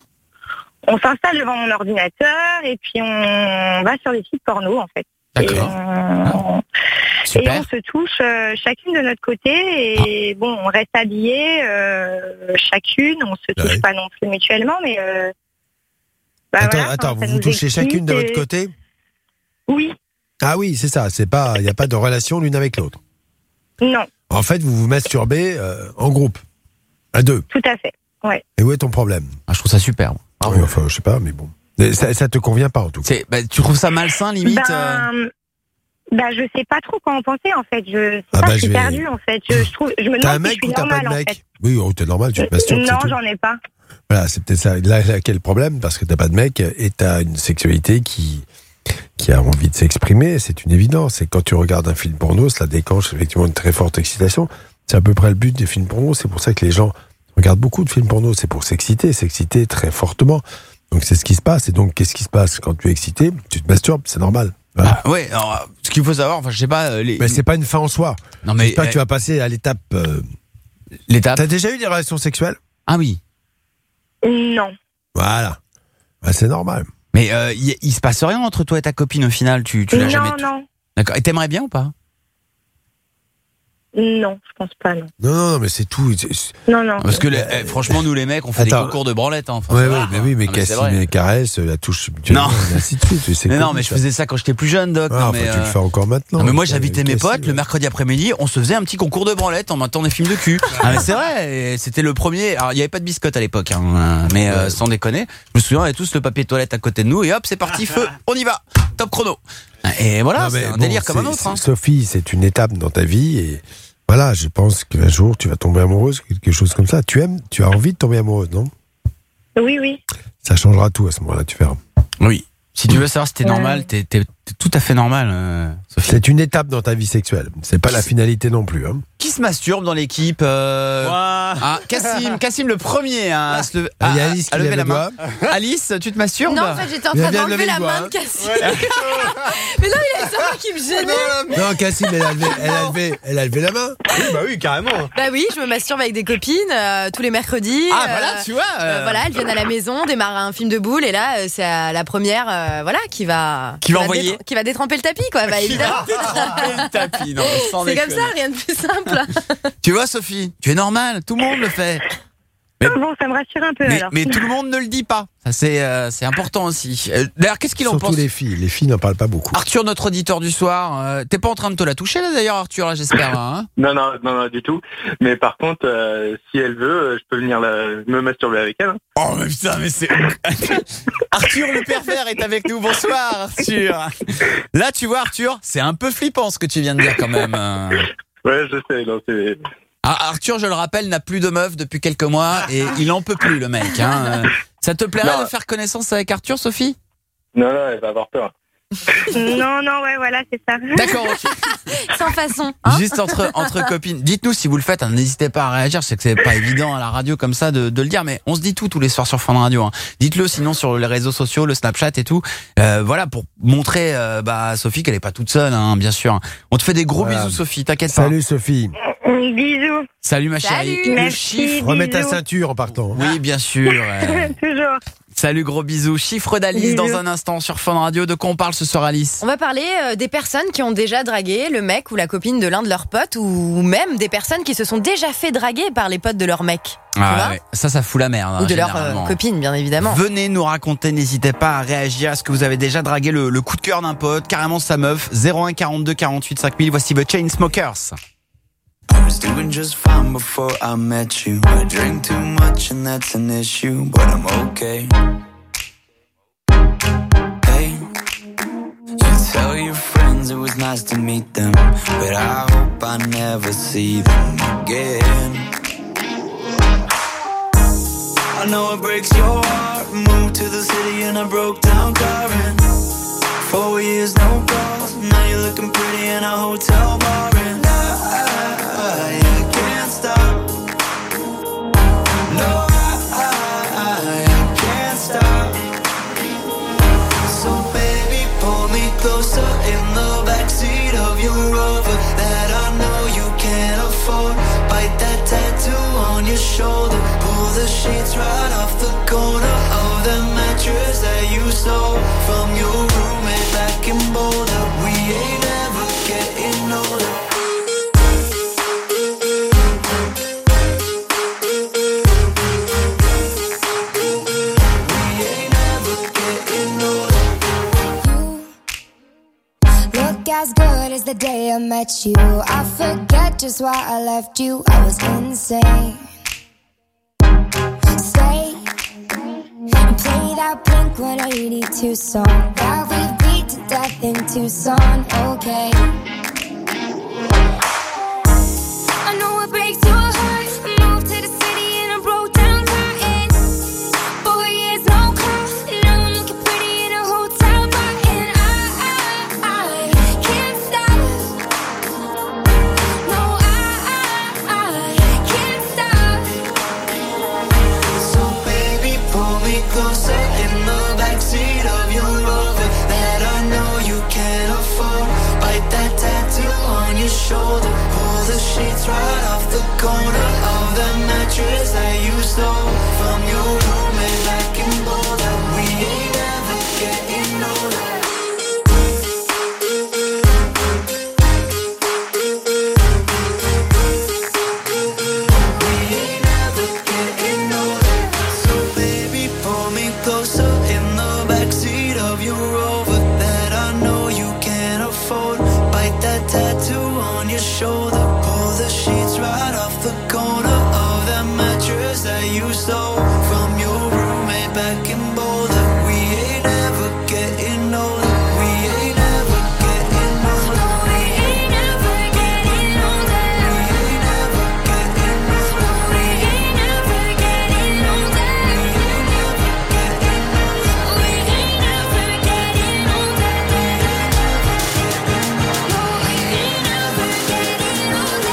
L: on s'installe devant mon ordinateur et puis on va sur des sites porno en fait.
C: D'accord.
L: Et on,
C: Super.
L: et on se touche euh, chacune de notre côté et
C: Ah.
L: bon, on reste habillés euh, chacune, on se touche
D: Ouais.
L: pas non plus mutuellement, mais euh, bah
D: Attends,
L: voilà,
D: attends,
L: ça
D: vous
L: nous
D: vous touchez
L: excite
D: chacune de
L: et-
D: votre côté?
L: Oui,
D: Ah oui, c'est ça. C'est pas, il n'y a pas de relation l'une avec l'autre.
L: non,
D: En fait, vous vous masturbez euh, en groupe, à deux.
L: tout à fait. Ouais.
D: Et où est ton problème?
C: Ah, je trouve ça super.
D: Oui, enfin, je sais pas, mais bon. Mais Ça, ça te convient pas en tout cas.
C: C'est, bah, tu trouves ça malsain limite euh
L: Ben, bah, je sais pas trop quoi en penser en fait. Je sais
D: Ah
L: pas,
D: bah,
L: je
D: je
L: suis
D: vais-
L: perdue en fait. Je, je trouve, je me
D: T'as un
L: demande si
D: mec
L: je
D: ou
L: suis
D: t'as pas
L: normale
D: de
L: en
D: mec?
L: fait.
D: Oui, oh, t'es normal, tu te masturbes, c'est
L: Non,
D: tout.
L: j'en ai pas.
D: Voilà, c'est peut-être ça. Là, là, quel problème? Parce que t'as pas de mec et t'as une sexualité qui, qui a envie de s'exprimer. C'est une évidence. Et quand tu regardes un film porno, cela déclenche effectivement une très forte excitation. C'est à peu près le but des films porno. C'est pour ça que les gens regardent beaucoup de films porno. C'est pour s'exciter, s'exciter très fortement. Donc c'est ce qui se passe. Et donc, qu'est-ce qui se passe quand tu es excité? Tu te masturbes, c'est normal. Voilà.
C: Ah, ouais, alors, ce qu'il faut savoir, enfin, je sais pas. euh, Les,
D: Mais c'est pas une fin en soi.
C: Non, mais.
D: J'espère que tu
C: euh,
D: vas passer à l'étape. euh,
C: L'étape.
D: T'as déjà eu des relations sexuelles?
C: Ah oui.
L: Non.
D: Voilà. Bah, c'est normal.
C: Mais euh, il, il se passe rien entre toi et ta copine au final. Tu, tu l'as
L: non,
C: jamais.
L: non,
C: D'accord. Et t'aimerais bien ou pas?
L: non, je pense pas, non.
D: Non, non, non, mais c'est tout. C'est- c'est-
L: Non, non.
C: Parce que les- eh, franchement, nous les mecs, on fait
D: Attends.
C: des concours de branlette. Hein. Enfin,
D: Ouais,
C: ça
D: ouais,
C: va,
D: mais
C: quoi.
D: oui, mais
C: Non, mais c'est
D: Cassim
C: vrai.
D: et caresse, la touche
C: Non.
D: et ainsi de suite. C'est
C: Mais non,
D: connu,
C: mais je
D: ça.
C: faisais ça quand j'étais plus jeune, Doc.
D: Ah,
C: non,
D: enfin,
C: mais,
D: tu le
C: euh,
D: fais encore maintenant.
C: non, mais moi
D: avec,
C: j'invitais
D: euh,
C: mes
D: Cassim,
C: potes le
D: ouais.
C: mercredi après-midi, on se faisait un petit concours de branlette en maintenant des films de cul. Ah, mais c'est vrai, et c'était le premier. Alors il y avait pas de biscotte à l'époque, hein, mais euh, sans déconner, je me souviens, on avait tous le papier toilette à côté de nous et hop, c'est parti, feu, on y va, top chrono. Et voilà,
D: Non, mais
C: c'est un
D: bon,
C: délire comme un
D: c'est-
C: autre. Hein.
D: c'est- Sophie, c'est une étape dans ta vie et voilà, je pense qu'un jour tu vas tomber amoureuse, quelque chose comme ça. Tu aimes, tu as envie de tomber amoureuse, non?
L: Oui, oui.
D: Ça changera tout à ce moment-là, tu verras.
C: Oui. Si tu veux savoir si t'es
L: Ouais.
C: normal, t'es, t'es, t'es tout à fait normal, euh, Sophie.
D: C'est une étape dans ta vie sexuelle. C'est pas la finalité non plus. Hein.
C: Qui se masturbe dans l'équipe euh... Ah, Cassim, Cassim le premier hein, à se lever,
D: Ah, il y a
C: à-
D: Alice
C: à
D: qui
C: lever
D: lève
C: la
D: le
C: main. Alice, tu te masturbes?
E: Non, en fait, j'étais en
D: Il a
E: train
D: bien
E: d'enlever
D: levé
E: la
D: le doigt,
E: main
D: hein.
E: de Cassim. Mais non, il a ça qui me gênait.
D: Non, Cassim, elle a levé, elle a levé, elle a levé la main.
B: Oui, bah oui, carrément.
E: Bah oui, je me masturbe avec des copines euh, tous les mercredis.
C: Ah,
E: euh,
C: voilà, tu vois.
E: euh,
C: euh,
E: voilà, elles viennent à la maison, démarrer un film de boules et là, euh, c'est à la première, euh, voilà, qui va
C: Qui va envoyer.
E: détre- qui va détremper le tapis, quoi. Bah,
C: Qui
E: évidemment.
C: va détremper le tapis, non, mais sans
E: C'est comme
C: déconner.
E: ça, rien de plus simple.
C: Tu vois, Sophie, tu es normal, tout le monde le fait.
L: Bon, ça me rassure un peu
C: Mais,
L: alors.
C: mais tout le monde ne le dit pas. Ça, c'est, euh, c'est important aussi. Euh, D'ailleurs, qu'est-ce qu'il en
D: Surtout
C: pense?
D: les filles. Les filles n'en parlent pas beaucoup.
C: Arthur, notre auditeur du soir, euh, t'es pas en train de te la toucher là d'ailleurs, Arthur, là, j'espère. Là, hein
B: Non, non, non, non, du tout. Mais par contre, euh, si elle veut, euh, je peux venir la- me masturber avec elle. hein.
C: Oh mais putain, mais c'est... Arthur le pervers est avec nous, bonsoir Arthur. Là tu vois Arthur, c'est un peu flippant ce que tu viens de dire quand même. euh.
B: Ouais, je sais. Non, c'est...
C: Ah, Arthur, je le rappelle, n'a plus de meuf depuis quelques mois et il en peut plus le mec. Hein. Euh, Ça te plairait
B: Non.
C: de faire connaissance avec Arthur, Sophie?
B: Non, non, elle va avoir peur.
L: Non, non, ouais, voilà, c'est ça.
C: D'accord, ok.
E: Sans façon. Hein.
C: Juste entre, entre copines. Dites-nous si vous le faites, hein, n'hésitez pas à réagir. Je sais que c'est pas évident à la radio comme ça de, de le dire, mais on se dit tout tous les soirs sur Fun Radio. Hein. Dites-le sinon sur les réseaux sociaux, le Snapchat et tout. Euh, voilà, pour montrer euh, bah, à Sophie qu'elle est pas toute seule, hein, bien sûr. On te fait des gros
D: Voilà.
C: bisous, Sophie, t'inquiète pas.
D: Salut Sophie.
L: Bisous.
C: Salut ma
E: Salut.
C: chérie. Le
L: Merci.
C: chiffre.
D: Remets ta
L: Bisous.
D: ceinture en partant. hein.
C: Oui, bien sûr. euh.
L: Toujours.
C: Salut, gros bisous. Chiffre d'Alice
L: Bisous.
C: dans un instant sur Fun Radio. De quoi on parle ce soir, Alice?
E: On va parler euh, des personnes qui ont déjà dragué le mec ou la copine de l'un de leurs potes ou même des personnes qui se sont déjà fait draguer par les potes de leur mec. Tu vois
C: Ah, ouais. Ça, ça fout la merde. hein,
E: ou de leur euh,
C: généralement.
E: copine, bien évidemment.
C: Venez nous raconter, n'hésitez pas à réagir. Est-ce que vous avez déjà dragué le, le coup de cœur d'un pote, carrément sa meuf? Zéro un quarante-deux quarante-huit cinq mille. Voici The Chainsmokers.
G: I was doing just fine before I met you. I drink too much and that's an issue, but I'm okay. Hey, you tell your friends it was nice to meet them, but I hope I never see them again. I know it breaks your heart. Moved to the city and I broke down crying. Four years, no calls. Now you're looking pretty in a hotel bar, and I, I can't stop. No, I, I can't stop. So baby, pull me closer in the backseat of your Rover that I know you can't afford. Bite that tattoo on your shoulder. Pull the sheets right off the corner of the mattress
A: I met you. I forget just why I left you. I was insane. Stay and play that Blink one eighty-two song that we beat to death in Tucson. Okay. I know it breaks your heart. I moved to the city and I broke down crying. Four years no call. Now I'm looking pretty in a hotel bar. And I, I, I can't stop. No, I, I, I can't stop.
G: So baby, pull me closer in the backseat of your Rover that I know you can't afford. Bite that tattoo on your shoulder. Pull the sheets right off the corner of the mattress that you stole from your roommate back in Boulder. We ain't ever getting older. We ain't ever getting older. So baby, pull me closer in the backseat of your Rover that I know you can't afford. Bite that tattoo on your shoulder. Pull the sheets right off the corner of that mattress that you stole from your roommate back in Boulder. We ain't ever getting older. We ain't ever getting older. We ain't ever getting older. We ain't ever getting older. We ain't ever getting older. We ain't ever getting older. We ain't ever getting older.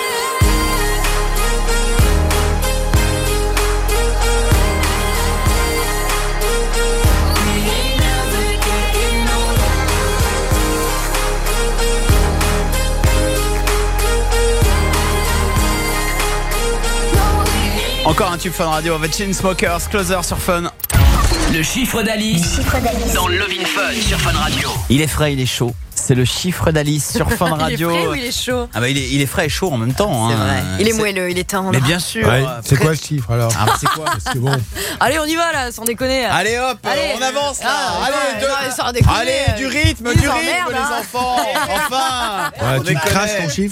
C: Encore un tube Fun Radio avec Chainsmokers, Closer sur Fun.
Q: Le chiffre d'Alice dans Love in Fun sur Fun Radio.
C: Il est frais, il est chaud. C'est le chiffre d'Alice sur Fun Radio.
E: Il est frais ou il est chaud?
C: Ah bah il est, il est frais et chaud en même temps.
E: C'est
C: hein.
E: vrai. Il est moelleux, il est tendre.
C: Mais bien sûr.
D: Ouais, c'est quoi le chiffre alors?
C: Ah, c'est quoi?
D: Parce que bon.
E: Allez, on y va là, sans déconner.
C: Allez hop,
E: Allez.
C: on avance là.
E: Ah,
C: allez,
E: ouais,
C: de-
E: ouais, sans déconner.
C: allez, du rythme,
E: Ils
C: du rythme,
E: emmerdent,
C: les
E: hein.
C: enfants. Enfin.
D: Ouais,
C: On
D: tu
C: déconne.
D: craches ton chiffre.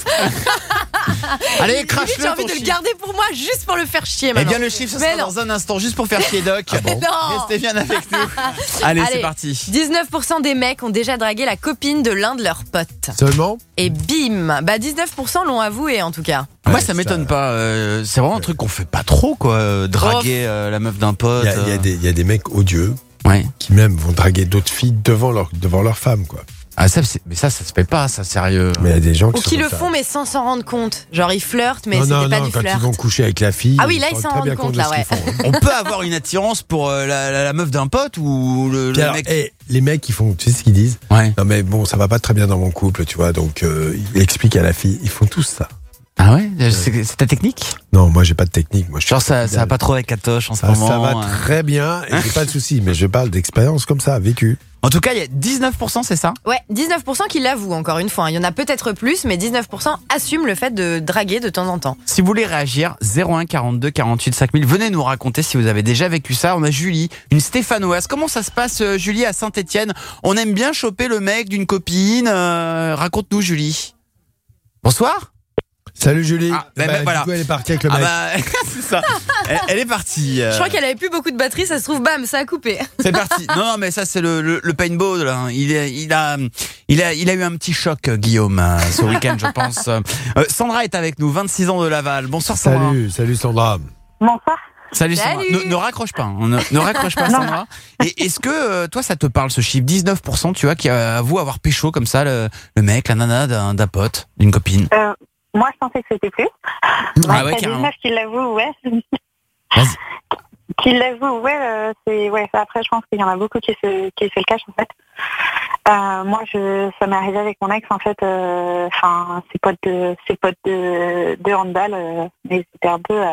C: Allez,
E: Limite,
C: crache-le.
E: J'ai envie
C: ton
E: de le
C: chiffre.
E: garder pour moi, juste pour le faire chier
C: Eh
E: maintenant.
C: bien, le chiffre, ce
E: Mais
C: sera
E: non.
C: dans un instant, juste pour faire chier Doc.
E: Non.
C: Restez bien avec nous. Allez, c'est parti.
E: dix-neuf pour cent des mecs ont déjà dragué la copine de l'un de leurs potes.
D: Seulement?
E: Et bim, bah dix-neuf pour cent l'ont avoué en tout cas.
C: Moi, ça m'étonne pas. euh, c'est vraiment un truc qu'on fait pas trop, quoi. euh, Draguer euh, la meuf d'un pote.
D: Il y, a- il y a
C: euh.
D: des- il y a des mecs odieux
C: Ouais.
D: qui même vont draguer d'autres filles devant leur, devant leur femme, quoi.
C: Ah, ça, c'est- mais ça, ça se fait pas, ça, sérieux.
D: Mais il y a des gens
E: Ou
D: qui
E: qui
D: sont
E: le
D: comme
E: font mais sans s'en rendre compte. Genre ils flirtent mais
D: non,
E: c'était
D: non,
E: pas
D: non,
E: du
D: quand
E: flirt.
D: ils vont coucher avec la fille.
E: Ah oui, là, ils
D: se
E: s'en
D: rendent très
E: rendent
D: bien
E: compte,
D: de
E: là,
D: ce qu'ils
E: ouais.
D: font.
C: On peut avoir une attirance pour euh, la, la- la meuf d'un pote ou le, le
D: Puis alors,
C: mec.
D: eh, les mecs, ils font, tu sais ce qu'ils disent?
C: Ouais.
D: Non, mais bon, ça va pas très bien dans mon couple, tu vois, donc euh, ils expliquent à la fille. Ils font tous ça.
C: Ah ouais, c'est c'est ta technique?
D: Non, moi, j'ai pas de technique. Moi, je suis
C: Genre, ça, ça
D: fidèle.
C: va pas trop avec Katoche en ce
D: Ça,
C: moment.
D: ça va
C: euh.
D: très bien et j'ai pas de soucis, mais je parle d'expérience comme ça, vécue.
C: En tout cas, il y a dix-neuf pour cent, c'est ça?
E: Ouais, dix-neuf pour cent qui l'avouent encore une fois. Il y en a peut-être plus, mais dix-neuf pour cent assument le fait de draguer de temps en temps.
C: Si vous voulez réagir, zéro un quarante-deux quarante-huit cinq mille, venez nous raconter si vous avez déjà vécu ça. On a Julie, une Stéphanoise. Comment ça se passe, euh, Julie, à Saint-Étienne? On aime bien choper le mec d'une copine. euh, Raconte-nous, Julie. Bonsoir.
D: Salut Julie.
C: Ah, bah,
D: Bah,
C: bah,
D: du
C: voilà.
D: coup, elle est partie avec le
C: Ah
D: mec.
C: bah, c'est ça. Elle, elle est partie. euh,
E: Je crois qu'elle avait plus beaucoup de batterie, ça se trouve, bam, ça a coupé.
C: C'est parti. Non, non, mais ça c'est le, le, le paintball. Là. Il, est, il a, il a, il a eu un petit choc, euh, Guillaume, euh, ce week-end, je pense. Euh, Sandra est avec nous, vingt-six ans de Laval. Bonsoir, Sandra.
D: Salut, salut Sandra.
L: Bonsoir.
C: Salut, Sandra.
L: Salut.
C: Ne, ne raccroche pas. hein. Ne, ne raccroche pas,
L: Non.
C: Sandra. Et est-ce que euh, toi, ça te parle ce chiffre dix-neuf pour cent, tu vois, qui avoue avoir pécho comme ça le, le mec, la nana d'un, d'un pote, d'une copine.
L: Euh, moi, je pensais que c'était plus.
C: Ah ouais,
L: Il y a
C: carrément.
L: dix-neuf qui l'avouent, ouais.
C: Vas-y.
L: Qui l'avouent, ouais. euh, c'est, ouais. Après, je pense qu'il y en a beaucoup qui se, qui se le cachent, en fait. Euh, moi, je, ça m'est arrivé avec mon ex, en fait. Enfin, ses potes de, ses potes de, de handball, euh, mais c'était un peu. Euh,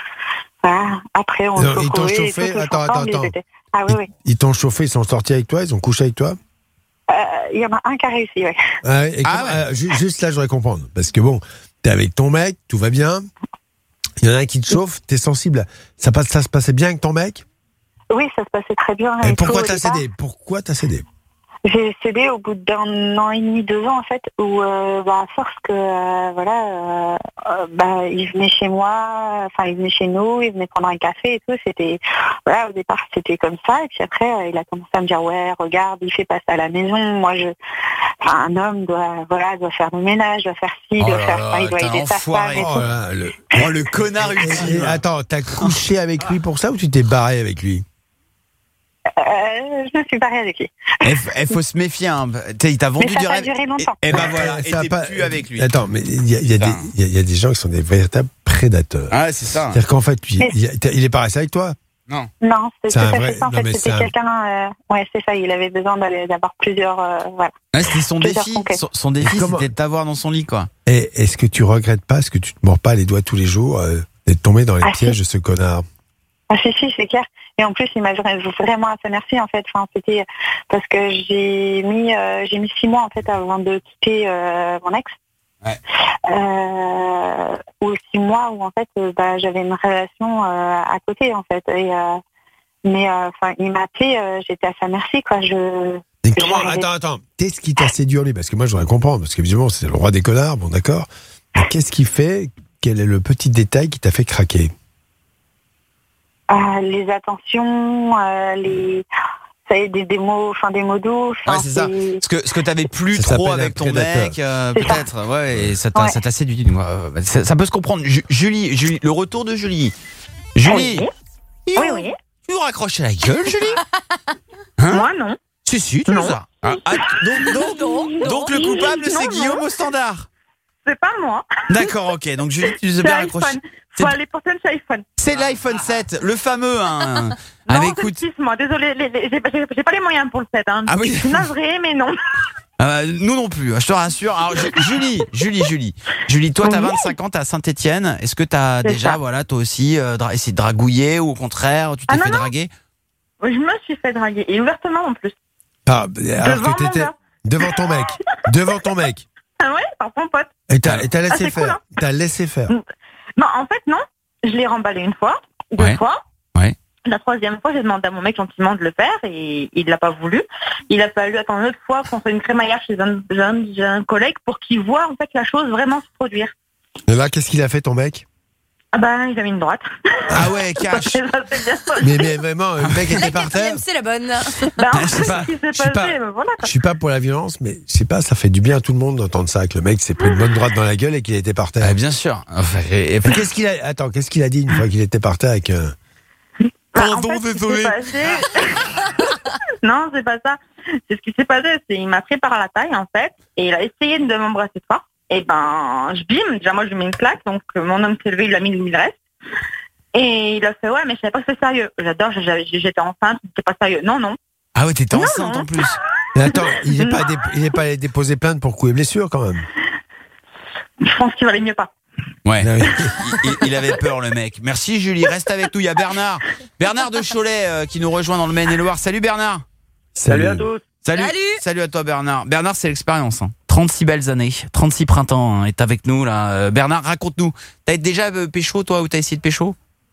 L: voilà. Après, on
D: Non,
L: se
D: ils t'ont
L: retrouvait et
D: chauffé.
L: tout, tous
D: Attends,
L: ensemble,
D: attends,
L: ils
D: attends.
L: étaient- Ah oui, oui.
D: Ils t'ont chauffé, ils sont sortis avec toi, ils ont couché avec toi?
L: Euh, Il y en a un qui a réussi, ouais.
D: Ah ouais, et comment- euh, ju- juste là, je voudrais comprendre. Parce que bon, t'es avec ton mec, tout va bien. Il y en a un qui te chauffe, t'es sensible. Ça, passe, ça se passait bien avec ton mec?
L: Oui, ça se passait très bien.
D: Et
L: et
D: pourquoi
L: tout, au
D: t'as
L: départ.
D: cédé? Pourquoi t'as cédé?
L: J'ai cédé au bout d'un an et demi, deux ans en fait, où euh, bah, à force que euh, voilà, euh, euh, bah il venait chez moi, enfin il venait chez nous, il venait prendre un café et tout. C'était voilà, au départ c'était comme ça, et puis après euh, il a commencé à me dire ouais, regarde, il fait pas ça à la maison. Moi je, enfin, un homme doit voilà, doit faire le ménage, doit faire ci,
C: Oh
L: doit
C: là
L: faire
C: là,
L: ça, il doit
C: t'es
L: aider sa
C: enfoiré.
L: femme. Et
D: Oh
L: tout.
D: là, le...
C: Oh, le connard
D: Et-
C: ultime.
D: et- Attends, t'as couché avec lui pour ça ou tu t'es barré avec lui?
L: Euh, je me suis barrée avec lui.
C: Il faut se méfier. Hein. T'sais, il t'a vendu
L: Mais ça
C: du
L: a pas
C: rêve.
L: duré longtemps.
C: Et, et ben voilà, et
D: Ça a
C: t'es
D: pas-
C: plus avec lui.
D: Attends, mais il y a, il y a des- il y a- il y a des gens qui sont des véritables prédateurs.
C: Ah, c'est ça.
D: C'est-à-dire qu'en fait, lui,
L: Mais-
D: il, y a- il est pas resté avec toi?
C: Non.
L: Non, c'était
D: C'est un
L: tout à
D: vrai-
L: fait ça. En
D: non, mais
L: fait,
D: c'est
L: c'était
D: un-
L: quelqu'un. Euh, ouais, c'est ça. Il avait besoin d'aller- d'avoir plusieurs. Euh, voilà.
C: Ouais, c'était son
L: Plusieurs
C: défi.
L: conquêtes.
C: Son, son défi,
D: Comment-
C: c'était de t'avoir dans son lit, quoi.
D: Et est-ce que tu regrettes pas, est-ce que tu te mords pas les doigts tous les jours euh, d'être tombé dans les
L: Ah,
D: pièges
L: si.
D: de ce connard?
L: Ah si si, c'est clair. Et en plus, il m'a vra- vraiment à sa merci en fait. Enfin, c'était parce que j'ai mis euh, j'ai mis six mois en fait avant de quitter euh, mon ex.
C: Ouais.
L: Euh, ou six mois où en fait euh, bah, j'avais une relation euh, à côté en fait. Et euh, mais enfin, il m'a appelé, euh, j'étais à sa merci quoi. Je.
D: Et comment, attends, attends, qu'est-ce qui t'a séduit en lui? Parce que moi, je voudrais comprendre, parce qu'évidemment, c'est le roi des connards, bon d'accord. Mais qu'est-ce qui fait, quel est le petit détail qui t'a fait craquer?
L: Ah, les attentions, euh, les ça y est, des, des mots, enfin des mots doux.
C: Ouais, c'est ça. Ce que, ce que t'avais plus
D: Ça
C: trop
D: s'appelle
C: avec
D: un
C: ton
D: prédateur.
C: mec, euh,
L: C'est ça.
C: peut-être. Ouais, et ça t'a,
L: Ouais.
C: ça t'a séduit. Ouais, ouais, ça, ça peut se comprendre. Ju- Julie, Julie, le retour de Julie. Julie.
L: Oui, oui, oui.
C: Tu nous raccroches à la gueule, Julie?
L: Moi non.
C: Si, si, tu
L: Non.
C: nous as. Ah, ah, donc, donc,
L: Non,
C: donc
L: non.
C: le coupable,
L: Non,
C: c'est
L: non.
C: Guillaume au standard.
L: C'est pas moi.
C: D'accord, ok. Donc Julie, tu nous as
L: C'est
C: bien
L: iPhone.
C: raccroché.
L: Faut aller porter chez iPhone.
C: C'est l'iPhone sept, le fameux. Hein,
L: Non,
C: avec
L: c'est le
C: écoute.
L: six, moi. Désolé, les- les- j'ai j'ai- j'ai pas les moyens pour le sept. Hein.
C: Ah oui.
L: Je suis navrée, mais non.
C: Euh, nous non plus, je te rassure. Alors, Ju- Julie, Julie, Julie, Julie, toi, t'as
L: Oui.
C: vingt-cinq ans, t'es à Saint-Étienne. Est-ce que t'as
L: C'est
C: déjà,
L: ça.
C: voilà, toi aussi, euh, dra- essayé de dragouiller ou au contraire, tu t'es
L: Ah, non,
C: fait
L: non.
C: draguer?
L: Je me suis fait draguer. Et ouvertement en plus.
D: Par- alors
L: Devant
D: que
L: mon
D: t'étais
L: gars.
D: devant ton mec, devant ton mec.
L: Ah ouais, par mon pote.
D: Et t'as, et t'as
L: Ah,
D: laissé
L: c'est
D: faire.
L: cool, hein.
D: T'as laissé faire.
L: Non, en fait, non. Je l'ai remballé une fois, deux
C: Ouais.
L: fois.
C: Ouais.
L: La troisième fois, j'ai demandé à mon mec gentiment de le faire et il l'a pas voulu. Il a fallu attendre une autre fois qu'on fait une crémaillère chez un, un, un collègue pour qu'il voit en fait la chose vraiment se produire.
D: Et là, qu'est-ce qu'il a fait ton mec?
L: Ah ben, il a mis une droite.
C: Ah ouais, cash.
L: Ça, c'est bien ça.
D: mais, mais vraiment, le mec était par terre.
E: C'est la bonne.
L: Ben, en
D: Je sais
L: fait,
D: pas,
L: ce qui s'est
D: je sais
L: passé,
D: pas.
L: ben, voilà.
D: Je suis pas pour la violence, mais je sais pas, ça fait du bien à tout le monde d'entendre ça, que le mec s'est pris une bonne droite dans la gueule et qu'il était par terre.
C: Ah, bien sûr. Enfin, et- et-
D: Mais qu'est-ce qu'il a, attends, qu'est-ce qu'il a dit une fois qu'il était par terre avec euh,
L: Ben, en fait, ce qui s'est passé- non, c'est pas ça. C'est ce qui s'est passé. C'est il m'a pris par la taille en fait et il a essayé de m'embrasser fort. Et ben, je bim. Déjà moi je lui mets une claque. Donc euh, mon homme s'est levé, il a mis le reste. Et il a fait ouais, mais je savais pas que c'était sérieux. J'adore. j'avais- J'étais enceinte, c'était pas sérieux. Non, non.
C: Ah ouais, t'étais
L: Non,
C: enceinte
L: non.
C: en plus.
D: Mais attends, il n'est pas, dé- il est pas allé déposer plainte pour coups et blessures quand même.
L: Je pense qu'il valait mieux pas.
C: Ouais.
D: Ah oui.
C: Il, il- il avait peur, le mec. Merci, Julie. Reste avec nous. Il y a Bernard. Bernard de Cholet euh, qui nous rejoint dans le Maine-et-Loire. Salut, Bernard.
B: Salut à tous.
C: Salut.
E: Salut.
C: Salut à toi, Bernard. Bernard, c'est l'expérience. Hein. trente-six belles années. trente-six printemps. Hein, est avec nous, là. Euh, Bernard, raconte-nous. T'as déjà euh, pécho, toi, ou t'as essayé de pécho?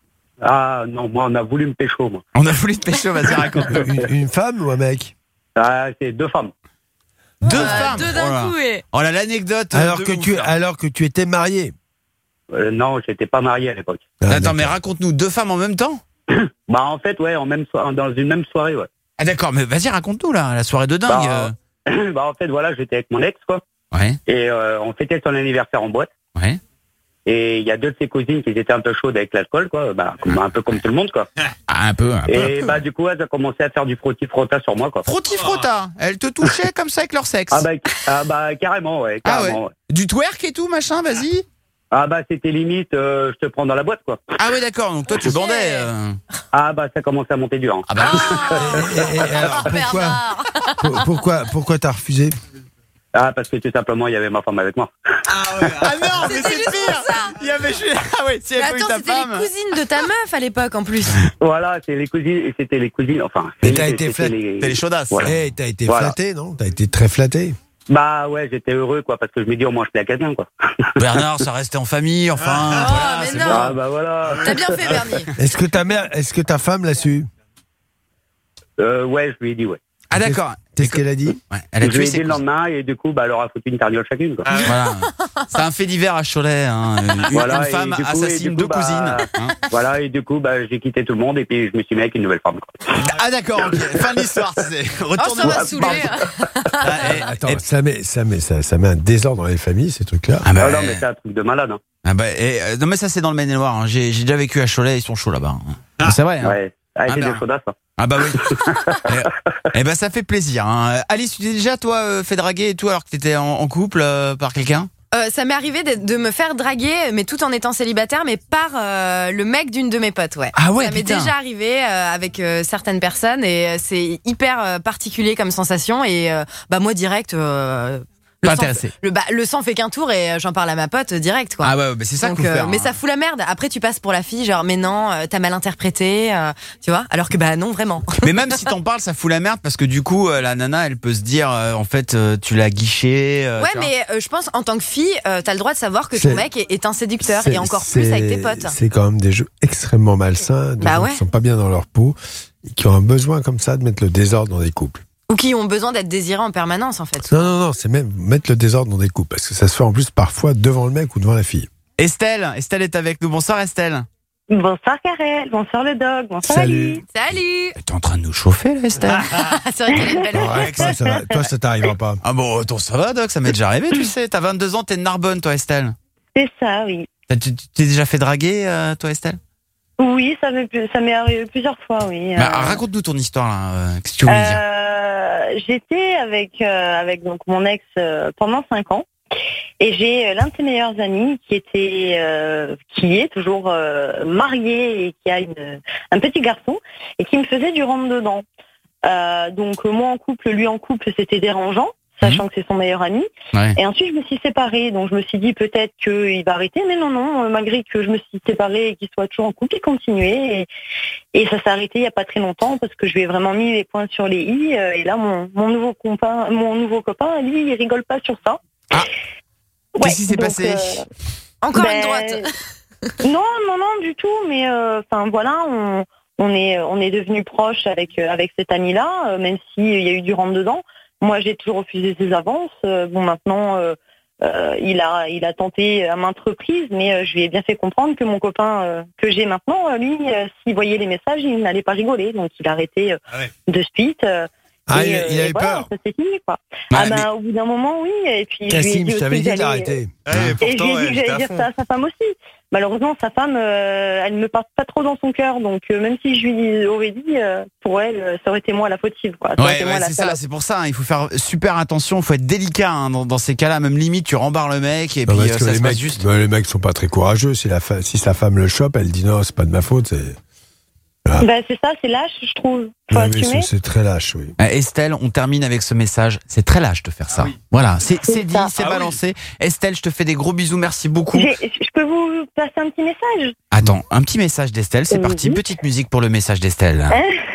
B: Ah non, moi on a voulu me pécho, moi.
C: On a voulu te pécho, vas-y, raconte-nous.
D: Une, une femme ou un mec?
B: Ah, c'est deux femmes.
C: Deux
E: Ah,
C: femmes.
E: deux
C: Oh
E: d'un
C: là.
E: coup, et.
C: Oh là, l'anecdote. euh,
D: Alors
C: de
D: que
C: ouf,
D: tu,
C: là.
D: alors que tu étais marié.
B: Euh, non, j'étais pas marié à l'époque.
D: Ah,
C: Attends,
D: d'accord.
C: mais raconte-nous, deux femmes en même temps?
B: Bah en fait, ouais, en même so- dans une même soirée, ouais.
C: Ah d'accord, mais vas-y, raconte-nous, là, la soirée de dingue.
B: Bah,
C: euh.
B: bah en fait, voilà, j'étais avec mon ex, quoi.
C: Ouais,
B: Et euh, on fêtait son anniversaire en boîte.
C: ouais.
B: Et il y a deux de ses cousines qui étaient un peu chaudes avec l'alcool, quoi. Bah, comme- un peu comme tout le monde, quoi.
C: Ah, un peu, un peu.
B: Et bah du coup, elles ont commencé à faire du frotti-frotta sur moi, quoi.
C: Frotti-frotta, elles te touchaient comme ça avec leur sexe.
B: Ah bah, ah bah carrément, ouais,
C: Ah
B: carrément.
C: ouais.
B: ouais.
C: Du twerk et tout, machin, vas-y.
B: Ah bah c'était limite, euh, je te prends dans la boîte, quoi.
C: Ah ouais, d'accord, donc toi tu bandais. euh.
B: Ah bah ça commençait à monter dur. Hein.
C: Ah bah.
D: Et- et- et alors, pourquoi,
E: Bernard.
D: pour- pourquoi, pourquoi t'as refusé?
B: Ah parce que tout simplement il y avait ma femme avec moi.
C: Ah non, mais
E: C'était
C: c'est
E: juste
C: pire.
E: pour ça.
C: Il y avait juste. Ah ouais, si
E: Mais
C: elle avait eu
E: attends,
C: ta
E: c'était
C: femme.
E: les cousines de ta meuf à l'époque en plus.
B: Voilà, c'est les cousines, et c'était les cousines, enfin.
D: Mais
B: c'était-
D: t'as été
B: c'était
D: flatté.
C: T'es les chaudasses.
B: Voilà.
D: Eh, t'as été
B: Voilà.
D: flatté, non? T'as été très flatté.
B: Bah ouais, j'étais heureux, quoi, parce que je me dis au moins je plais à quelqu'un, quoi.
C: Bernard, ça restait en famille, enfin.
E: Ah,
C: voilà,
E: mais
C: c'est
E: non.
C: bon.
B: Ah bah voilà.
E: T'as bien fait, Bernie.
D: Est-ce que ta mère, est-ce que ta femme l'a su?
B: Euh, ouais, je lui ai dit ouais.
C: Ah d'accord.
D: C'est ce qu'elle a dit.
C: Ouais, elle a
H: Je
C: tué
H: lui ai
C: ses
H: aidé le lendemain et du coup, bah, elle leur a foutu une tarniole chacune. Quoi.
C: Voilà. C'est un fait divers à Cholet. Hein. Une,
H: Voilà,
C: une
H: et
C: femme
H: du coup-
C: assassine
H: et du
C: deux
H: coup, bah,
C: cousines. Hein.
H: Voilà, et du coup, bah, j'ai quitté tout le monde et puis je me suis mis avec une nouvelle femme. Quoi.
C: Ah d'accord, ok. Fin de l'histoire. C'est... Retourne
E: Oh, ça m'a saoulé.
C: Ah, et-
D: Attends,
C: et-
D: ça, met, ça, met, ça, ça met un désordre dans les familles, ces trucs-là.
C: Ah bah,
H: Ah non, mais c'est un truc de malade. Hein.
C: ah bah, et, euh, non mais ça c'est dans le Maine-et-Loire. Hein. J'ai, j'ai déjà vécu à Cholet, ils sont chauds là-bas. Hein. C'est vrai. Hein.
H: Ouais. Ah,
C: Ah
H: c'est
C: bah.
H: des chaudasses. Hein.
C: Ah bah oui. et, et ben ça fait plaisir. Hein. Alice, tu t'es déjà toi euh, fait draguer et tout alors que t'étais en, en couple euh, par quelqu'un?
E: Euh, ça m'est arrivé de, de me faire draguer, mais tout en étant célibataire, mais par euh, le mec d'une de mes potes, ouais.
C: Ah ouais,
E: ça m'est
C: putain.
E: déjà arrivé euh, avec euh, certaines personnes et euh, c'est hyper euh, particulier comme sensation et euh, bah moi direct. Euh,
C: Pas
E: le sang-
C: intéressé.
E: Le, bah, le sang fait qu'un tour et euh, j'en parle à ma pote euh, direct quoi.
C: Ah ouais, bah c'est ça
E: Donc,
C: qu'il faut
E: euh,
C: faire.
E: mais
C: hein.
E: ça fout la merde. Après tu passes pour la fille, genre mais non, euh, t'as mal interprété, euh, tu vois. Alors que bah non vraiment.
C: Mais même si t'en parles, ça fout la merde parce que du coup, euh, la nana, elle peut se dire, euh, en fait, euh, tu l'as guiché. euh,
E: Ouais,
C: tu vois.
E: mais euh, je pense en tant que fille, euh, t'as le droit de savoir que
D: C'est-
E: ton mec est, est un séducteur
D: C'est-
E: et encore plus
D: c'est-
E: avec tes potes.
D: C'est quand même des jeux extrêmement malsains, de
E: Bah
D: gens
E: ouais.
D: qui sont pas bien dans leur peau, et qui ont un besoin comme ça de mettre le désordre dans des couples.
E: Ou qui ont besoin d'être désirés en permanence en fait.
D: Non, non, non, c'est même mettre le désordre dans des couples, parce que ça se fait en plus parfois devant le mec ou devant la fille.
C: Estelle, Estelle est avec nous. Bonsoir Estelle.
L: Bonsoir Karel, bonsoir le dog, bonsoir
D: Salut.
L: Ali.
E: Salut.
C: T'es en train de nous chauffer là, Estelle?
E: C'est vrai qu'elle a une belle voix.
D: Arrête, ça, ça va- toi, ça t'arrivera pas.
C: Ah bon, attends, ça va, Doc, ça m'est déjà arrivé, tu sais. T'as vingt-deux ans, t'es de Narbonne, toi, Estelle.
L: C'est ça, oui.
C: T'as- Tu tu t'es déjà fait draguer, euh, toi, Estelle?
L: Oui, ça m'est, ça m'est arrivé plusieurs fois, oui.
C: Bah,
L: Euh,
C: raconte-nous ton histoire, là. euh, Qu'est-ce que tu veux nous dire?
L: euh, j'étais avec, euh, avec donc, mon ex euh, pendant cinq ans. Et j'ai euh, l'un de ses meilleurs amis qui était, euh, qui est toujours euh, marié et qui a une, un petit garçon et qui me faisait du rentre-dedans. Euh, donc moi en couple, lui en couple, c'était dérangeant, sachant que c'est son meilleur ami.
C: Ouais.
L: Et ensuite je me suis séparée, donc je me suis dit peut-être qu'il va arrêter, mais non non, euh, malgré que je me suis séparée et qu'il soit toujours en couple, il continuait. Et, et ça s'est arrêté il y a pas très longtemps parce que je lui ai vraiment mis les points sur les i. euh, Et là mon, mon nouveau copain, mon nouveau copain, lui, il rigole pas sur ça.
C: Qu'est-ce qui s'est
L: donc,
C: passé?
L: euh,
E: Encore
L: ben,
E: une droite.
L: Non, non, non, du tout. Mais enfin voilà, on, on est, on est devenus proches avec euh, avec cet ami-là, euh, même s'il y a eu du rentre dedans. Moi, j'ai toujours refusé ses avances. Euh, bon, maintenant, euh, euh, il a, il a tenté à maintes reprises, mais euh, je lui ai bien fait comprendre que mon copain euh, que j'ai maintenant, euh, lui, euh, s'il voyait les messages, il n'allait pas rigoler, donc il a arrêté euh,
D: Ah ouais.
L: de suite. euh,
D: Ah,
L: et,
D: il,
L: euh,
D: il avait
L: et voilà,
D: peur.
L: ça c'est fini, quoi.
C: Ouais,
L: ah ben,
C: mais-
L: au bout d'un moment, oui. Et puis je lui ai
D: Cassim,
L: dit
D: je
L: aussi
D: t'avais
L: que
D: dit
L: j'allais-
D: d'arrêter.
L: et je lui ai dit que j'allais dire ça à sa femme aussi. Malheureusement, sa femme, euh, elle ne me porte pas trop dans son cœur. Donc, euh, même si je lui aurais dit, euh, pour elle, euh, ça aurait été moi la fautive. Quoi. Ça aurait
C: Ouais,
L: été moi
C: ouais,
L: la
C: c'est ça,
L: salope.
C: c'est pour ça, hein, il faut faire super attention, il faut être délicat hein, dans, dans ces cas-là, même limite tu rembarres le mec et
D: Non,
C: puis
D: parce
C: euh,
D: que
C: ça
D: les
C: se
D: mecs,
C: passe juste.
D: bah, les mecs sont pas très courageux. Si, la fa- si sa femme le chope, elle dit non, c'est pas de ma faute. C'est,
L: Ben, c'est ça, c'est lâche, je trouve. Faut
D: Ouais, mais
L: assumer.
D: c'est, c'est très lâche, oui.
C: Euh, Estelle, on termine avec ce message. C'est très lâche de faire ça. Voilà, c'est, c'est dit,
L: ça.
C: c'est
L: Ah oui.
C: balancé. Estelle, je te fais des gros bisous, merci beaucoup.
L: J'ai- Je peux vous passer un petit message
C: Attends, un petit message d'Estelle, c'est
L: Oui.
C: parti. Petite musique pour le message d'Estelle.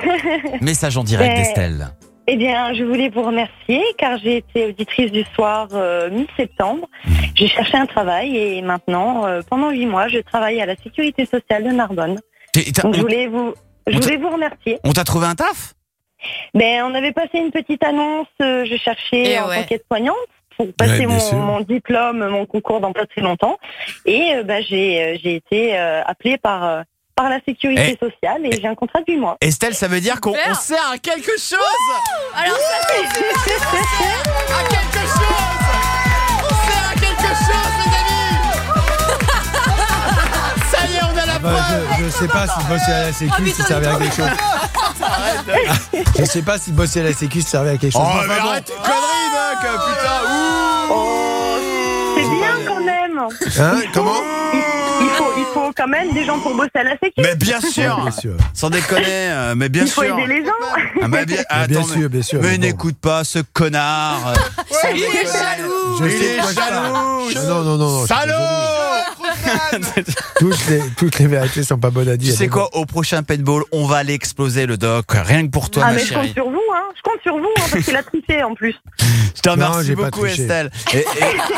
C: Message en direct
L: Ben,
C: d'Estelle.
L: Eh bien, je voulais vous remercier car j'ai été auditrice du soir euh, mi-septembre. J'ai cherché un travail et maintenant, euh, pendant huit mois, je travaille à la sécurité sociale de Narbonne.
C: T'es- t'as-
L: Donc, je
C: on-
L: voulais vous, je
C: on t'a-
L: voulais vous remercier.
C: On t'a trouvé un taf?
L: Ben, on avait passé une petite annonce. euh, je cherchais
E: Eh
L: en
E: ouais.
L: tant qu'aide-soignante pour passer
D: bien
L: mon,
D: sûr.
L: mon diplôme, mon concours dans pas très longtemps. Et euh, ben, j'ai, euh, j'ai été euh, appelée par euh, par la sécurité
C: Eh.
L: sociale et j'ai un contrat de huit mois.
C: Estelle, ça veut dire qu'on
E: Super.
C: on sert à quelque chose.
E: Alors ça c'est
C: À quelque chose. On sert à quelque chose, les amis. Ça y est, on a la
D: Bah,
C: preuve.
D: je, je sais pas si bosser à la sécu,
E: Oh,
D: si
E: putain,
D: ça servait à
E: mais
D: quelque chose. Je sais pas si bosser à la sécu, ça servait à quelque chose.
C: Oh,
D: Enfin,
C: mais
D: bon.
C: arrête tes conneries, Doc, putain. Ouh.
L: Oh, c'est bien quand même.
D: Hein, comment
L: Il, il faut, il faut quand même des gens pour bosser à la sécu.
C: Mais bien sûr.
D: Bien sûr.
C: Sans déconner, euh, mais bien
L: il faut
C: sûr.
L: aider les gens.
C: Ah, bah, bien,
D: Mais
C: attends,
D: bien
C: mais-
D: sûr, bien sûr.
C: Mais
D: mais bon.
C: n'écoute pas ce connard. euh, sans
E: il est
C: déconner.
E: jaloux.
D: Je
C: Il
D: sais
C: est
D: de quoi je parle.
C: jaloux.
D: Ah, Non, non, non, non. je suis
C: Salaud.
D: Toutes les, toutes les vérités sont pas bonnes à
C: Tu
D: dire.
C: sais quoi, au prochain paintball, on va aller exploser le doc, rien que pour toi,
L: Ah,
C: ma
L: mais je compte
C: chérie.
L: sur vous, hein. hein. Je compte sur vous, hein, parce qu'il a triché en plus.
C: Je te remercie
D: Non, j'ai pas
C: beaucoup,
D: triché.
C: Estelle. Et, et...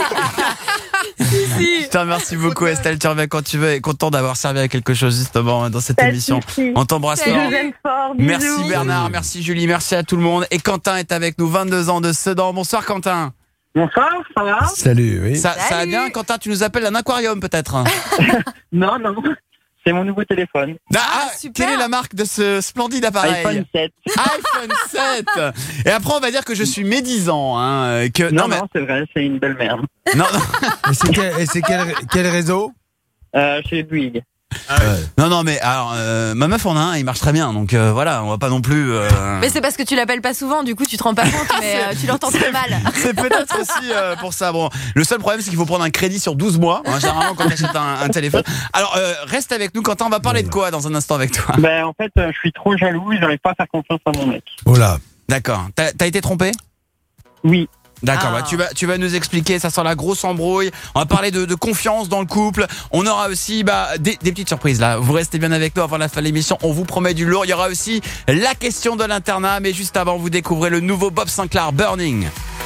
C: Je te remercie beaucoup, Estelle. Tu reviens quand tu veux. Et content d'avoir servi à quelque chose, justement, dans cette
L: Pas de
C: émission.
L: souci.
C: On t'embrasse
L: Je
C: fort.
L: vous aime fort. Bisous.
C: Merci Bernard, merci Julie, merci à tout le monde. Et Quentin est avec nous, vingt-deux ans de Sedan. Bonsoir, Quentin.
B: Bonsoir, ça va?
D: Salut, oui.
C: Ça, ça va bien, Quentin? Tu nous appelles d'un aquarium, peut-être?
B: Non, non. C'est mon nouveau téléphone.
C: Ah, ah, quelle est la marque de ce splendide appareil?
B: iPhone sept.
C: iPhone sept. Et après, on va dire que je suis médisant. Hein, que...
B: Non, non,
C: mais...
B: c'est vrai, c'est une belle merde.
C: Non, non.
D: Et c'est quel, et c'est quel, quel réseau?
B: Euh, chez Bouygues.
C: Ah ouais. Non, non, mais alors, euh, ma meuf en a un, il marche très bien. Donc euh, voilà, on va pas non plus. Euh...
E: Mais c'est parce que tu l'appelles pas souvent, du coup tu te rends pas compte, mais euh, tu l'entends très mal.
C: C'est peut-être aussi euh, pour ça. Bon, le seul problème, c'est qu'il faut prendre un crédit sur douze mois, hein, généralement quand tu achètes un, un téléphone. Alors, euh, reste avec nous, Quentin. On va parler de quoi dans un instant avec toi?
B: Ben, en fait, euh, je suis trop jaloux, j'arrive pas à faire confiance à mon mec.
D: Oh là.
C: D'accord. T'as, t'as été trompé?
B: Oui.
C: D'accord,
E: Ah.
C: bah, tu, vas, tu vas nous expliquer, ça sent la grosse embrouille. On va parler de, de confiance dans le couple. On aura aussi bah, des, des petites surprises là. Vous restez bien avec nous avant la fin de l'émission. On vous promet du lourd. Il y aura aussi la question de l'internat. Mais juste avant, vous découvrez le nouveau Bob Sinclair, Burning.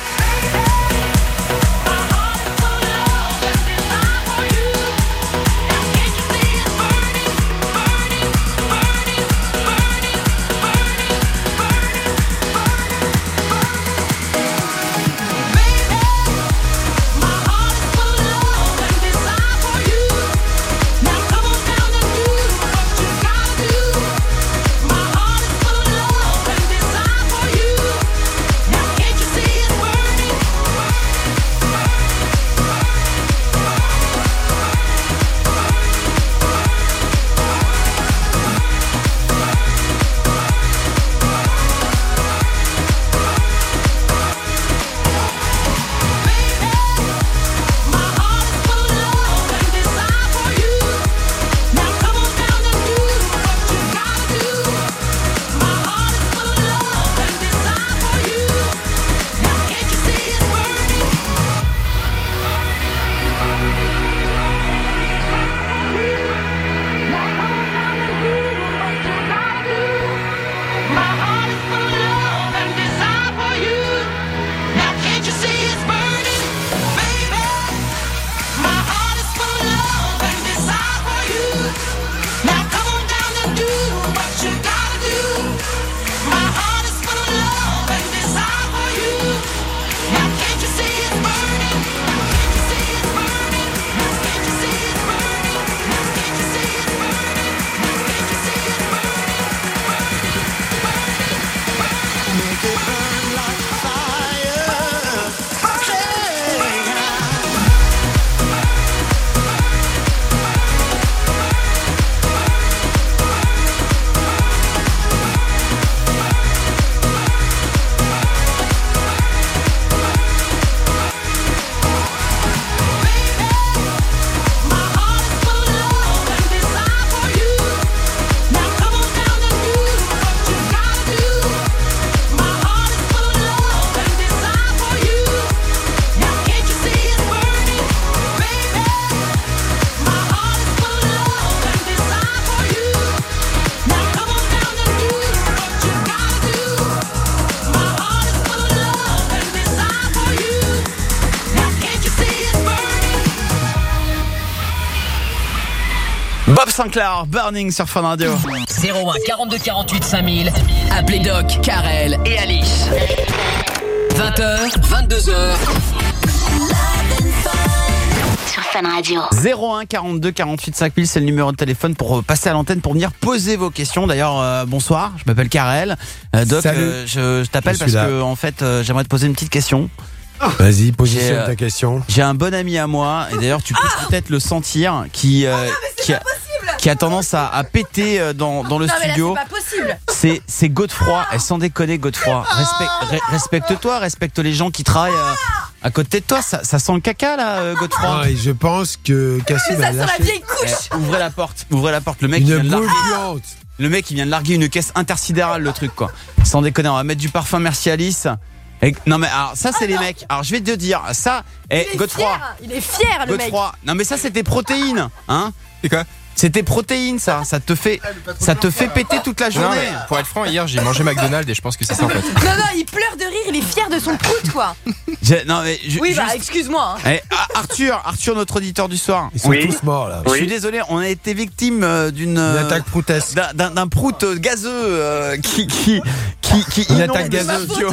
C: Bob Sinclair, Burning sur Fun Radio.
Q: zéro un quarante-deux quarante-huit cinq mille. Appelez Doc, Karel et Alice. vingt heures, vingt-deux heures.
R: Sur Fun Radio.
C: zéro un quarante-deux quarante-huit cinq mille, c'est le numéro de téléphone pour passer à l'antenne pour venir poser vos questions. D'ailleurs, euh, bonsoir, je m'appelle Karel. Euh, Doc, euh, je, je t'appelle
D: Je
C: parce
D: suis là.
C: que en fait, euh, j'aimerais te poser une petite question.
D: Vas-y, positionne
C: J'ai, euh,
D: ta question.
C: J'ai un bon ami à moi, et d'ailleurs tu peux
E: Ah
C: peut-être le sentir, qui, euh, qui, a, qui a tendance à, à péter euh, dans, dans le
E: non,
C: studio.
E: mais là, c'est pas possible.
C: C'est, c'est Godefroy, et sans déconner Godefroy. Respect- re- respecte-toi, respecte les gens qui travaillent euh, à côté de toi. Ça, ça sent le caca là, euh, Godefroy.
D: Ah, et je pense que Cassie va lâcher
C: Eh, ouvrez la porte, ouvrez la porte. Le mec,
D: une
C: il vient de
D: boule
C: larguer,
D: puante.
C: le mec, il vient de larguer une caisse intersidérale, le truc quoi. Sans déconner, on va mettre du parfum. Merci Alice. Et- non mais alors ça c'est les mecs. Alors je vais te dire ça. Et
E: Il est
C: Godefroy.
E: fier, il est fier le mec.
C: Godefroy. Non mais ça c'est tes protéines, hein.
I: C'est quoi?
C: C'est tes protéines, ça. Ça te fait, ça te fait péter toute la journée.
J: Non, mais pour être franc, hier j'ai mangé McDonald's et je pense que c'est ça en fait.
E: Non, non, il pleure de rire, il est fier de son prout, quoi.
C: J'ai- non, mais je-
E: Oui, bah,
C: juste-
E: excuse-moi. hein.
C: Eh, ah, Arthur, Arthur, notre auditeur du soir.
D: Ils sont tous morts là.
C: Je suis désolé, on a été victime euh, d'une euh,
D: Une attaque proutesque.
C: d'un- d'un d'un prout euh, gazeux euh, qui qui qui, qui
D: Une
C: inonde
D: attaque
C: le
D: gazeuse.
C: studio.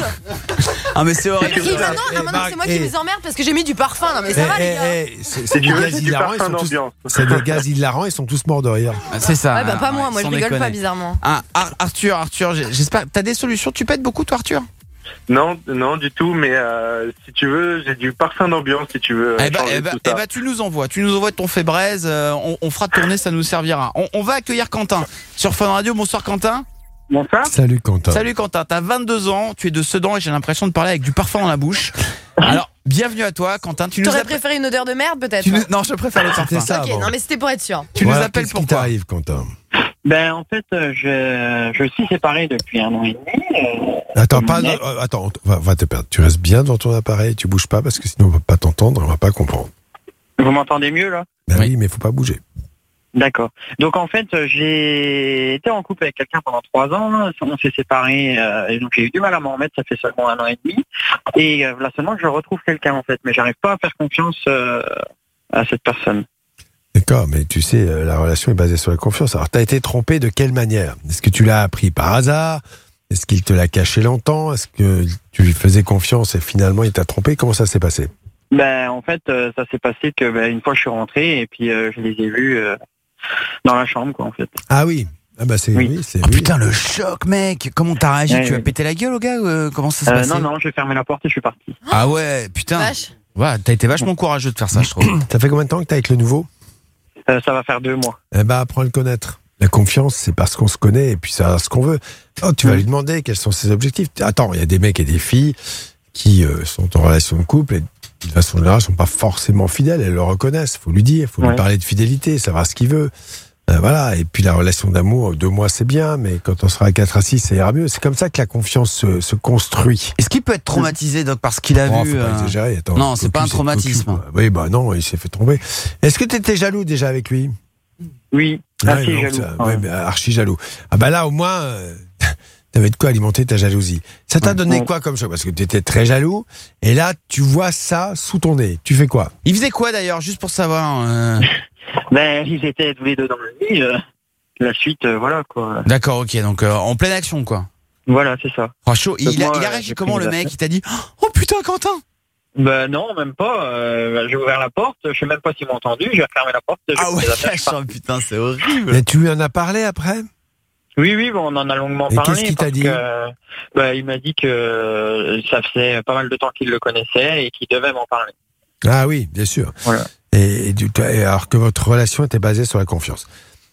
C: Ah mais c'est
E: Et
C: horrible.
E: maintenant, ah, maintenant,
D: Marc,
E: c'est moi
D: eh.
E: qui les emmerde parce que j'ai mis du parfum. Non, mais ça
D: Eh,
E: va,
D: eh,
E: les gars.
D: eh, c'est-
B: Si
D: C'est des
B: tu veux,
D: gaz
B: c'est du
D: hilarants, ils
B: parfum
D: sont tous.
B: d'ambiance.
D: C'est des gaz hilarants, ils sont tous morts de rire.
C: C'est ça.
E: Ouais, bah, pas
C: ouais,
E: moi, moi, je
C: sans
E: rigole
C: déconner.
E: pas, bizarrement.
C: Ah, Ar- Arthur, Arthur, j'ai- j'espère. T'as des solutions. Tu pètes beaucoup, toi, Arthur?
B: Non, non, du tout, mais euh, si tu veux, j'ai du parfum d'ambiance, si tu veux.
C: Eh ben,
B: changer
C: eh ben,
B: tout
C: eh
B: ça.
C: ben, tu nous envoies, tu nous envoies ton fait braise, euh, on, on fera tourner, ça nous servira. On, on va accueillir Quentin sur Fun Radio. Bonsoir Quentin.
B: Bonsoir.
D: Salut Quentin.
C: Salut Quentin, t'as vingt-deux ans, tu es de Sedan et j'ai l'impression de parler avec du parfum dans la bouche. Alors, bienvenue à toi Quentin. Tu nous
E: T'aurais
C: appelles-
E: préféré une odeur de merde, peut-être?
C: tu nous- Non, je préfère le parfum.
D: C'était ça
E: Ok,
D: avant.
E: non, mais c'était pour être sûr.
C: Tu nous
D: Voilà,
C: appelles
D: qu'est-ce qui
C: pourquoi?
D: t'arrive Quentin?
H: Ben en fait, euh, je, je suis séparé depuis un an et demi. euh,
D: Attends,
H: de
D: pas,
H: mon ex.
D: euh, attends, on va, on va te perdre. Tu restes bien dans ton appareil, tu bouges pas parce que sinon on va pas t'entendre, on va pas comprendre.
H: Vous m'entendez mieux là?
D: Ben oui, mais faut pas bouger.
H: D'accord. Donc en fait, euh, j'ai été en couple avec quelqu'un pendant trois ans. On s'est séparés euh, et donc j'ai eu du mal à m'en remettre. Ça fait seulement un an et demi. Et euh, là seulement que je retrouve quelqu'un en fait, mais j'arrive pas à faire confiance euh, à cette personne.
D: D'accord, mais tu sais, euh, la relation est basée sur la confiance. Alors, t'as été trompé de quelle manière? Est-ce que tu l'as appris par hasard? Est-ce qu'il te l'a caché longtemps? Est-ce que tu lui faisais confiance et finalement il t'a trompé? Comment ça s'est passé?
H: Ben en fait, euh, ça s'est passé que ben, une fois je suis rentré et puis euh, je les ai vus euh, dans la chambre quoi en fait.
D: Ah oui. Ah bah c'est
H: Oui.
D: oui, c'est
C: Oh
D: oui.
C: putain, le choc, mec. Comment t'as réagi?
H: Ouais,
C: Tu as
H: ouais.
C: pété la gueule au gars ou euh, comment ça s'est
H: Euh,
C: passé?
H: non non, j'ai fermé la porte et je suis parti.
C: Ah ouais, putain.
E: Vache.
C: Ouais, t'as été vachement courageux de faire ça, je trouve.
D: Ça fait combien de temps que t'es avec le nouveau?
H: Euh, ça va faire deux mois.
D: Eh ben, apprends à le connaître. La confiance, c'est parce qu'on se connaît et puis ça ce qu'on veut. Oh, tu vas lui demander quels sont ses objectifs. Attends, il y a des mecs et des filles qui euh, sont en relation de couple et de façon générale sont pas forcément fidèles. Elles le reconnaissent. Faut lui dire, faut
H: Ouais.
D: lui parler de fidélité, savoir ce qu'il veut. Euh, voilà. Et puis la relation d'amour, deux mois c'est bien, mais quand on sera à quatre à six, ça ira mieux. C'est comme ça que la confiance se, se construit.
C: Est-ce qu'il peut être traumatisé, Doc, parce qu'il a
D: Oh,
C: vu
D: faut pas
C: euh,
D: exagérer. Attends,
C: Non, c'est
D: cocu,
C: pas un traumatisme.
D: cocu, quoi. Oui, bah non, il s'est fait tromper. Est-ce que tu étais jaloux déjà avec lui?
H: Oui,
D: Ouais,
H: assez
D: donc
H: jaloux.
D: ça-
H: Ouais.
D: ouais, mais archi jaloux. Ah bah là, au moins, euh, t'avais de quoi alimenter ta jalousie. Ça t'a
H: Ouais.
D: donné
H: Ouais.
D: quoi comme chose? Parce que tu étais très jaloux, et là, tu vois ça sous ton nez. Tu fais quoi?
C: Il faisait quoi d'ailleurs, juste pour savoir euh,
H: Ben ils étaient tous les deux dans le lit. euh, la suite, euh, voilà quoi.
C: D'accord, ok, donc euh, en pleine action, quoi.
H: Voilà, c'est ça.
C: Oh, chaud. Il,
H: Donc
C: a,
H: moi,
C: il a
H: euh,
C: réagi
H: j'ai
C: comment,
H: pris
C: le
H: mes
C: mec?
H: affaires.
C: Il t'a dit oh putain, Quentin.
H: Ben non, même pas. Euh, j'ai ouvert la porte, je sais même pas s'ils m'ont entendu, j'ai fermé la porte. j'ai
C: Ah
H: pris
C: ouais,
H: mes affaires, je suis
C: oh, putain, c'est horrible.
D: Mais tu lui en as parlé après?
H: Oui, oui, bon, on en a longuement
D: Et
H: parlé.
D: qu'est-ce qu'il t'a
H: parce
D: dit
H: que, bah, il m'a dit que euh, ça faisait pas mal de temps qu'il le connaissait et qu'il devait m'en parler.
D: Ah oui, bien sûr.
H: Voilà.
D: Et, et du- et alors que votre relation était basée sur la confiance.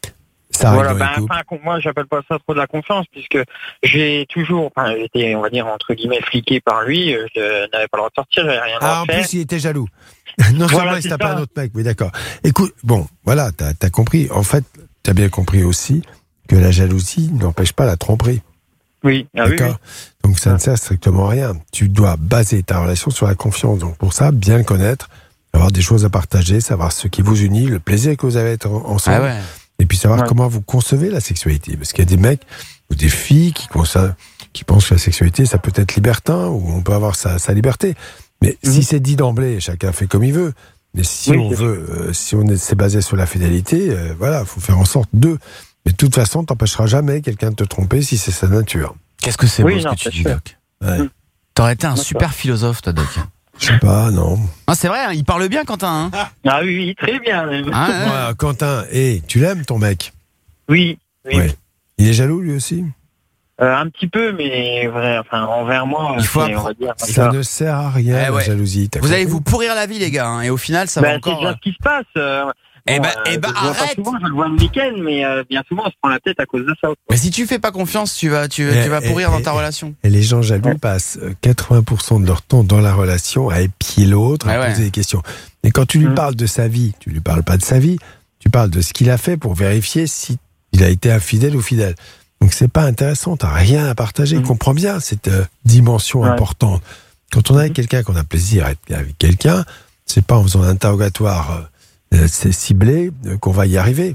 D: Ça arrive
H: Voilà,
D: dans les
H: ben,
D: couples.
H: enfin, con- moi, j'appelle pas ça trop de la confiance, puisque j'ai toujours, enfin, j'étais, on va dire, entre guillemets, fliqué par lui, euh, je n'avais pas le droit de sortir, j'avais rien
D: Ah, en
H: à faire.
D: plus, il était jaloux. non
H: Voilà,
D: seulement il
H: c'est
D: t'a pas
H: ça.
D: un autre mec, oui, d'accord. Écoute, bon, voilà, t'as as compris. En fait, t'as bien compris aussi que la jalousie n'empêche pas la tromperie.
H: Oui, ah, oui,
D: D'accord. Donc ça ne sert strictement à rien. Tu dois baser ta relation sur la confiance. Donc pour ça, bien le connaître, avoir des choses à partager, savoir ce qui vous unit, le plaisir que vous avez à être en- ensemble,
C: Ah ouais.
D: et puis savoir
H: Ouais.
D: comment vous concevez la sexualité. Parce qu'il y a des mecs ou des filles qui, conçoivent- qui pensent que la sexualité, ça peut être libertin, ou on peut avoir sa, sa liberté. Mais si c'est dit d'emblée, chacun fait comme il veut. Mais si
H: Oui,
D: on
H: c'est
D: veut, euh, si on est c'est basé sur la fidélité, euh, voilà, faut faire en sorte de. Mais de toute façon, t'empêcheras jamais quelqu'un de te tromper si c'est sa nature.
C: Qu'est-ce que c'est
H: Oui,
C: beau ce
H: non,
C: que tu
H: c'est
C: dis,
H: sûr.
C: Doc.
D: Ouais.
C: T'aurais été un
H: D'accord.
C: super philosophe, toi, Doc.
D: Je sais pas, non.
C: Ah, c'est vrai, hein, il parle bien, Quentin. Hein.
H: Ah oui, oui, très bien. même.
C: Ah, ouais.
D: Ouais, Quentin, et tu l'aimes ton mec?
H: Oui, oui.
D: Ouais. Il est jaloux lui aussi?
H: Euh, un petit peu, mais vrai, enfin, envers moi,
C: Il faut
H: c'est, on va dire,
D: Ça
H: ça.
D: ne sert à rien,
C: Eh
D: la
C: ouais.
D: jalousie. t'as
C: Vous allez
D: compris
C: vous pourrir la vie, les gars, hein, et au final, ça va
H: Ben, c'est
C: encore.
H: déjà ce qui se passe. euh,
C: Eh
H: bon,
C: ben,
H: euh,
C: eh ben,
H: je le vois pas
C: arrête.
H: souvent, je le vois le week-end, mais euh, bien souvent, on se prend la tête à cause de ça. quoi.
C: Mais si tu fais pas confiance, tu vas, tu,
D: Eh,
C: tu vas
D: eh,
C: pourrir
D: eh,
C: dans ta
D: eh.
C: relation.
D: Et les gens jaloux passent euh, quatre-vingts pour cent de leur temps dans la relation à épier l'autre, à
C: Ouais,
D: poser
C: ouais.
D: des questions. Et quand tu lui
H: Mm.
D: parles de sa vie, tu lui parles pas de sa vie, tu parles de ce qu'il a fait pour vérifier si il a été infidèle ou fidèle. Donc c'est pas intéressant, t'as rien à partager.
H: Mm.
D: Comprends bien cette euh, dimension
H: Ouais.
D: importante. Quand on est avec quelqu'un, qu'on a plaisir à être avec quelqu'un, c'est pas en faisant un interrogatoire euh, euh, c'est ciblé euh, qu'on va y arriver.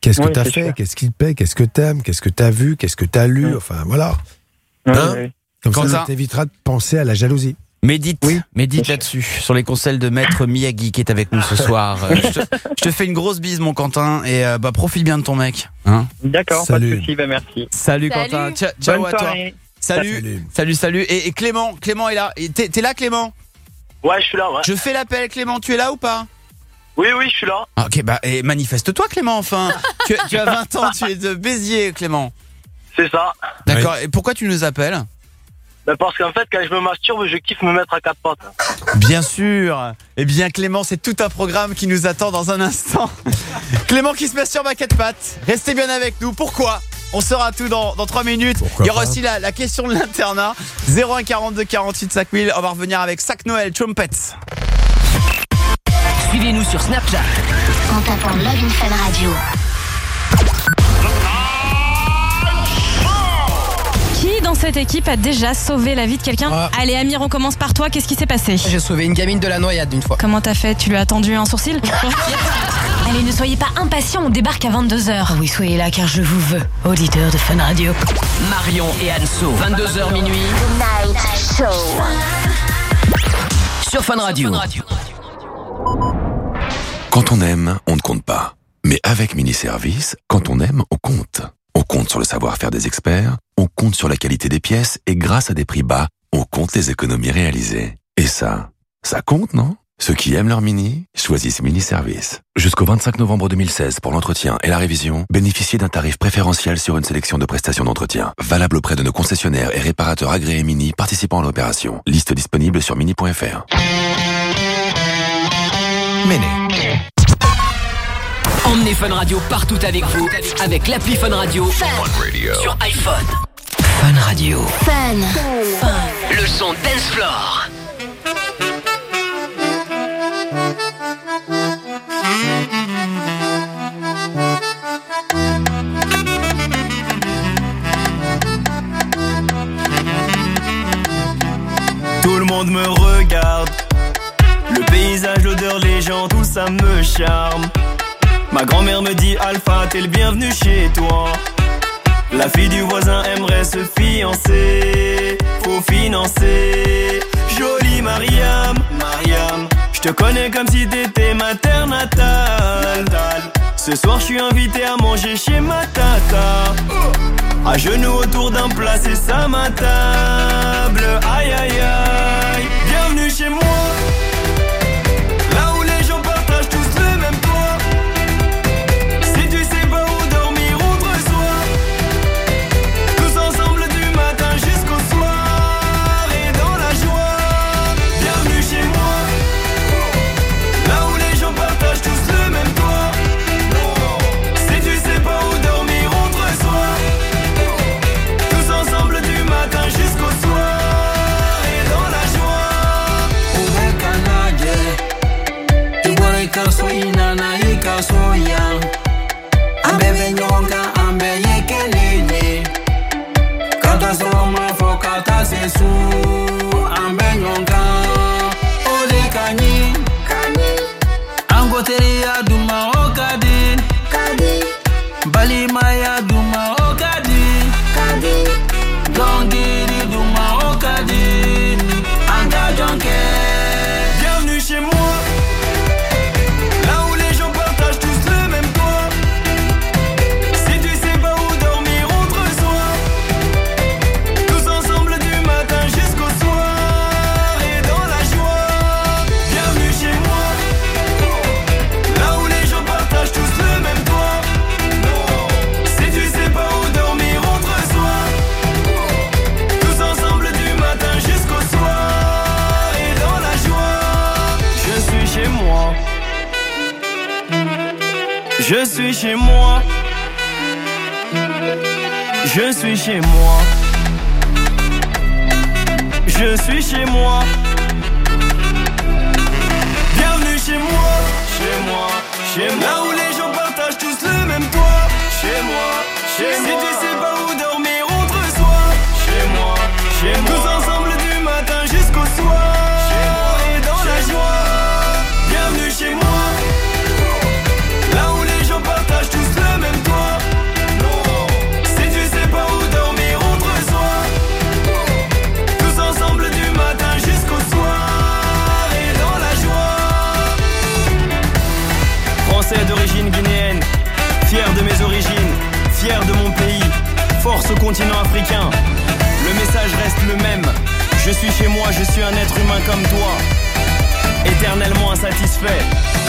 D: Qu'est-ce que
B: Oui,
D: t'as
B: c'est
D: fait?
B: sûr.
D: Qu'est-ce qui te plaît? Qu'est-ce que t'aimes? Qu'est-ce que t'as vu? Qu'est-ce que t'as lu? Enfin, voilà.
B: Oui,
D: Hein
B: oui.
D: Comme
C: Quentin.
D: ça, ça t'évitera de penser à la jalousie.
C: Médite, médite là-dessus, sur les conseils de Maître Miyagi qui est avec nous ce soir. Euh, je, te, je te fais une grosse bise, mon Quentin, et euh, bah profite bien de ton mec. Hein.
H: D'accord,
D: Salut.
H: pas de soucis, bah merci.
C: Salut,
E: Salut.
C: Quentin, Ciao- ciao
H: Bonne
C: à toi.
H: soirée.
C: Salut,
D: Salut.
C: salut, salut. Et, et Clément, Clément est là. Et T'es t'es là, Clément?
B: Ouais, je suis là, ouais.
C: Je fais l'appel, Clément. Tu es là ou pas?
B: Oui, oui, je suis là.
C: Ah, ok, bah et manifeste-toi, Clément. Enfin, tu, tu as vingt ans, tu es de Béziers, Clément.
B: C'est ça.
C: D'accord. Et pourquoi tu nous appelles?
B: Ben parce qu'en fait, quand je me masturbe, je kiffe me mettre à quatre pattes.
C: Bien sûr. Eh bien, Clément, c'est tout un programme qui nous attend dans un instant. Clément qui se masturbe à quatre pattes. Restez bien avec nous. Pourquoi? On saura tout dans, dans trois minutes.
D: Pourquoi
C: Il y aura
D: pas.
C: aussi la, la question de l'internat. zéro un quarante-deux quarante-huit cinq mille. On va revenir avec Sac Noël, Trumpets.
Q: Suivez-nous sur Snapchat.
R: En tapant Love in Fun Radio.
K: Qui dans cette équipe a déjà sauvé la vie de quelqu'un?
J: Ah.
K: Allez Amir, on commence par toi, qu'est-ce qui s'est passé?
J: J'ai sauvé une gamine de la noyade d'une fois.
K: Comment t'as fait? Tu lui as tendu un sourcil?
P: Allez, ne soyez pas impatients, on débarque à vingt-deux heures.
U: Ah oui, soyez là car je vous veux, auditeur de Fun Radio.
Q: Marion et Anso, vingt-deux heures minuit.
R: Night Show.
Q: Sur Fun Radio.
M: Quand on aime, on ne compte pas. Mais avec Mini Service, quand on aime, on compte. On compte sur le savoir-faire des experts, on compte sur la qualité des pièces et grâce à des prix bas, on compte les économies réalisées. Et ça, ça compte, non? Ceux qui aiment leur Mini, choisissent Mini Service. Jusqu'au vingt-cinq novembre deux mille seize, pour l'entretien et la révision, bénéficiez d'un tarif préférentiel sur une sélection de prestations d'entretien. Valable auprès de nos concessionnaires et réparateurs agréés Mini participant à l'opération. Liste disponible sur mini point f r.
Q: Méné. Emmenez Fun Radio partout avec vous avec l'appli Fun Radio sur iPhone. Fun Radio.
R: Fun.
Q: Le son Dance Floor.
G: Tout le monde me regarde. Le paysage, l'odeur, les gens, tout ça me charme. Ma grand-mère me dit Alpha, t'es le bienvenu chez toi. La fille du voisin aimerait se fiancer. Faut financer. Jolie Mariam, Mariam, je te connais comme si t'étais ma terre natale. Ce soir je suis invité à manger chez ma tata. À genoux autour d'un plat, c'est ça ma table. Aïe aïe aïe, bienvenue chez moi. Là où les gens partagent tous le même toit. Si tu sais pas où dormir, on te reçoit. Tous ensemble du matin jusqu'au soir. Et dans la joie, bienvenue chez moi. Là où les gens partagent tous le même toit. Si tu sais pas où dormir, on te reçoit. Tous ensemble du matin jusqu'au soir. Et dans la joie. Ubekanaje Ibore kaso inana ikaso yang Ambebe nyonga ambe yekelele Kata soma fo kata sesu Ambe nyonga Ode kanyi Angotere ya duma okadi Bali maya duma okadi Dongiri duma okadi Anga jonke. Bienvenue chez moi. Là où les gens partagent tous le même toit. Si tu sais pas où dormir, on te reçoit. Tous ensemble du matin jusqu'au soir. Et dans la joie. Bienvenue chez moi. Là où les gens partagent tous le même toit. Si tu sais pas où dormir, on te reçoit. Tous ensemble du matin jusqu'au soir. Et dans la joie. Je suis chez moi. Je suis chez moi. Je suis chez moi. Je suis chez moi. Bienvenue chez moi. Chez moi. Chez moi. Là où les gens partagent tous le même toit. Chez moi. Chez moi. Si tu sais pas où dormir, on te reçoit. Chez moi. Chez moi. Tous ensemble du matin jusqu'au soir. Chez moi. Et dans la joie. Bienvenue chez moi. Là où les gens partagent tous le même
N: suis chez moi, je suis un être humain comme toi, éternellement insatisfait.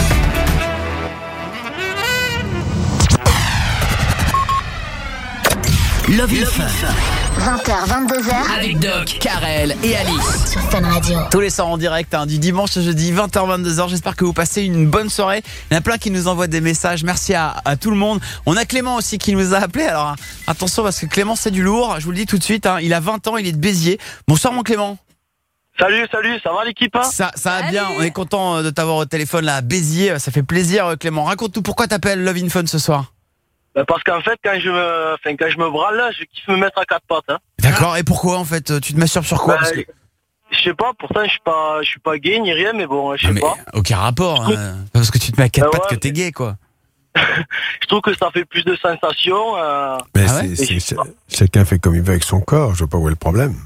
Q: Love in Fun.
R: vingt heures, vingt-deux heures.
Q: Avec Doc, Karel et Alice.
R: Sur Fun Radio.
C: Tous les soirs en direct, hein, du dimanche au jeudi, vingt heures, vingt-deux heures. J'espère que vous passez une bonne soirée. Il y en a plein qui nous envoient des messages. Merci à, à tout le monde. On a Clément aussi qui nous a appelé. Alors attention parce que Clément c'est du lourd. Je vous le dis tout de suite. Hein, il a vingt ans, il est de Béziers. Bonsoir mon Clément.
O: Salut, salut, ça va l'équipe hein
C: Ça, ça va bien. On est content de t'avoir au téléphone là à Béziers. Ça fait plaisir Clément. Raconte-nous pourquoi t'appelles Love in Fun ce soir.
O: Parce qu'en fait, quand je me, enfin, quand je me brale, je kiffe me mettre à quatre pattes. Hein.
C: D'accord. Et pourquoi en fait tu te masturbes sur quoi?
O: bah,
C: Parce que...
O: Je sais pas. Pourtant, je suis pas, je suis pas gay ni rien, mais bon, je sais pas.
C: Aucun rapport. Hein. Parce que tu te mets à quatre
O: bah,
C: pattes
O: ouais,
C: que t'es gay, quoi.
O: Je trouve que ça fait plus de sensations. Euh...
D: Mais
O: ah
D: c'est,
O: ouais
D: c'est, c'est, chacun fait comme il veut avec son corps. Je vois pas où est le problème.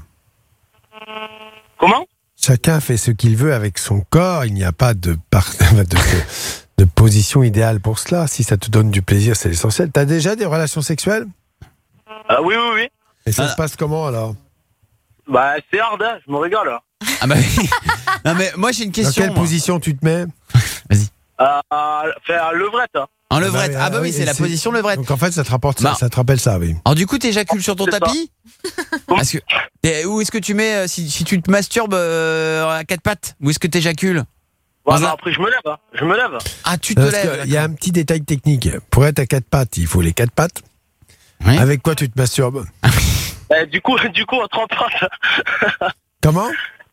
O: Comment?
D: Chacun fait ce qu'il veut avec son corps. Il n'y a pas de part... de, de, de position idéale pour cela. Si ça te donne du plaisir, c'est l'essentiel. T'as déjà des relations sexuelles?
O: Ah oui, oui, oui.
D: Et ça
O: ah.
D: se passe comment alors?
O: Bah c'est hard, hein. Je me régale.
C: Ah bah oui. Non mais moi j'ai une question.
D: Dans quelle
C: moi.
D: position tu te mets?
C: Vas-y.
O: Euh, faire un levrette. Hein.
C: En levrette. Ah bah, ah bah oui, c'est la
D: c'est...
C: position levrette.
D: Donc en fait, ça te rapporte
C: bah.
D: ça, ça te rappelle ça, oui.
C: Alors du coup, t'éjacules sur ton
O: c'est
C: tapis? Parce que et, où est-ce que tu mets si, si tu te masturbes euh, à quatre pattes? Où est-ce que t'éjacules?
O: Ouais, bah, après je me lève. Hein. Je me lève.
C: Ah tu te
D: Parce
C: lèves.
D: Il y a un petit détail technique. Pour être à quatre pattes, il faut les quatre pattes.
C: Oui.
D: Avec quoi tu te masturbes?
O: euh, Du coup, du coup à trois pattes.
D: Comment?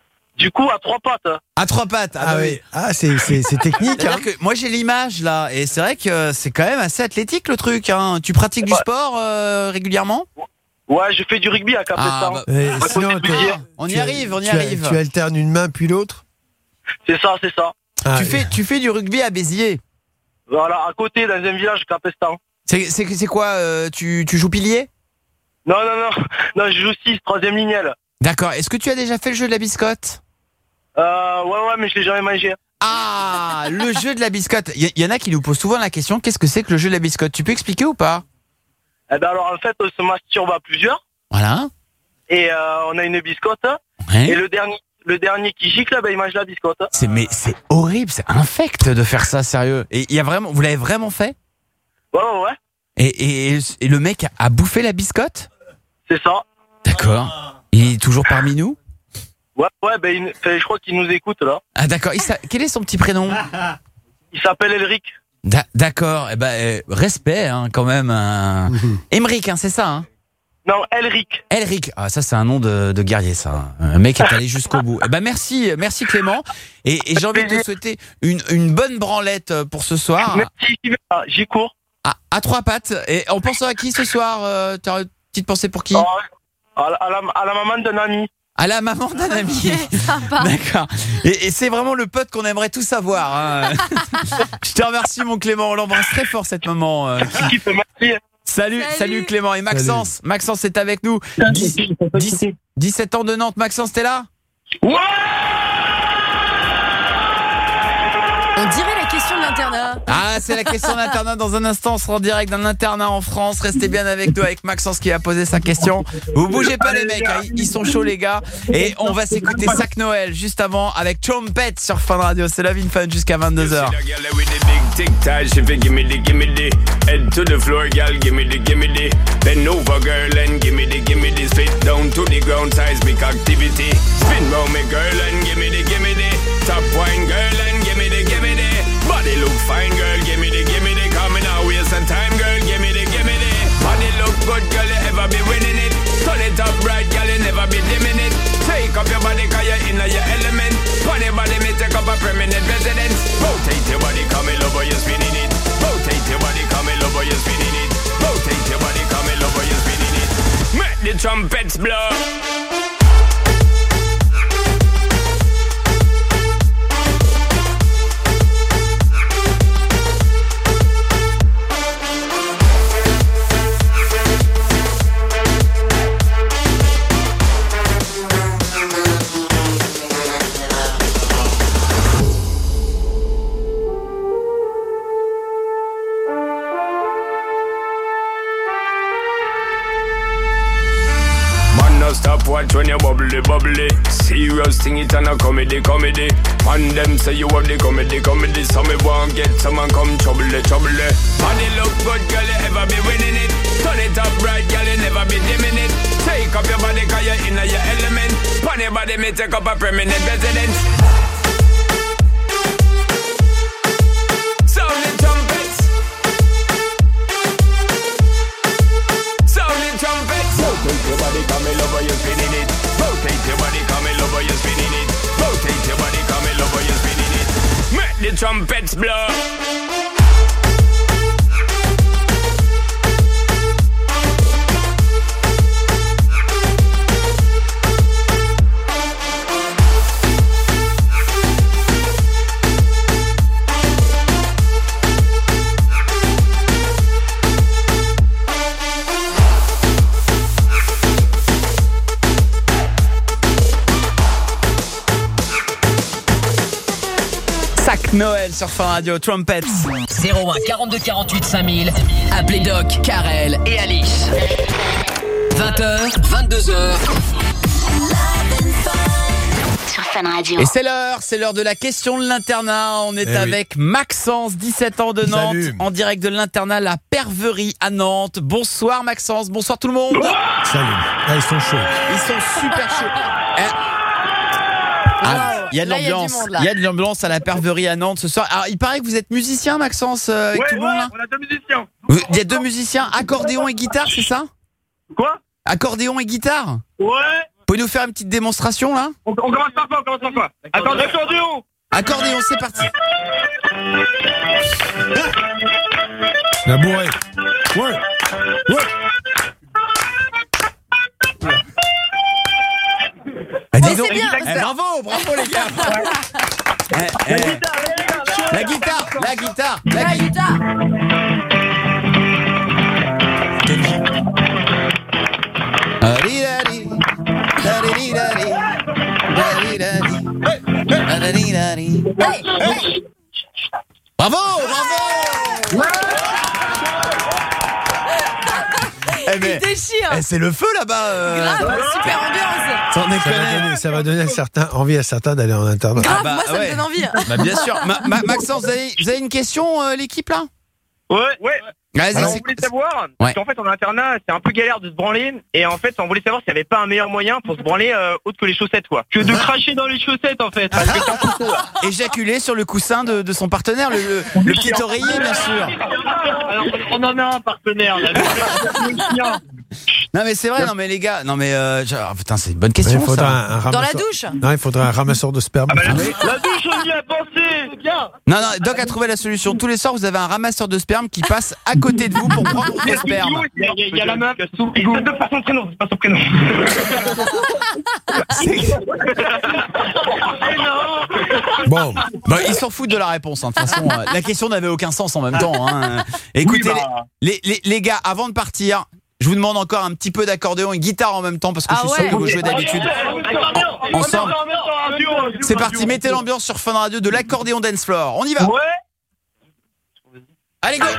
O: Du coup à trois pattes.
C: À trois pattes. Ah,
D: ah
C: bah
D: oui.
C: oui.
D: Ah c'est c'est, c'est technique. Hein.
C: Que moi j'ai l'image là et c'est vrai que c'est quand même assez athlétique le truc. Hein. Tu pratiques ouais. du sport euh, régulièrement?
O: Ouais, je fais du rugby à Capestan.
C: Ah, bah, sinon, on y arrive, on y
D: tu,
C: arrive.
D: Tu alternes une main puis l'autre?
O: C'est ça, c'est ça.
C: Ah, tu, fais, tu fais du rugby à Béziers?
O: Voilà, à côté, dans un village Capestan.
C: C'est, c'est, c'est quoi euh, tu, tu joues pilier?
O: Non, non, non. Non, je joue six, troisième lignelle.
C: D'accord. Est-ce que tu as déjà fait le jeu de la biscotte?
O: Euh, ouais, ouais, mais je l'ai jamais mangé.
C: Ah, le jeu de la biscotte. Il y, y en a qui nous posent souvent la question, qu'est-ce que c'est que le jeu de la biscotte? Tu peux expliquer ou pas?
O: Eh ben alors, en fait, on se masturbe à plusieurs.
C: Voilà.
O: Et euh, on a une biscotte.
C: Ouais.
O: Et le dernier, le dernier qui gicle, ben, il mange la biscotte.
C: C'est, mais c'est horrible, c'est infect de faire ça, sérieux. Et il y a vraiment, vous l'avez vraiment fait?
O: Ouais, ouais, ouais.
C: Et, et, et le mec a bouffé la biscotte?
O: C'est ça.
C: D'accord. Il est toujours parmi nous?
O: Ouais, ouais, ben, il, je crois qu'il nous écoute, là.
C: Ah, d'accord. Il quel est son petit prénom?
O: Il s'appelle Elric.
C: Da- d'accord. Eh ben, euh, respect, hein, quand même. Euh... Emric, hein, c'est ça, hein?
O: Non, Elric.
C: Elric. Ah, ça, c'est un nom de, de guerrier, ça. Un mec est allé jusqu'au bout. Eh ben, merci, merci Clément. Et, et j'ai envie de te souhaiter une, une bonne branlette pour ce soir.
O: Merci, j'y cours.
C: À, à trois pattes. Et on pense à qui ce soir? euh, T'as une petite pensée pour qui?
O: Oh, à, la, à, la, à la maman d'un ami.
C: À la maman d'un ami.
E: Sympa.
C: D'accord. Et, et c'est vraiment le pote qu'on aimerait tous avoir. Hein. Je te remercie, mon Clément. On l'embrasse très fort, cette maman. Euh, qui...
O: Merci.
C: Salut, salut, salut Clément. Et Maxence, salut. Maxence est avec nous. dix, dix, dix-sept ans de Nantes. Maxence, t'es là?
O: Ouais.
E: On dirait la question de l'internat.
C: Ah, c'est la question de l'internat. Dans un instant, on sera en direct d'un internat en France. Restez bien avec nous, avec Maxence qui va poser sa question. Vous bougez pas les mecs, hein. Ils sont chauds les gars. Et on va s'écouter Sac Noël juste avant avec Trumpet sur Fun Radio. C'est Love in Fun jusqu'à vingt-deux heures.
S: Top wine girl and gimme the gimme the body look fine girl gimme the gimme the coming out waste some time girl gimme the gimme the body look good girl you ever be winning it turn it up right girl you never be dimming it take up your body cause you're in your element funny body me take up a permanent residence rotate your body come in over you spinning it rotate your body come in over you spinning it rotate your body come in over you spinning it make the trumpets blow. stop watch when you bubbly, bubbly. Serious thing it and a comedy, comedy. And them say you have the comedy, comedy. So me won't get someone come trouble, trouble. Body look good, girl, you ever be winning it. Turn it up right, girl, you never be dimming it. Take up your body, cause you're in your element. Pon your body, me take up a permanent residence. Sound the trumpets. Sound the trumpets. Rotate your body, come in over, you're spinning it. Rotate your body, come in over, you're spinning it. Rotate your body, come in over, you're spinning it. Make the trumpets blow.
C: Sac Noël sur Fun Radio, Trumpets.
Q: zéro un quarante-deux quarante-huit cinq mille. Appelez Doc, Karel et Alice. vingt heures, vingt-deux heures.
R: Sur Fun Radio.
C: Et c'est l'heure, c'est l'heure de la question de l'internat. On est
D: Eh
C: avec
D: oui.
C: Maxence, dix-sept ans de Nantes,
D: Salut.
C: en direct de l'internat La Perverie à Nantes. Bonsoir Maxence, bonsoir tout le monde.
D: Salut. Ah, ils sont chauds.
C: Ils sont super chauds. Eh, Ah, il y a de
E: Là, il y a du
C: l'ambiance.
E: monde, là.
C: Il y a de l'ambiance à La Perverie à Nantes ce soir. Alors, il paraît que vous êtes musicien, Maxence, euh, avec
B: Ouais,
C: tout le monde
B: ouais,
C: là.
B: on a deux musiciens.
C: Vous- Il y a deux musiciens, accordéon et guitare, c'est ça?
B: Quoi?
C: Accordéon et guitare.
B: Ouais.
C: Pouvez nous faire une petite démonstration là?
B: On, on commence par quoi? On commence par quoi? Attends, l'accordéon.
C: Accordéon, c'est parti.
D: La bourrée. Ouais. Ouais.
C: Ah, dis
E: Mais
C: donc.
E: c'est bien,
C: Eh,
E: parce que-
C: bravo, bravo les gars. Eh, eh, La guitare, la guitare, la
E: La
C: guitare.
E: guitare.
C: Ari-dari, dari-di-dari, dari-dari, dari-dari.
E: Hey, hey.
C: Bravo, bravo. Eh, mais-
E: Il déchire.
C: eh, c'est le feu là-bas. euh.
E: Grave, super ambiance.
C: Sans
D: Ça va
C: déconner.
D: donner, ça va donner à certains, envie à certains d'aller en internat.
E: Grave,
C: Ah bah,
E: moi ça
C: ouais.
E: me donne envie.
C: Bah, bien sûr. Ma- Ma- Maxence, vous avez, vous avez une question, euh, l'équipe là?
B: Ouais. Ouais.
C: Vas-y,
B: Alors, on
C: c'est-
B: voulait savoir,
C: Ouais.
B: parce qu'en fait, en internat, c'est un peu galère de se branler, et en fait, on voulait savoir s'il n'y avait pas un meilleur moyen pour se branler euh, autre que les chaussettes, quoi. Que de cracher dans les chaussettes, en fait. Parce que c'est un peu chaud, là.
C: éjaculer sur le coussin de, de son partenaire, le, le, le petit oreiller, bien sûr.
B: Alors, on en a un partenaire, là. Le chien.
C: Non mais c'est vrai, non mais les gars, non mais euh, genre, putain c'est une bonne
D: Il
C: question
D: faudra
C: ça.
D: un, un
E: Dans la
D: ramasseur.
E: douche.
D: Non, il faudra un ramasseur de sperme.
B: Ah bah, la, la douche, on y a pensé, c'est bien.
C: Non non, Doc a trouvé la solution. Tous les soirs vous avez un ramasseur de sperme qui passe à côté de vous pour prendre le sperme.
B: Il y a, il y a- il y a la meuf, et c'est de pas son prénom, c'est pas son prénom.
D: Bon,
C: Bah, ils s'en foutent de la réponse. Hein. De toute façon, euh, la question n'avait aucun sens en même temps. Hein. Écoutez,
B: Oui, bah.
C: les, les, les gars, avant de partir, je vous demande encore un petit peu d'accordéon et guitare en même temps parce que
E: Ah
C: je suis sûr
E: ouais.
C: que vous jouez d'habitude. Ensemble. C'est parti, mettez l'ambiance sur Fun Radio de l'accordéon dance floor. On y va.
B: Ouais.
C: Allez go.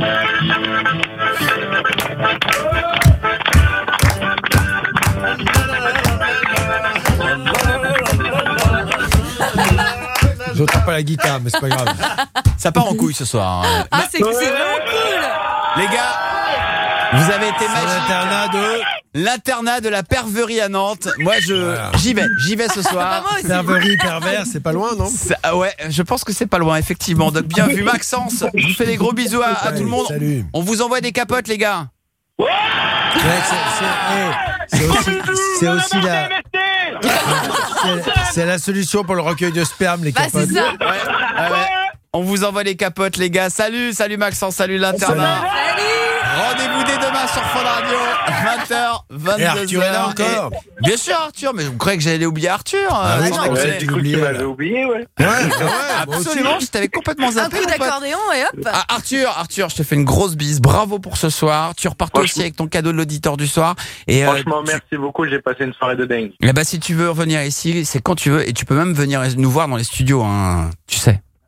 D: j'entends pas la guitare, mais c'est pas grave.
C: Ça part en couille ce soir. hein.
E: Ah, c'est c'est vraiment cool.
C: Les gars, vous avez été
D: C'est
C: magiques.
D: l'internat de
C: L'internat de La Perverie à Nantes. Moi, je
D: Voilà.
C: j'y vais, j'y vais ce soir.
E: Moi aussi.
D: Perverie pervers, c'est pas loin, non?
C: Ça- ah ouais, je pense que c'est pas loin, effectivement. Donc, bien vu, Maxence. Je vous fais des gros bisous à, à tout le monde.
D: Salut.
C: On vous envoie des capotes, les gars.
D: Ouais, c'est- c'est- eh, c'est aussi, c'est aussi la, c'est- c'est la solution pour le recueil de sperme, les
E: Bah
D: capotes.
E: c'est ça.
C: Ouais, ouais, ouais. On vous envoie les capotes, les gars. Salut, salut Maxence, salut l'internat. Rendez-vous dès demain sur Fun Radio, vingt heures,
D: Et Arthur est là
C: vingt-deux heures.
D: encore.
C: Et- Bien sûr, Arthur, mais vous croyez que j'allais oublier Arthur
D: Ah
C: euh,
D: oui,
C: sans
D: je pensais
C: déconner.
D: que tu l'oubliais, là.
B: J'avais oublié, ouais.
D: Ouais, ouais, moi aussi.
C: Absolument, je t'avais complètement
E: Un
C: zappé.
E: coup
C: mon pote.
E: d'accordéon et hop.
C: Ah, Arthur, Arthur, je te fais une grosse bise. Bravo pour ce soir. Tu repars toi aussi avec ton cadeau de l'auditeur du soir. Et euh,
B: Franchement,
C: tu-
B: merci beaucoup, j'ai passé une soirée de dingue.
C: eh ben, si tu veux revenir ici, c'est quand tu veux. Et tu peux même venir nous voir dans les studios, hein. Tu sais.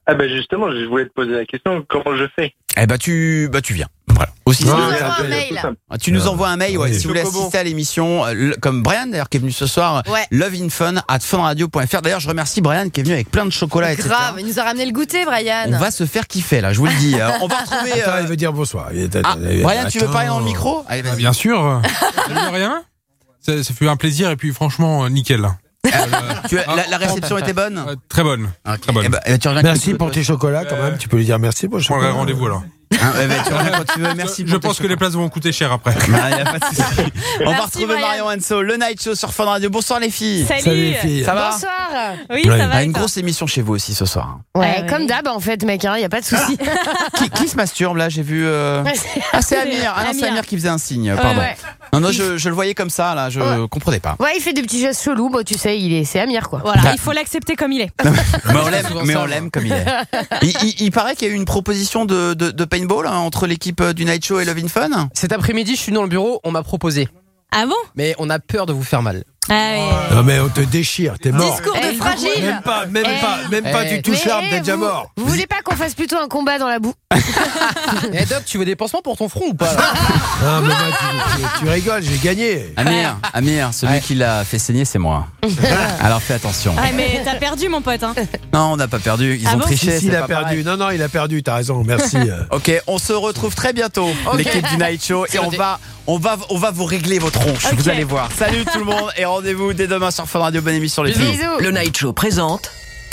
O: Ah ben justement, je voulais te poser la question, comment je fais?
C: Eh bah tu, bah tu viens. Voilà. Aussi,
E: Tu
C: si
E: nous
C: vous-
E: envoies un mail.
C: Ah, tu nous envoies un mail, ouais,
D: Oui.
C: si vous voulez
D: Chocobo.
C: assister à l'émission, euh, le- comme Brian d'ailleurs qui est venu ce soir,
E: Ouais.
C: loveinfun at funradio point f r. D'ailleurs, je remercie Brian qui est venu avec plein de chocolat, et cetera.
E: Grave, il nous a ramené le goûter, Brian.
C: On va se faire kiffer là, je vous le dis. Euh, on va retrouver.
D: Attends,
C: euh,
D: il veut dire bonsoir. Il est-
C: Ah,
D: il est-
C: Brian, tu veux
D: attends.
C: parler dans le micro? Allez,
T: Ah,
C: vas-y.
T: bien sûr. Ça veut rien. Ça, ça fait un plaisir et puis franchement, euh, nickel.
C: Tu as- la, la réception était bonne.
T: Euh, très bonne.
C: Ok.
T: Très bonne.
C: Eh ben, eh ben, tu reviens
D: Merci
C: quand
D: pour
C: tu veux,
D: tes chocolats quand même. Tu peux lui dire merci pour le
T: Je prendrai
D: chocolat.
T: rendez-vous alors.
C: Hein, eh ben, tu reviens quand tu veux. Merci.
T: Je
C: pour tes
T: pense que les places vont coûter cher après.
C: Ah, y a pas de souci. On va
E: Merci,
C: retrouver
E: Brian.
C: Marion Anso, le Night Show sur Fun Radio. Bonsoir les filles.
V: Salut.
D: Salut les filles.
C: Ça va?
E: Bonsoir.
V: Oui,
D: Ouais.
V: ça va.
C: Ah,
V: et
C: une
V: toi
C: grosse émission chez vous aussi ce soir.
E: Ouais,
V: Ah ouais.
E: comme d'hab en fait, mec, il hein, y a pas de souci.
C: Qui, qui se masturbe là? J'ai vu. euh, Ah, c'est Amir. Ah non, c'est
V: Amir.
C: Amir qui faisait un signe. Pardon.
E: ouais.
C: Non, non, je, je le voyais comme ça là. Je
E: Ouais.
C: comprenais pas.
E: Ouais, il fait des petits gestes chelous, bon, tu sais, il est, c'est Amir quoi.
V: Voilà,
C: Bah.
V: il faut l'accepter comme il est.
C: Mais on l'aime,
J: souvent
C: mais
J: ça,
C: on
J: moi.
C: l'aime comme il est. Il, il- il paraît qu'il y a eu une proposition de, de, de paintball hein, entre l'équipe euh, du Night Show et Love in Fun.
J: Cet après-midi, je suis dans le bureau, on m'a proposé.
V: Ah bon?
J: Mais on a peur de vous faire mal.
V: Ah ouais.
D: Non mais on te déchire, t'es mort.
E: Discours de
V: Eh,
E: fragile.
D: Même pas, même
E: Eh.
D: pas, même pas.
J: Eh.
D: Tu touches
E: Mais,
D: l'arme,
E: eh,
D: t'es déjà
E: vous-
D: mort.
E: Vous voulez pas qu'on fasse plutôt un combat dans la boue?
J: Eh Doc, tu veux des pansements pour ton front ou pas là
D: Non mais moi, tu, tu- tu rigoles, j'ai gagné.
C: Amir, Amir, celui
J: Ouais.
C: qui l'a fait saigner, c'est moi. Alors fais attention.
V: Ah, mais t'as perdu, mon pote. Hein.
C: Non, on n'a pas perdu. Ils
V: Ah
C: ont
V: bon
C: triché.
D: Si, si,
C: c'est
D: il a
C: pas
D: perdu.
C: pareil.
D: Non, non, il a perdu. T'as raison. Merci. euh.
C: Ok, on se retrouve très bientôt, l'équipe du Night Show, et on va, on va, on va vous régler vos tronches.
V: Ok.
C: Vous allez voir. Salut tout le monde et rendez-vous dès demain sur Fun Radio. Bonne émission les filles.
E: Bisous.
Q: Le Night Show présente.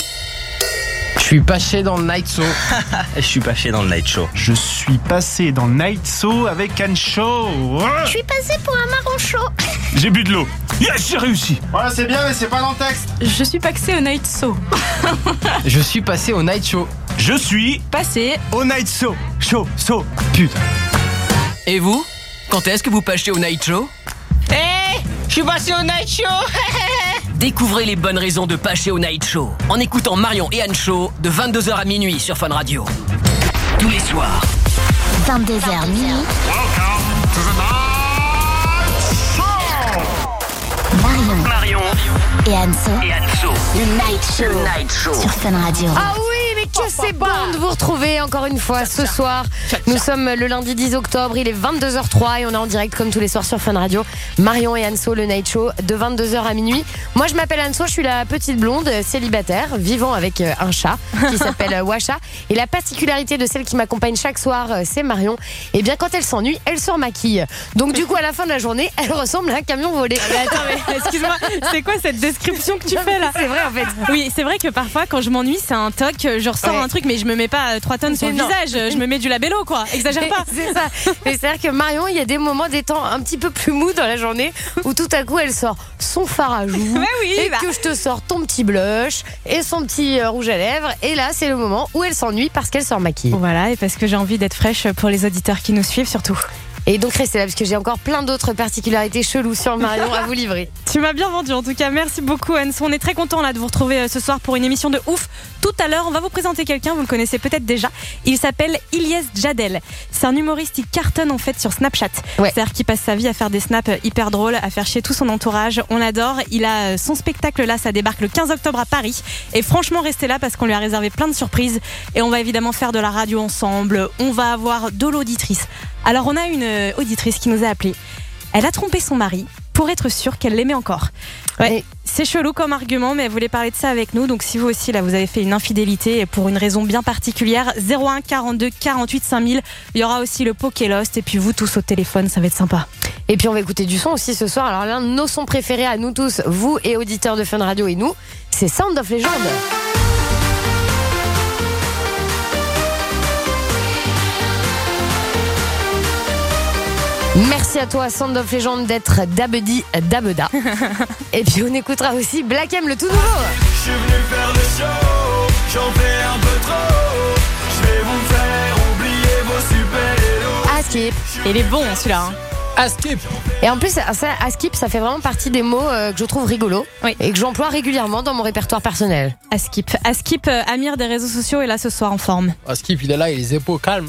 J: Je suis paché dans le night show.
N: Je suis passé dans le Night Show.
W: Je suis passé dans Night Show avec Anne Show.
P: Je suis passé pour un marron chaud.
W: J'ai bu de l'eau. Yes, j'ai réussi.
C: Voilà, c'est bien, mais c'est pas dans le texte.
V: Je suis passé au Night Show.
J: Je suis passé au night show.
W: Je suis
V: Passé.
W: au Night Show. Show, show. Putain.
Q: Et vous? Quand est-ce que vous pâchez au Night Show?
V: Eh, je suis passé au Night Show.
Q: Découvrez les bonnes raisons de pâcher au Night Show en écoutant Marion et Anne Show de vingt-deux heures à minuit sur Fun Radio. Tous les soirs.
P: vingt-deux heures minuit. Marion
Q: Marion
P: et Anso.
Q: et Anne Show.
P: Le Night Show.
Q: Le Night Show.
P: Sur Fun Radio.
E: Ah oui, mais que c'est bon de vous retrouver encore une fois ce soir. Nous sommes le lundi dix octobre, il est vingt-deux heures trois et on est en direct comme tous les soirs sur Fun Radio. Marion et Anso, le Night Show de vingt-deux heures à minuit. Moi je m'appelle Anso, je suis la petite blonde célibataire vivant avec euh, un chat qui s'appelle euh, Washa. Et la particularité de celle qui m'accompagne chaque soir, euh, c'est Marion. Et bien quand elle s'ennuie, elle se remaquille. Donc du coup à la fin de la journée, elle ressemble à un camion volé.
V: Mais attends, mais excuse-moi, c'est quoi cette description que tu fais là?
E: C'est vrai en fait.
V: Oui, c'est vrai que parfois quand je m'ennuie, c'est un toc, je ressors
E: Ouais.
V: un truc, mais je me mets pas trois tonnes sur le
E: Non.
V: visage, je me mets du labello quoi, exagère pas.
E: C'est ça. Mais c'est-à-dire que Marion, il y a des moments des temps un petit peu plus mous dans la journée où tout à coup elle sort son fard à joues
V: Ouais, oui,
E: et
V: bah.
E: que je te sors ton petit blush et son petit euh, rouge à lèvres. Et là, c'est le moment où elle s'ennuie parce qu'elle se remaquille.
V: Voilà, et parce que j'ai envie d'être fraîche pour les auditeurs qui nous suivent surtout.
E: Et donc restez là parce que j'ai encore plein d'autres particularités cheloues sur Marion à vous livrer.
V: Tu m'as bien vendu en tout cas, merci beaucoup Anne. On est très content là de vous retrouver euh, ce soir pour une émission de ouf. Tout à l'heure, on va vous présenter quelqu'un, vous le connaissez peut-être déjà. Il s'appelle Ilyes Jadel. C'est un humoriste qui cartonne en fait sur Snapchat.
E: Ouais.
V: C'est-à-dire qu'il passe sa vie à faire des snaps hyper drôles, à faire chier tout son entourage. On l'adore. Il a euh, son spectacle là, ça débarque le quinze octobre à Paris. Et franchement, restez là parce qu'on lui a réservé plein de surprises. Et on va évidemment faire de la radio ensemble. On va avoir de l'auditrice. Alors on a une euh, auditrice qui nous a appelé. Elle a trompé son mari pour être sûre qu'elle l'aimait encore. Ouais,
E: Et-
V: c'est chelou comme argument, mais elle voulait parler de ça avec nous. Donc si vous aussi là vous avez fait une infidélité et pour une raison bien particulière, zéro un quarante-deux quarante-huit cinq mille. Il y aura aussi le Poké Lost et puis vous tous au téléphone, ça va être sympa.
E: Et puis on va écouter du son aussi ce soir. Alors l'un de nos sons préférés à nous tous, vous et auditeurs de Fun Radio et nous, c'est Sound of Legend. Merci à toi, Sound of Legend, d'être Dabedi Dabeda. Et puis on écoutera aussi Black M, le tout nouveau.
G: Je suis venu faire le show, j'en fais un peu trop. Je vais vous faire oublier vos super-héros.
E: Askip.
V: Il est bon celui-là. Hein.
J: Askip.
E: Et en plus, ça, Askip, ça fait vraiment partie des mots euh, que je trouve rigolos
V: Oui.
E: et que j'emploie régulièrement dans mon répertoire personnel.
V: Askip. Askip, euh, Amir des réseaux sociaux est là ce soir en forme.
J: Askip, il est là, il a les épaules calmes.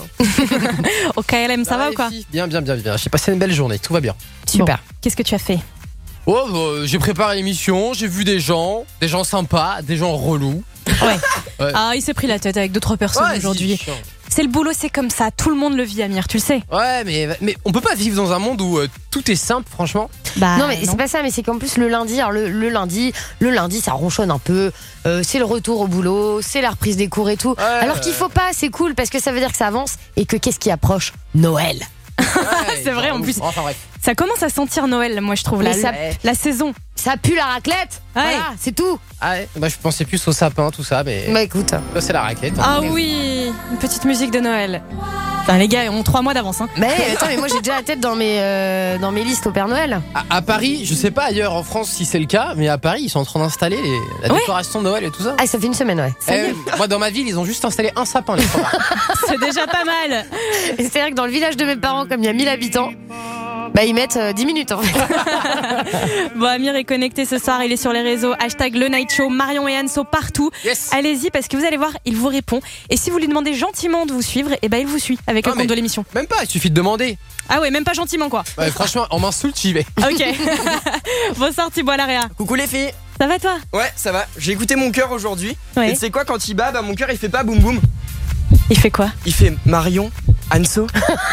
V: Au K L M, ça
J: Ah,
V: va
J: les
V: ou quoi?
J: filles, Bien, bien, bien, bien. J'ai passé une belle journée, tout va bien.
E: Super.
V: Bon, qu'est-ce que tu as fait?
J: Oh, bah, j'ai préparé l'émission, j'ai vu des gens, des gens sympas, des gens relous.
V: Ouais.
J: Ouais.
V: Ah, il s'est pris la tête avec deux trois personnes
J: Ouais,
V: aujourd'hui.
J: c'est chiant.
V: C'est le boulot, c'est comme ça. Tout le monde le vit, Amir, tu le sais.
J: Ouais, mais, mais on peut pas vivre dans un monde où euh, tout est simple, franchement.
V: Bah,
A: non mais c'est pas ça, mais c'est qu'en plus le lundi, alors le, le lundi, le lundi ça ronchonne un peu. Euh, c'est le retour au boulot, c'est la reprise des cours et tout.
J: Ouais,
A: alors qu'il faut pas, c'est cool parce que ça veut dire que ça avance et que qu'est-ce qui approche? Noël.
J: Ouais,
V: c'est vrai,
J: genre,
V: en plus.
J: Enfin bref.
V: Ça commence à sentir Noël, moi, je trouve.
A: Mais
V: La,
A: ça-
V: la, la saison.
A: Ça pue la raclette.
V: Ouais.
A: Voilà, c'est tout.
J: Ah ouais, bah, je pensais plus au sapin, tout ça, mais.
A: Bah écoute.
J: Là, c'est la raquette.
V: Ah oui, une petite musique de Noël. Putain, les gars, ils ont trois mois d'avance. Hein.
A: Mais attends, mais moi j'ai déjà la tête dans mes, euh, dans mes listes au Père Noël.
J: À, à Paris, je sais pas ailleurs en France si c'est le cas, mais à Paris, ils sont en train d'installer les- la
V: Ouais.
J: décoration de Noël et tout ça.
A: Ah, ça fait une semaine, ouais.
V: Ça y est.
J: Eh, moi, dans ma ville, ils ont juste installé un sapin, les trois.
V: C'est déjà pas mal.
A: Et c'est vrai que dans le village de mes parents, comme il y a mille habitants, bah ils mettent euh, dix minutes en fait.
V: Bon, Amir est connecté ce soir, il est sur les réseaux. Hashtag le Night Show, Marion et Anso partout.
J: Yes.
V: Allez-y parce que vous allez voir, il vous répond. Et si vous lui demandez gentiment de vous suivre, et ben il vous suit avec
J: Ah,
V: le compte
J: mais-
V: de l'émission.
J: Même pas, il suffit de demander.
V: Ah ouais, même pas gentiment quoi.
J: Ouais, franchement, on m'insulte, j'y vais.
V: Ok. Bonsoir Thibaut Laréa.
F: Coucou les filles.
V: Ça va toi?
F: Ouais, ça va. J'ai écouté mon cœur aujourd'hui.
V: Ouais.
F: Et tu sais quoi, quand il bat, bah mon cœur il fait pas boum boum.
V: Il fait quoi?
F: Il fait Marion, Anso.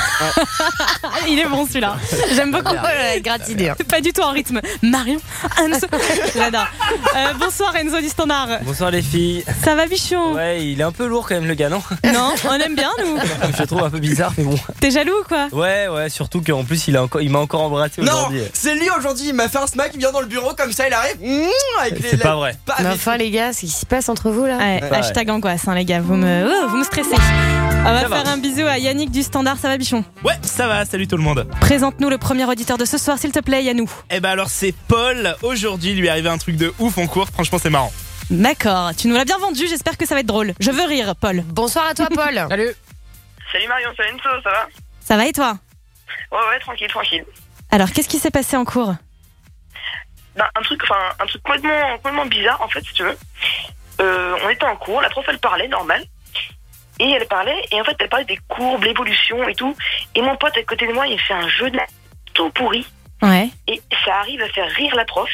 V: Il est bon celui-là. J'aime beaucoup.
A: Ouais, gratinée, hein.
V: Pas du tout en rythme. Marion, Anso. J'adore. Euh, bonsoir Enzo du Standard.
N: Bonsoir les filles.
V: Ça va bichon?
N: Ouais, il est un peu lourd quand même le gars, non?
V: Non, on aime bien nous.
N: Je le trouve un peu bizarre, mais bon.
V: T'es jaloux ou quoi?
N: Ouais, ouais, surtout qu'en plus il, a encore, il m'a encore embrassé
F: Non,
N: aujourd'hui.
F: c'est lui aujourd'hui. Il m'a fait un smack. Il vient dans le bureau comme ça. Il arrive. Mouah, avec les-
N: C'est
F: la-
N: pas vrai.
F: pas
A: Mais
F: avec-
A: enfin les gars, c'est ce qui se passe entre vous là.
V: Ouais,
N: Ouais.
V: hashtag angoisse, hein, les gars. Vous me, oh, vous me stressez. On va
N: Ça va.
V: faire un bisou à Yannick du Standard. Ça va bichon?
L: Ouais, ça va, salut tout le monde.
V: Présente-nous le premier auditeur de ce soir, s'il te plaît, Yannou.
L: Eh ben alors c'est Paul, aujourd'hui il lui est arrivé un truc de ouf en cours, franchement c'est marrant.
V: D'accord, tu nous l'as bien vendu, j'espère que ça va être drôle. Je veux rire, Paul.
A: Bonsoir à toi Paul.
J: Salut.
B: Salut Marion, c'est Enzo, ça va?
V: Ça va et toi?
B: Ouais, ouais, tranquille, tranquille.
V: Alors, qu'est-ce qui s'est passé en cours?
B: Ben, un truc, enfin, un truc complètement, complètement bizarre, en fait, si tu veux. Euh, on était en cours, la prof, elle parlait, normal. Et elle parlait, et en fait, elle parlait des courbes, l'évolution et tout. Et mon pote à côté de moi, il fait un jeu de la tout pourri.
V: Ouais.
B: Et ça arrive à faire rire la prof.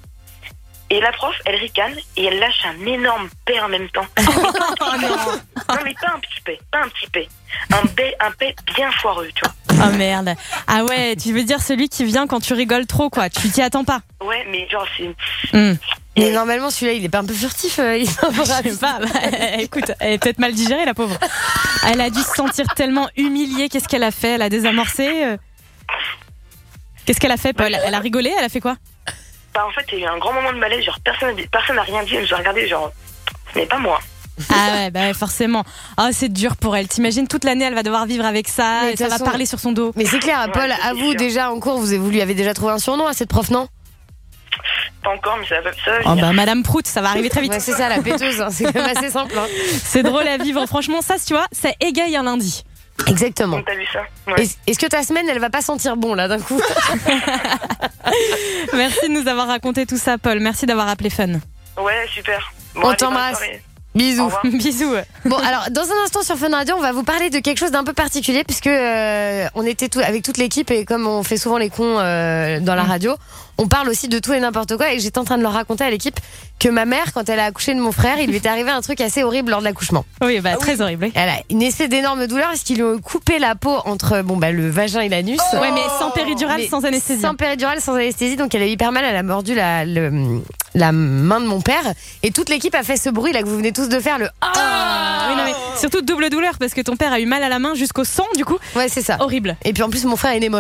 B: Et la prof, elle ricane et elle lâche un énorme paix en même temps.
V: Oh non.
B: Non, mais pas un petit paix, pas un petit paix. Un paix, un paix bien foireux, tu vois.
V: Oh merde. Ah ouais, tu veux dire celui qui vient quand tu rigoles trop, quoi. Tu t'y attends pas.
B: Ouais, mais genre, c'est.
V: Hmm.
A: Mais normalement celui-là il est pas un peu furtif euh, il est un peu
V: Je
A: rapide.
V: sais pas. Bah, écoute, elle est peut-être mal digérée, la pauvre. Elle a dû se sentir tellement humiliée. Qu'est-ce qu'elle a fait? Elle a désamorcé euh. Qu'est-ce qu'elle a fait, Paul? Elle a rigolé? Elle a fait quoi?
B: Bah, en fait, il y a eu un grand moment de malaise. Genre, personne personne n'a rien dit. Elle nous a regardé, genre, ce n'est pas moi.
V: Ah ouais, bah ouais, forcément. Ah, c'est dur pour elle. T'imagines toute l'année, elle va devoir vivre avec ça.
A: Mais
V: Et
A: de
V: ça
A: toute
V: va
A: façon-
V: parler sur son dos.
A: Mais c'est clair, Paul,
B: Ouais,
A: à
B: c'est
A: vous
B: sûr.
A: déjà en cours, vous, vous lui avez déjà trouvé un surnom à cette prof, non?
B: Pas encore, mais ça va, ça va
V: Oh
B: venir.
V: bah Madame Prout, ça va arriver très vite.
A: Ouais, c'est ça la péteuse, hein, c'est quand même assez simple. Hein.
V: C'est drôle à vivre. Franchement, ça, tu vois, ça égaye un lundi.
A: Exactement.
B: Donc, t'as vu ça? Ouais.
A: Est- Est-ce que ta semaine, elle va pas sentir bon là d'un coup?
V: Merci de nous avoir raconté tout ça, Paul. Merci d'avoir appelé Fun.
B: Ouais, super. Bon,
A: On
B: allez,
A: t'embrasse.
B: bonne soirée. Au
A: Bisous.
B: revoir.
V: Bisous.
A: Bon, alors dans un instant sur Fun Radio, on va vous parler de quelque chose d'un peu particulier puisque euh, on était tout, avec toute l'équipe et comme on fait souvent les cons euh, dans la radio, on parle aussi de tout et n'importe quoi. Et j'étais en train de leur raconter à l'équipe que ma mère, quand elle a accouché de mon frère, il lui était arrivé un truc assez horrible lors de l'accouchement.
V: Oui, bah très horrible. oui.
A: Elle a une essai d'énormes douleurs parce qu'ils lui ont coupé la peau entre bon bah le vagin et l'anus.
V: Ouais, mais sans péridurale,
A: Mais
V: sans anesthésie.
A: Sans péridurale, sans anesthésie, donc elle a eu hyper mal. Elle a mordu la, le- la main de mon père et toute l'équipe a fait ce bruit là que vous venez tous de faire, le ah.
V: Oui, non, mais surtout double douleur parce que ton père a eu mal à la main jusqu'au sang, du coup.
A: Ouais, c'est ça.
V: Horrible.
A: Et puis en plus, mon frère est né moche.